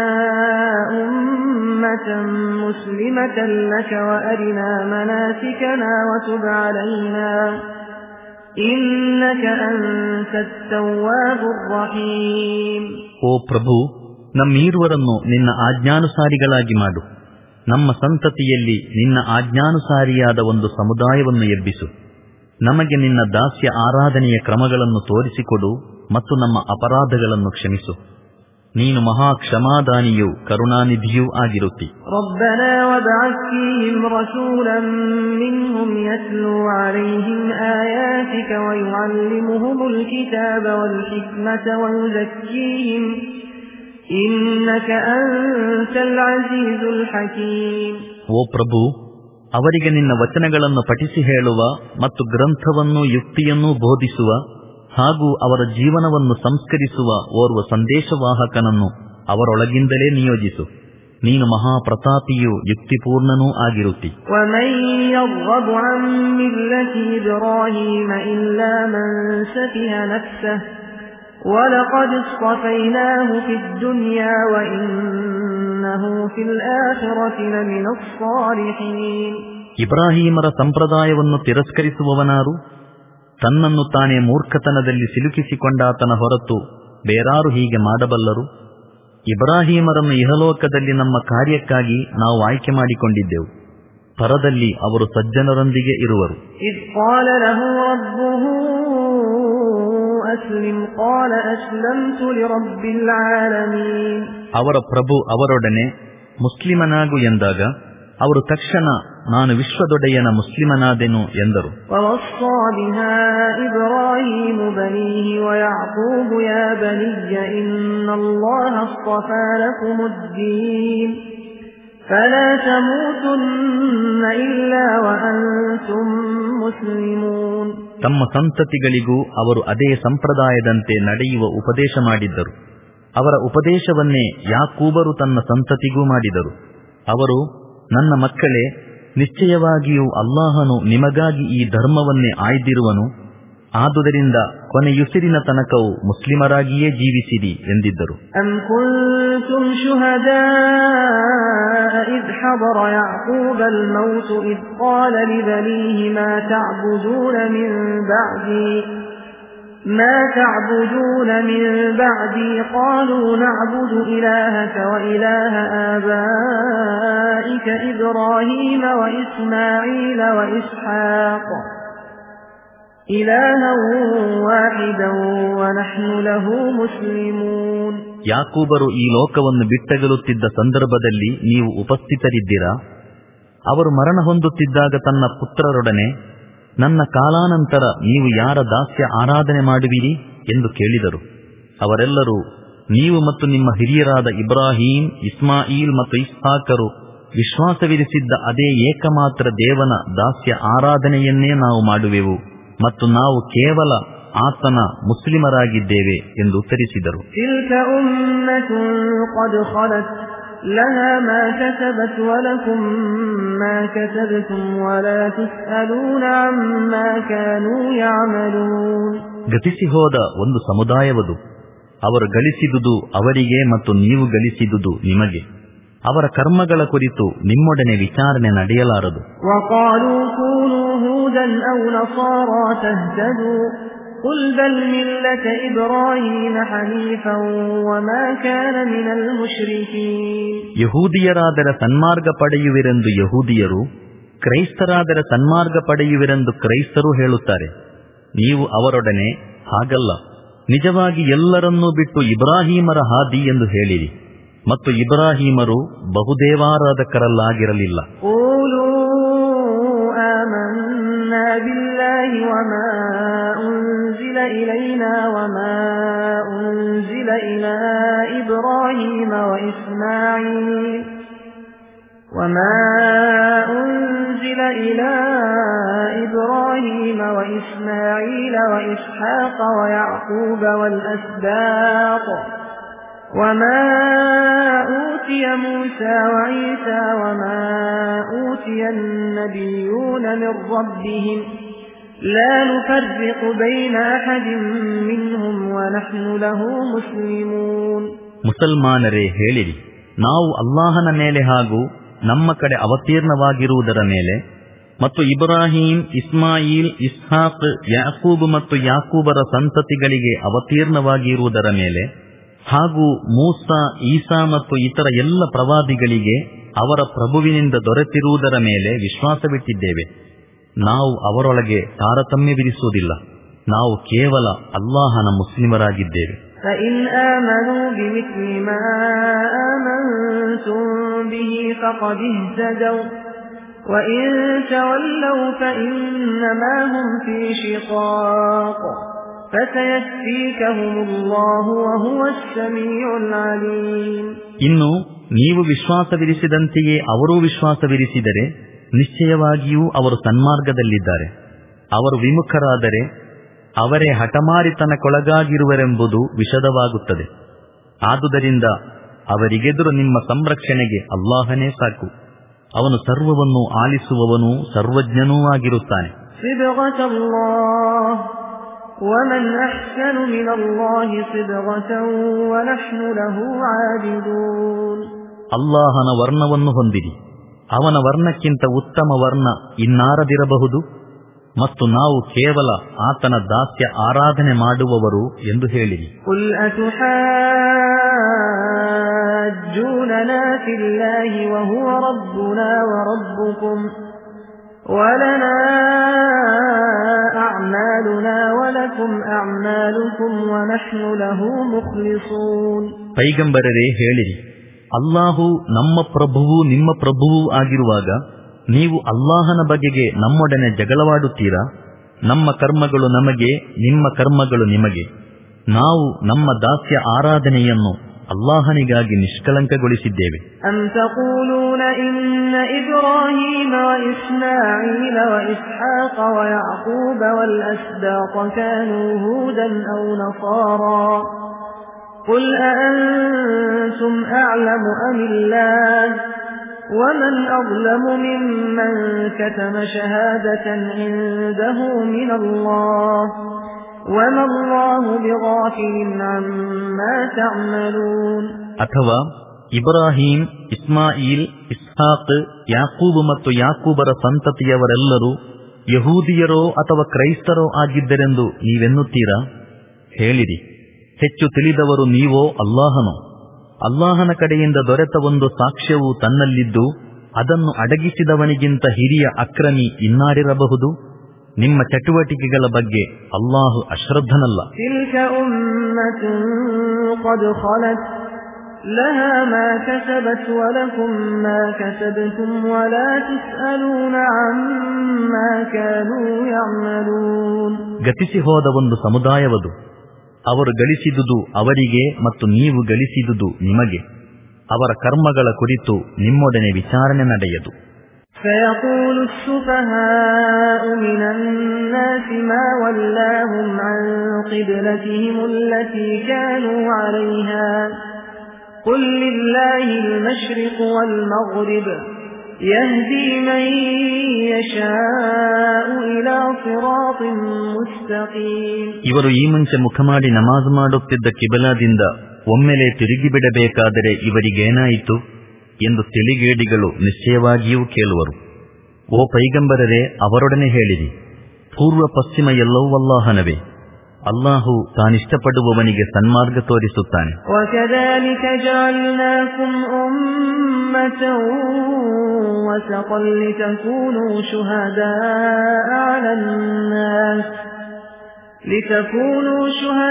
ಉಮ್ಮತನ್ ಮುಸ್ಲಿಮತನ್ ಲಕ ವಅರಿನಾ ಮನಾಸಿಕನಾ ವತುಬ್ ಅಲೈನಾ ಇನ್ನಕ ಅಂತತ್ ತವ್ವಾಬುರ್ ರಹೀಮ್. ಓ ಪ್ರಭು, ನಮ್ಮೀರುವರನ್ನು ನಿನ್ನ ಆಜ್ಞಾನುಸಾರಿಗಳಾಗಿ ಮಾಡು. ನಮ್ಮ ಸಂತತಿಯಲ್ಲಿ ನಿನ್ನ ಆಜ್ಞಾನುಸಾರಿಯಾದ ಒಂದು ಸಮುದಾಯವನ್ನು ಎಬ್ಬಿಸು. ನಮಗೆ ನಿನ್ನ ದಾಸ್ಯ ಆರಾಧನೆಯ ಕ್ರಮಗಳನ್ನು ತೋರಿಸಿಕೊಡು ಮತ್ತು ನಮ್ಮ ಅಪರಾಧಗಳನ್ನು ಕ್ಷಮಿಸು. ನೀನು ಮಹಾ ಕ್ಷಮಾದಾನಿಯೂ ಕರುಣಾನಿಧಿಯೂ ಆಗಿರುತ್ತಿ. ರಬ್ಬನಾ ವಬಅಥ್ ಫೀಹಿಂ ರಸೂಲನ್ ಮಿನ್ಹುಂ ಯತ್ಲೂ ಅಲೈಹಿಂ ಆಯಾತಿಕ ವಯುಅಲ್ಲಿಮುಹುಮುಲ್ ಕಿತಾಬ ವಲ್ ಹಿಕ್ಮತ ವಯುಜಕ್ಕೀಹಿಂ ಇನ್ನಕ ಅಂತಲ್ ಅಜೀಜುಲ್ ಹಕೀಮ್. ಓ ಪ್ರಭು, ಅವರಿಗೆ ನಿನ್ನ ವಚನಗಳನ್ನು ಪಠಿಸಿ ಹೇಳುವ ಮತ್ತು ಗ್ರಂಥವನ್ನು ಯುಕ್ತಿಯನ್ನೂ ಬೋಧಿಸುವ ಹಾಗೂ ಅವರ ಜೀವನವನ್ನು ಸಂಸ್ಕರಿಸುವ ಓರ್ವ ಸಂದೇಶವಾಹಕನನ್ನು ಅವರೊಳಗಿಂದಲೇ ನಿಯೋಜಿಸು. ನೀನು ಮಹಾಪ್ರತಾಪಿಯೂ ಯುಕ್ತಿಪೂರ್ಣನೂ ಆಗಿರುತ್ತಿ. ವಮನ್ ಯರ್ಗಬು ಅನ್ ಮಿಲ್ಲತಿ ಇಬ್ರಾಹೀಮ ಇಲ್ಲಾ ಮನ್ ಸಫಿಹ ನಫ್ಸಹು ವಲಕದ್ ಇಸ್ತಫೈನಾಹು ಫಿದ್ ದುನ್ಯಾ ವಇನ್ನಹು ಫಿಲ್ ಆಖಿರತಿ ಲಮಿನಸ್ ಸಾಲಿಹೀನ್. ಇಬ್ರಾಹೀಮರ ಸಂಪ್ರದಾಯವನ್ನು ತಿರಸ್ಕರಿಸುವವನಾರು? ತನ್ನನ್ನು ತಾನೇ ಮೂರ್ಖತನದಲ್ಲಿ ಸಿಲುಕಿಸಿಕೊಂಡಾತನ ಹೊರತು ಬೇರಾರು ಹೀಗೆ ಮಾಡಬಲ್ಲರು? ಇಬ್ರಾಹೀಮರನ್ನು ಇಹಲೋಕದಲ್ಲಿ ನಮ್ಮ ಕಾರ್ಯಕ್ಕಾಗಿ ನಾವು ಆಯ್ಕೆ ಮಾಡಿಕೊಂಡಿದ್ದೆವು. ಪರದಲ್ಲಿ ಅವರು ಸಜ್ಜನರೊಂದಿಗೆ ಇರುವರು. ಇದ್ ಕಾಲ ಲಹು ರಬ್ಬುಹು ಅಸ್ಲಿಮ್ ಕಾಲ ಅಸ್ಲಮ್ತು ಲಿರಬ್ಬಿಲ್ ಆಲಮೀನ್. ಅವರ ಪ್ರಭು ಅವರೊಡನೆ ಮುಸ್ಲಿಮನಾಗು ಎಂದಾಗ ಅವರು ತಕ್ಷಣ ನಾನು ವಿಶ್ವದೊಡೆಯನ ಮುಸ್ಲಿಮನಾದೆನು ಎಂದರು. ವವಸ್ಸಾ ಬಿಹಾ ಇಬ್ರಾಹೀಮು ಬನೀಹಿ ವಯಅಕೂಬು ಯಾ ಬನಿಯ್ಯ ಇನ್ನಲ್ಲಾಹ ಅಸ್ತಫಾ ಲಕುಮುದ್ದೀನ್ ಫಲಾ ತಮೂತುನ್ನ ಇಲ್ಲಾ ವಅನ್ತುಂ ಮುಸ್ಲಿಮೂನ್. ತಮ್ಮ ಸಂತತಿಗಳಿಗೂ ಅವರು ಅದೇ ಸಂಪ್ರದಾಯದಂತೆ ನಡೆಯುವ ಉಪದೇಶ ಮಾಡಿದ್ದರು. ಅವರ ಉಪದೇಶವನ್ನೇ ಯಾಕೂಬರು ತನ್ನ ಸಂತತಿಗೂ ಮಾಡಿದರು. ಅವರು, ನನ್ನ ಮಕ್ಕಳೇ, ನಿಶ್ಚಯವಾಗಿಯೂ ಅಲ್ಲಾಹನು ನಿಮಗಾಗಿ ಈ ಧರ್ಮವನ್ನೇ ಆಯ್ದಿರುವನು. ಆದುದರಿಂದ ಕೊನೆಯುಸಿರಿನ ತನಕವೂ ಮುಸ್ಲಿಮರಾಗಿಯೇ ಜೀವಿಸಿರಿ ಎಂದಿದ್ದರು. ಅಮ್ ಕುಂತುಂ ಶುಹದಾಅ ಇದ್ ಹದರ ಯಾಕೂಬಲ್ ಮೌತ್ ಇದ್ ಕಾಲ ಲಿಬನೀಹಿ ಮಾ ತಅಬುದೂನ ಮಿನ್ ಬಅದಿ ما تعبدون من بعدي قالوا نعبد إلهك وإله آبائك إبراهيم وإسماعيل وإسحاق إلها واحدا ونحن له مسلمون. ಯಾಕೂಬರು ಈ ಲೋಕವನ್ನು ಬಿಟ್ಟಗಲುತ್ತಿದ್ದ ಸಂದರ್ಭದಲ್ಲಿ ನೀವು ಉಪಸ್ಥಿತರಿದ್ದೀರಾ? ಅವರು ಮರಣ ಹೊಂದುತ್ತಿದ್ದಾಗ ತನ್ನ ಪುತ್ರರೊಡನೆ, ನನ್ನ ಕಾಲಾನಂತರ ನೀವು ಯಾರ ದಾಸ್ಯ ಆರಾಧನೆ ಮಾಡುವಿರಿ ಎಂದು ಕೇಳಿದರು. ಅವರೆಲ್ಲರೂ, ನೀವು ಮತ್ತು ನಿಮ್ಮ ಹಿರಿಯರಾದ ಇಬ್ರಾಹೀಮ್, ಇಸ್ಮಾಯಿಲ್ ಮತ್ತು ಇಸ್ಹಾಕರು ವಿಶ್ವಾಸವಿರಿಸಿದ್ದ ಅದೇ ಏಕಮಾತ್ರ ದೇವನ ದಾಸ್ಯ ಆರಾಧನೆಯನ್ನೇ ನಾವು ಮಾಡುವೆವು ಮತ್ತು ನಾವು ಕೇವಲ ಆತನ ಮುಸ್ಲಿಮರಾಗಿದ್ದೇವೆ ಎಂದು ಉತ್ತರಿಸಿದರು. لها ما كسبت ولكم ما كسبتم ولا تسألون عما كانوا يعملون. ಗತಿಸಿ ಹೋದ ಒಂದು ಸಮುದಾಯವದು. ಅವರು ಗಳಿಸಿದುದು ಅವರಿಗೆ ಮತ್ತು ನೀವು ಗಳಿಸಿದುದು ನಿಮಗೆ. ಅವರ ಕರ್ಮಗಳ ಕುರಿತು ನಿಮ್ಮೊಡನೆ ವಿಚಾರಣೆ ನಡೆಯಲಾರದು. وقالوا كونوا هودا أو نصارى تهتدوا قل بل ملة إبراهيم حنيفا وما كان من المشركين. ಯಹೂದಿಯರಾದರೆ ಸನ್ಮಾರ್ಗ ಪಡೆಯುವಿರೆಂದು ಯಹೂದಿಯರು, ಕ್ರೈಸ್ತರಾದರೆ ಸನ್ಮಾರ್ಗ ಪಡೆಯುವಿರೆಂದು ಕ್ರೈಸ್ತರು ಹೇಳುತ್ತಾರೆ. ನೀವು ಅವರೊಡನೆ ಹಾಗಲ್ಲ, ನಿಜವಾಗಿ ಎಲ್ಲರನ್ನೂ ಬಿಟ್ಟು ಇಬ್ರಾಹೀಮರ ಹಾದಿ ಎಂದು ಹೇಳಿರಿ, ಮತ್ತು ಇಬ್ರಾಹೀಮರು ಬಹುದೇವಾರಾಧಕರಲ್ಲಾಗಿರಲಿಲ್ಲ. بالله وما أنزل إلينا وما أنزل إلى إبراهيم وإسماعيل وما أنزل إلى إبراهيم وإسماعيل وإسحاق ويعقوب والأسباط وما أوتي موسى وعيسى وما أوتي النبيون من ربهم لا نفرق بين أحد منهم ونحن له مسلمون. ಮುಸಲ್ಮಾನರೇ ಹೇಳಿರಿ, ನಾವು ಅಲ್ಲಾಹನ ಮೇಲೆ ಹಾಗೂ ನಮ್ಮ ಕಡೆ ಅವತೀರ್ಣವಾಗಿರುವುದರ ಮೇಲೆ ಮತ್ತು ಇಬ್ರಾಹಿಂ, ಇಸ್ಮಾಯಿಲ್, ಇಸ್ಹಾಕ್, ಯಾಕೂಬ್ ಮತ್ತು ಯಾಕೂಬರ ಸಂತತಿಗಳಿಗೆ ಅವತೀರ್ಣವಾಗಿರುವುದರ ಮೇಲೆ ಹಾಗೂ ಮೂಸಾ, ಈಸಾ ಮತ್ತು ಇತರ ಎಲ್ಲ ಪ್ರವಾದಿಗಳಿಗೆ ಅವರ ಪ್ರಭುವಿನಿಂದ ದೊರೆತಿರುವುದರ ಮೇಲೆ ವಿಶ್ವಾಸವಿಟ್ಟಿದ್ದೇವೆ. ನಾವು ಅವರೊಳಗೆ ತಾರತಮ್ಯ ವಿಧಿಸುವುದಿಲ್ಲ. ನಾವು ಕೇವಲ ಅಲ್ಲಾಹನ ಮುಸ್ಲಿಮರಾಗಿದ್ದೇವೆ. فإن آمنوا بمثل ما آمنتم به فقد اهتدوا وإن تولوا فإنما هم في شقاق فسيكفيكهم الله وهو السميع العليم. ಇನ್ನು ನೀವು ವಿಶ್ವಾಸವಿರಿಸಿದಂತೆಯೇ ಅವರೂ ವಿಶ್ವಾಸವಿರಿಸಿದರೆ ನಿಶ್ಚಯವಾಗಿಯೂ ಅವರು ಸನ್ಮಾರ್ಗದಲ್ಲಿದ್ದಾರೆ. ಅವರು ವಿಮುಖರಾದರೆ ಅವರೇ ಹಠಮಾರಿತನಕ್ಕೊಳಗಾಗಿರುವರೆಂಬುದು ವಿಷದವಾಗುತ್ತದೆ. ಆದುದರಿಂದ ಅವರಿಗೆದುರು ನಿಮ್ಮ ಸಂರಕ್ಷಣೆಗೆ ಅಲ್ಲಾಹನೇ ಸಾಕು. ಅವನು ಸರ್ವವನ್ನು ಆಲಿಸುವವನೂ ಸರ್ವಜ್ಞನೂ ಆಗಿರುತ್ತಾನೆ. ومن أحسن من الله صبغة ونحن له عابدون. ಅಲ್ಲಾಹನ ವರ್ಣವನ್ನು ಹೊಂದಿರಿ, ಅವನ ವರ್ಣಕ್ಕಿಂತ ಉತ್ತಮ ವರ್ಣ ಇನ್ನಾರದಿರಬಹುದು, ಮತ್ತು ನಾವು ಕೇವಲ ಆತನ ದಾಸ್ಯ ಆರಾಧನೆ ಮಾಡುವವರು ಎಂದು ಹೇಳಿರಿ. قل أتحاجوننا في الله وهو ربنا وربكم ولنا أعمالنا ولكم أعمالكم ونحن له مخلصون. ಪೈಗಂಬರರೇ ಹೇಳಿರಿ, ಅಲ್ಲಾಹು ನಮ್ಮ ಪ್ರಭುವು ನಿಮ್ಮ ಪ್ರಭುವೂ ಆಗಿರುವಾಗ ನೀವು ಅಲ್ಲಾಹನ ಬಗೆಗೆ ನಮ್ಮೊಡನೆ ಜಗಳವಾಡುತ್ತೀರಾ? ನಮ್ಮ ಕರ್ಮಗಳು ನಮಗೆ, ನಿಮ್ಮ ಕರ್ಮಗಳು ನಿಮಗೆ. ನಾವು ನಮ್ಮ ದಾಸ್ಯ ಆರಾಧನೆಯನ್ನು ಅಲ್ಲಾಹನಿಗಾಗಿ ನಿಷ್ಕಲಂಕಗೊಳಿಸಿದ್ದೇವೆ. أم تقولون إن إبراهيم وإسماعيل وإسحاق ويعقوب والأسباط كانوا هودا أو نصارى قل أأنتم أعلم أم الله ومن أظلم ممن كتم شهادة عنده من الله وما الله بغافل عما تعملون. ಅಥವಾ ಇಬ್ರಾಹಿಂ, ಇಸ್ಮಾಯಿಲ್, ಇಸ್ಹಾಕ್, ಯಾಕೂಬ್ ಮತ್ತು ಯಾಕೂಬರ ಸಂತತಿಯವರೆಲ್ಲರೂ ಯಹೂದಿಯರೋ ಅಥವಾ ಕ್ರೈಸ್ತರೋ ಆಗಿದ್ದರೆಂದು ನೀವೆನ್ನುತ್ತೀರಾ? ಹೇಳಿರಿ, ಹೆಚ್ಚು ತಿಳಿದವರು ನೀವೋ ಅಲ್ಲಾಹನೋ? ಅಲ್ಲಾಹನ ಕಡೆಯಿಂದ ದೊರೆತ ಒಂದು ಸಾಕ್ಷ್ಯವು ತನ್ನಲ್ಲಿದ್ದು ಅದನ್ನು ಅಡಗಿಸಿದವನಿಗಿಂತ ಹಿರಿಯ ಅಕ್ರಮಿ ಇನ್ನಾರಿರಬಹುದು? ನಿಮ್ಮ ಚಟುವಟಿಕೆಗಳ ಬಗ್ಗೆ ಅಲ್ಲಾಹು ಅಶ್ರದ್ಧನಲ್ಲ. ತಿಲ್ಕ ಉಮ್ಮತುನ್ قد خلت لها ما كسبت ولكم ما كسبتم ولا تسألون عما كانوا يعملون. ಗತಿಸಿ ಹೋದ ಒಂದು ಸಮುದಾಯವದು. ಅವರು ಗಳಿಸಿದುದು ಅವರಿಗೆ ಮತ್ತು ನೀವು ಗಳಿಸಿದುದು ನಿಮಗೆ. ಅವರ ಕರ್ಮಗಳ ಕುರಿತು ನಿಮ್ಮೊಡನೆ ವಿಚಾರಣೆ ನಡೆಯದು. فيقول السفهاء من الناس ما ولاهم عن قبلتهم التي كانوا عليها قل لله المشرق والمغرب يهدي من يشاء إلى صراط مستقيم. ಇವರು ಈ ಮುಂಚೆ ಮುಖ ಮಾಡಿ ನಮಾಜ್ ಮಾಡುತ್ತಿದ್ದ ಕಿಬಲಾದಿಂದ ಒಮ್ಮೆಲೆ ತಿರುಗಿಬಿಡಬೇಕಾದರೆ ಇವರಿಗೇನಾಯಿತು ಎಂದು ತಿಳಿಗೇಡಿಗಳು ನಿಶ್ಚಯವಾಗಿಯೂ ಕೇಳುವರು. ಓ ಪೈಗಂಬರರೇ, ಅವರೊಡನೆ ಹೇಳಿರಿ, ಪೂರ್ವ ಪಶ್ಚಿಮ ಎಲ್ಲವೂ ಅಲ್ಲಾಹನವೇ. ಅಲ್ಲಾಹು ತಾನಿಷ್ಟಪಡುವವನಿಗೆ ಸನ್ಮಾರ್ಗ ತೋರಿಸುತ್ತಾನೆ. وَكَذَلِكَ جَعَلْنَاكُمْ أُمَّةً وَسَطًا لِتَكُونُوا شُهَدَاءَ عَلَى النَّاسِ لِتَكُونُوا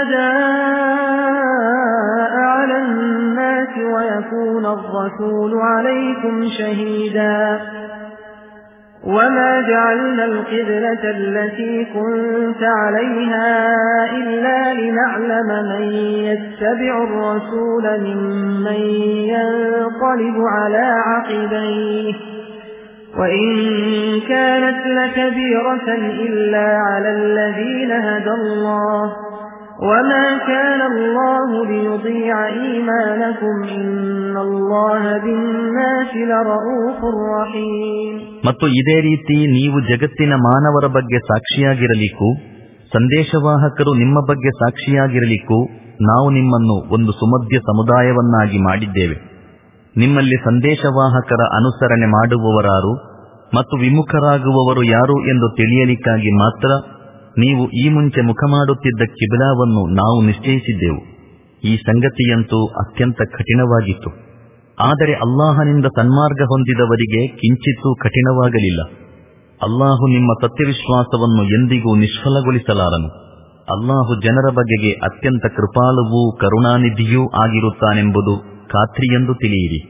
شُهَدَاءَ عَلَى النَّاسِ وَيَكُونَ الرَّسُولُ عَلَيْكُمْ شَهِيدًا وَمَا جَعَلْنَا الْقِبْلَةَ الَّتِي كُنْتَ عَلَيْهَا إِلَّا لِنَعْلَمَ مَنْ يَتَّبِعُ الرَّسُولَ مِمَّنْ يَنْقَلِبُ عَلَى عَقِبَيْهِ وَإِنْ كَانَتْ لَكَبِيرَةً إِلَّا عَلَى الَّذِينَ هَدَى اللَّهُ وما كان الله ليضيع إيمانكم إن الله بالناس لرؤوف رحيم. ಮತ್ತು ಇದೇ ರೀತಿ ನೀವು ಜಗತ್ತಿನ ಮಾನವರ ಬಗ್ಗೆ ಸಾಕ್ಷಿಯಾಗಿರಲಿಕ್ಕೂ ಸಂದೇಶವಾಹಕರು ನಿಮ್ಮ ಬಗ್ಗೆ ಸಾಕ್ಷಿಯಾಗಿರಲಿಕ್ಕೂ ನಾವು ನಿಮ್ಮನ್ನು ಒಂದು ಸುಮಧ್ಯ ಸಮುದಾಯವನ್ನಾಗಿ ಮಾಡಿದ್ದೇವೆ. ನಿಮ್ಮಲ್ಲಿ ಸಂದೇಶವಾಹಕರ ಅನುಸರಣೆ ಮಾಡುವವರಾರು ಮತ್ತು ವಿಮುಖರಾಗುವವರು ಯಾರು ಎಂದು ತಿಳಿಯಲಿಕ್ಕಾಗಿ ಮಾತ್ರ ನೀವು ಈ ಮುಂಚೆ ಮುಖ ಮಾಡುತ್ತಿದ್ದ ಕಿಬಿಲಾವನ್ನು ನಾವು ನಿಶ್ಚಯಿಸಿದ್ದೆವು. ಈ ಸಂಗತಿಯಂತೂ ಅತ್ಯಂತ ಕಠಿಣವಾಗಿತ್ತು. ಆದರೆ ಅಲ್ಲಾಹನಿಂದ ಸನ್ಮಾರ್ಗ ಹೊಂದಿದವರಿಗೆ ಕಿಂಚಿತ್ತೂ ಕಠಿಣವಾಗಲಿಲ್ಲ. ಅಲ್ಲಾಹು ನಿಮ್ಮ ಸತ್ಯವಿಶ್ವಾಸವನ್ನು ಎಂದಿಗೂ ನಿಷ್ಫಲಗೊಳಿಸಲಾರನು. ಅಲ್ಲಾಹು ಜನರ ಬಗೆಗೆ ಅತ್ಯಂತ ಕೃಪಾಳುವೂ ಕರುಣಾನಿಧಿಯೂ ಆಗಿರುತ್ತಾನೆಂಬುದು ಖಾತ್ರಿಯೆಂದು ತಿಳಿಯಿರಿ.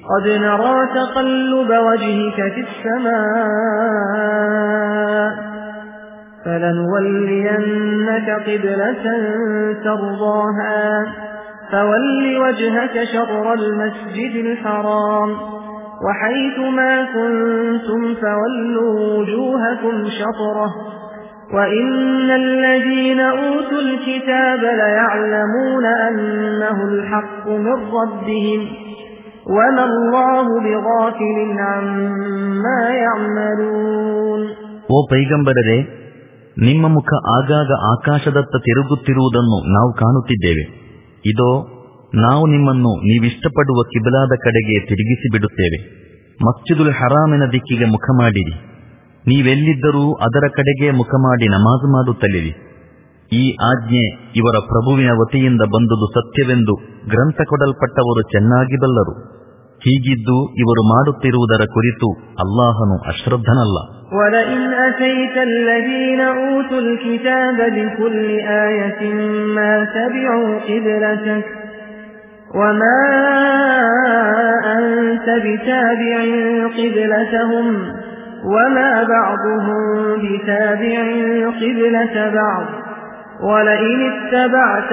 فَلَنُوَلِّيَنَّكَ قِبْلَةً تَرْضَاهَا فَوَلِّ وَجْهَكَ شَطْرَ الْمَسْجِدِ الْحَرَامِ وَحَيْثُ مَا كُنتُمْ فَوَلُّوا وُجُوهَكُمْ شَطْرَهُ وَإِنَّ الَّذِينَ أُوتُوا الْكِتَابَ لَيَعْلَمُونَ أَنَّهُ الْحَقُّ مِنْ رَبِّهِمْ وَمَا اللَّهُ بِغَافِلٍ عَمَّا يَعْمَلُونَ. ಓ ಪೈಗಂಬರರೇ, ನಿಮ್ಮ ಮುಖ ಆಗಾಗ ಆಕಾಶದತ್ತ ತಿರುಗುತ್ತಿರುವುದನ್ನು ನಾವು ಕಾಣುತ್ತಿದ್ದೇವೆ. ಇದೋ ನಾವು ನಿಮ್ಮನ್ನು ನೀವಿಷ್ಟಪಡುವ ಕಿಬಲಾದ ಕಡೆಗೆ ತಿರುಗಿಸಿ ಬಿಡುತ್ತೇವೆ. ಮಸ್ಜಿದುಲ್ ಹರಾಮಿನ ದಿಕ್ಕಿಗೆ ಮುಖ ಮಾಡಿರಿ. ನೀವೆಲ್ಲಿದ್ದರೂ ಅದರ ಕಡೆಗೆ ಮುಖ ಮಾಡಿ ನಮಾಜು ಮಾಡುತ್ತಲಿರಿ. ಈ ಆಜ್ಞೆ ಇವರ ಪ್ರಭುವಿನ ವತಿಯಿಂದ ಬಂದುದು ಸತ್ಯವೆಂದು ಗ್ರಂಥ ಕೊಡಲ್ಪಟ್ಟವರು ಚೆನ್ನಾಗಿ ಬಲ್ಲರು. ಹೀಗಿದ್ದು ಇವರು ಮಾಡುತ್ತಿರುವುದರ ಕುರಿತು ಅಲ್ಲಾಹನು ಅಶ್ರದ್ಧನಲ್ಲ. وَلَئِنْ أَتَيْتَ الَّذِينَ أُوتُوا الْكِتَابَ بِكُلِّ آيَةٍ مَا تَبِعُوا قِبْلَتَكَ وَمَا أَنْتَ بِتَابِعٍ قِبْلَتَهُمْ وَمَا بَعْضُهُمْ بِتَابِعٍ قِبْلَةَ بَعْضٍ وَلَئِنِ اتَّبَعْتَ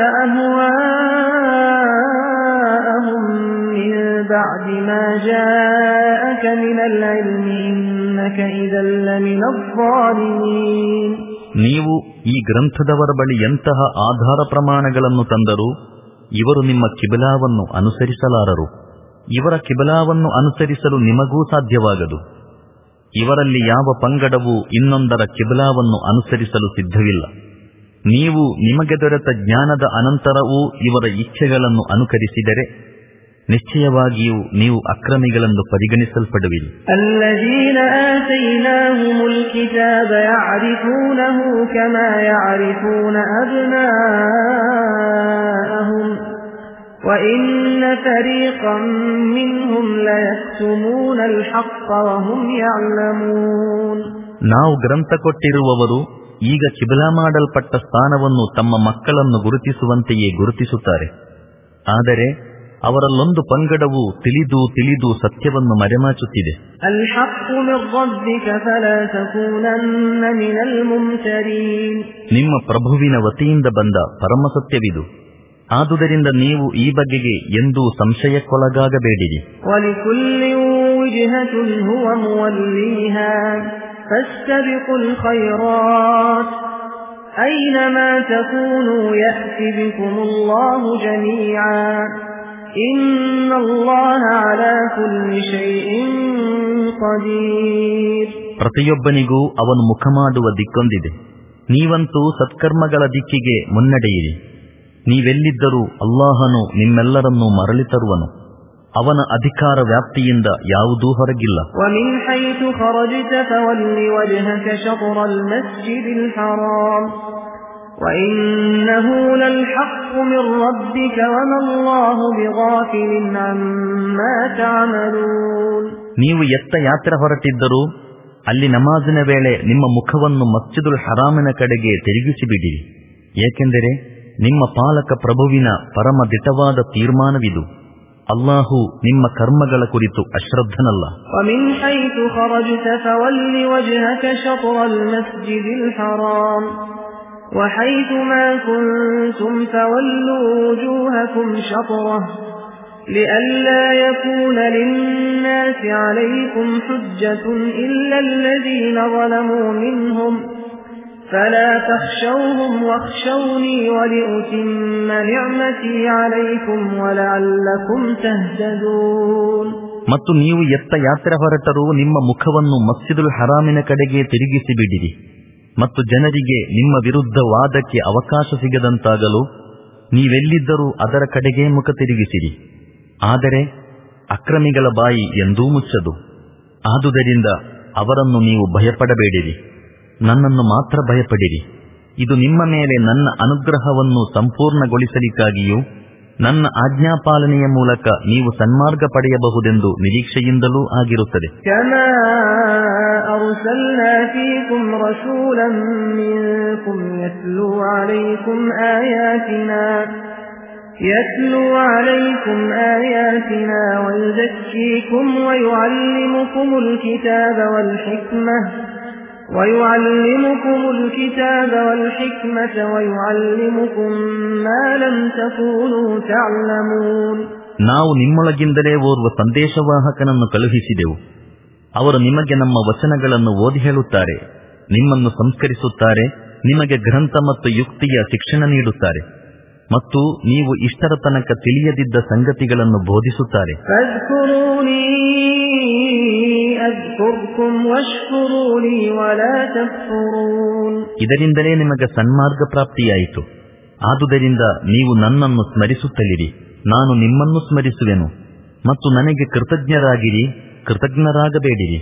أَهْوَاءَهُمْ مِنْ بَعْدِ مَا جَاءَكَ مِنَ الْعِلْمِ إِنَّكَ إِذًا لَّمِنَ الظَّالِمِينَ. ನೀವು ಈ ಗ್ರಂಥದವರ ಬಳಿ ಎಂತಹ ಆಧಾರ ಪ್ರಮಾಣಗಳನ್ನು ತಂದರೂ ಇವರು ನಿಮ್ಮ ಕಿಬಿಲಾವನ್ನು ಅನುಸರಿಸಲಾರರು. ಇವರ ಕಿಬಿಲಾವನ್ನು ಅನುಸರಿಸಲು ನಿಮಗೂ ಸಾಧ್ಯವಾಗದು. ಇವರಲ್ಲಿ ಯಾವ ಪಂಗಡವೂ ಇನ್ನೊಂದರ ಕಿಬಿಲಾವನ್ನು ಅನುಸರಿಸಲು ಸಿದ್ಧವಿಲ್ಲ. ನೀವು ನಿಮಗೆ ದೊರೆತ ಜ್ಞಾನದ ಅನಂತರವೂ ಇವರ ಇಚ್ಛೆಗಳನ್ನು ಅನುಕರಿಸಿದರೆ ನಿಶ್ಚಯವಾಗಿಯೂ ನೀವು ಅಕ್ರಮಿಗಳೆಂದು ಪರಿಗಣಿಸಲ್ಪಡುವಿರಿ. الذين آتيناهم الكتاب يعرفونه كما يعرفون أبناءهم وإن فريقا منهم ليكتمون الحق وهم يعلمون. ನಾವು ಗ್ರಂಥ ಕೊಟ್ಟಿರುವವರು ಈಗ ಕಿಬಿಲಾ ಮಾಡಲ್ಪಟ್ಟ ಸ್ಥಾನವನ್ನು ತಮ್ಮ ಮಕ್ಕಳನ್ನು ಗುರುತಿಸುವಂತೆಯೇ ಗುರುತಿಸುತ್ತಾರೆ. ಆದರೆ ಅವರಲ್ಲೊಂದು ಪಂಗಡವು ತಿಳಿದು ತಿಳಿದು ಸತ್ಯವನ್ನು ಮರೆಮಾಚುತ್ತಿದೆ. ನಿಮ್ಮ ಪ್ರಭುವಿನ ವತಿಯಿಂದ ಬಂದ ಪರಮಸತ್ಯವಿದು. ಆದುದರಿಂದ ನೀವು ಈ ಬಗೆಗೆ ಎಂದೂ ಸಂಶಯಕ್ಕೊಳಗಾಗಬೇಡಿರಿ. أينما تكونوا يأت بكم الله جميعا إن الله على كل شيء قدير. ಪ್ರತಿಯೊಬ್ಬನಿಗೂ ಅವನು ಮುಖ ಮಾಡುವ ದಿಕ್ಕೊಂದಿದೆ. ನೀವಂತೂ ಸತ್ಕರ್ಮಗಳ ದಿಕ್ಕಿಗೆ ಮುನ್ನಡೆಯಿರಿ. ನೀವೆಲ್ಲಿದ್ದರೂ ಅಲ್ಲಾಹನು ನಿಮ್ಮೆಲ್ಲರನ್ನೂ ಮರಳಿ ತರುವನು. ಅವನ ಅಧಿಕಾರ ವ್ಯಾಪ್ತಿಯಿಂದ ಯಾವುದೂ ಹೊರಗಿಲ್ಲ. وَمِنْ حَيْثُ خَرَجْتَ فَوَلِّ وَجْهَكَ شَطْرَ الْمَسْجِدِ الْحَرَامِ وَإِنَّهُ لَلْحَقُّ مِنْ رَبِّكَ وَمَا اللَّهُ بِغَافِلٍ عَمَّا تَعْمَلُونَ. ನೀವು ಎತ್ತ ಯಾತ್ರೆ ಹೊರಟಿದ್ದರೂ ಅಲ್ಲಿ ನಮಾಜಿನ ವೇಳೆ ನಿಮ್ಮ ಮುಖವನ್ನು ಮಸ್ಜಿದುಲ್ ಹರಾಮಿನ ಕಡೆಗೆ ತಿರುಗಿಸಿಬಿಡಿರಿ. ಏಕೆಂದರೆ ನಿಮ್ಮ ಪಾಲಕ ಪ್ರಭುವಿನ ಪರಮ ದಿಟವಾದ ತೀರ್ಮಾನವಿದು. ಅಲ್ಲಾಹು ನಿಮ್ಮ ಕರ್ಮಗಳ ಕುರಿತು ಅಶ್ರದ್ಧನಲ್ಲ. وَمِنْ حَيْثُ خَرَجْتَ فَوَلِّ وَجْهَكَ شَطْرَ الْمَسْجِدِ الْحَرَامِ وَحَيْثُ مَا كُنتُمْ فَوَلُّوا وُجُوهَكُمْ شَطْرَهُ لِئَلَّا يَكُونَ لِلنَّاسِ عَلَيْكُمْ حُجَّةٌ إِلَّا الَّذِينَ ظَلَمُوا مِنْهُمْ فلا تخشوهم واخشوني ولأتم نعمتي عليكم ولعلكم تهتدون. ಮತ್ತು ನೀವು ಎತ್ತ ಯಾತ್ರೆ ಹೊರಟರೂ ನಿಮ್ಮ ಮುಖವನ್ನು ಮಸ್ಜಿದುಲ್ ಹರಾಮಿನ ಕಡೆಗೆ ತಿರುಗಿಸಿಬಿಡಿರಿ, ಮತ್ತು ಜನರಿಗೆ ನಿಮ್ಮ ವಿರುದ್ಧ ವಾದಕ್ಕೆ ಅವಕಾಶ ಸಿಗದಂತಾಗಲು ನೀವೆಲ್ಲಿದ್ದರೂ ಅದರ ಕಡೆಗೆ ಮುಖ ತಿರುಗಿಸಿರಿ. ಆದರೆ ಅಕ್ರಮಿಗಳ ಬಾಯಿ ಎಂದೂ ಮುಚ್ಚದು. ಆದುದರಿಂದ ಅವರನ್ನು ನೀವು ಭಯಪಡಬೇಡಿರಿ, ನನ್ನನ್ನು ಮಾತ್ರ ಭಯಪಡಿರಿ. ಇದು ನಿಮ್ಮ ಮೇಲೆ ನನ್ನ ಅನುಗ್ರಹವನ್ನು ಸಂಪೂರ್ಣಗೊಳಿಸಲಿಕ್ಕಾಗಿಯೂ ನನ್ನ ಆಜ್ಞಾಪಾಲನೆಯ ಮೂಲಕ ನೀವು ಸನ್ಮಾರ್ಗ ಪಡೆಯಬಹುದೆಂದು ನಿರೀಕ್ಷೆಯಿಂದಲೂ ಆಗಿರುತ್ತದೆ. ಕಮಾ ಅರ್ಸಲ್ನಾ ಫೀಕುಂ ರಸೂಲನ್ ಮಿನ್ಕುಂ ಯತ್ಲೂ ಅಲೈಕುಂ ಆಯಾತಿನಾ ಯತ್ಲೂ ಅಲೈಕುಂ ಆಯಾತಿನಾ ವಯುಜಕ್ಕೀಕುಂ ವಯುಅಲ್ಲಿಮುಕುಮುಲ್ ಕಿತಾಬ ವಲ್ ಹಿಕ್ಮಹ وَيُعَلِّمُكُمُ الْكِتَابَ وَالْحِكْمَةَ وَيُعَلِّمُكُم مَّا لَمْ تَكُونُوا تَعْلَمُونَ. ನಾವು ನಿಮ್ಮೊಳಗಿಂದಲೇ ಓರ್ವ ಸಂದೇಶವಾಹಕನನ್ನು ಕಳುಹಿಸಿದೆವು. ಅವರು ನಿಮಗೆ ನಮ್ಮ ವಚನಗಳನ್ನು ಓದಿ ಹೇಳುತ್ತಾರೆ, ನಿಮ್ಮನ್ನು ಸಂಸ್ಕರಿಸುತ್ತಾರೆ, ನಿಮಗೆ ಗ್ರಂಥ ಮತ್ತು ಯುಕ್ತಿಯ ಶಿಕ್ಷಣ ನೀಡುತ್ತಾರೆ, ಮತ್ತು ನೀವು ಇಷ್ಟರ ತನಕ ತಿಳಿಯದಿದ್ದ ಸಂಗತಿಗಳನ್ನು ಬೋಧಿಸುತ್ತಾರೆ. ಇದರಿಂದಲೇ ನಿಮಗೆ ಸನ್ಮಾರ್ಗ ಪ್ರಾಪ್ತಿಯಾಯಿತು. ಆದುದರಿಂದ ನೀವು ನನ್ನನ್ನು ಸ್ಮರಿಸುತ್ತಲಿರಿ, ನಾನು ನಿಮ್ಮನ್ನು ಸ್ಮರಿಸುವೆನು. ಮತ್ತು ನನಗೆ ಕೃತಜ್ಞರಾಗಿರಿ, ಕೃತಜ್ಞರಾಗಬೇಡಿರಿ.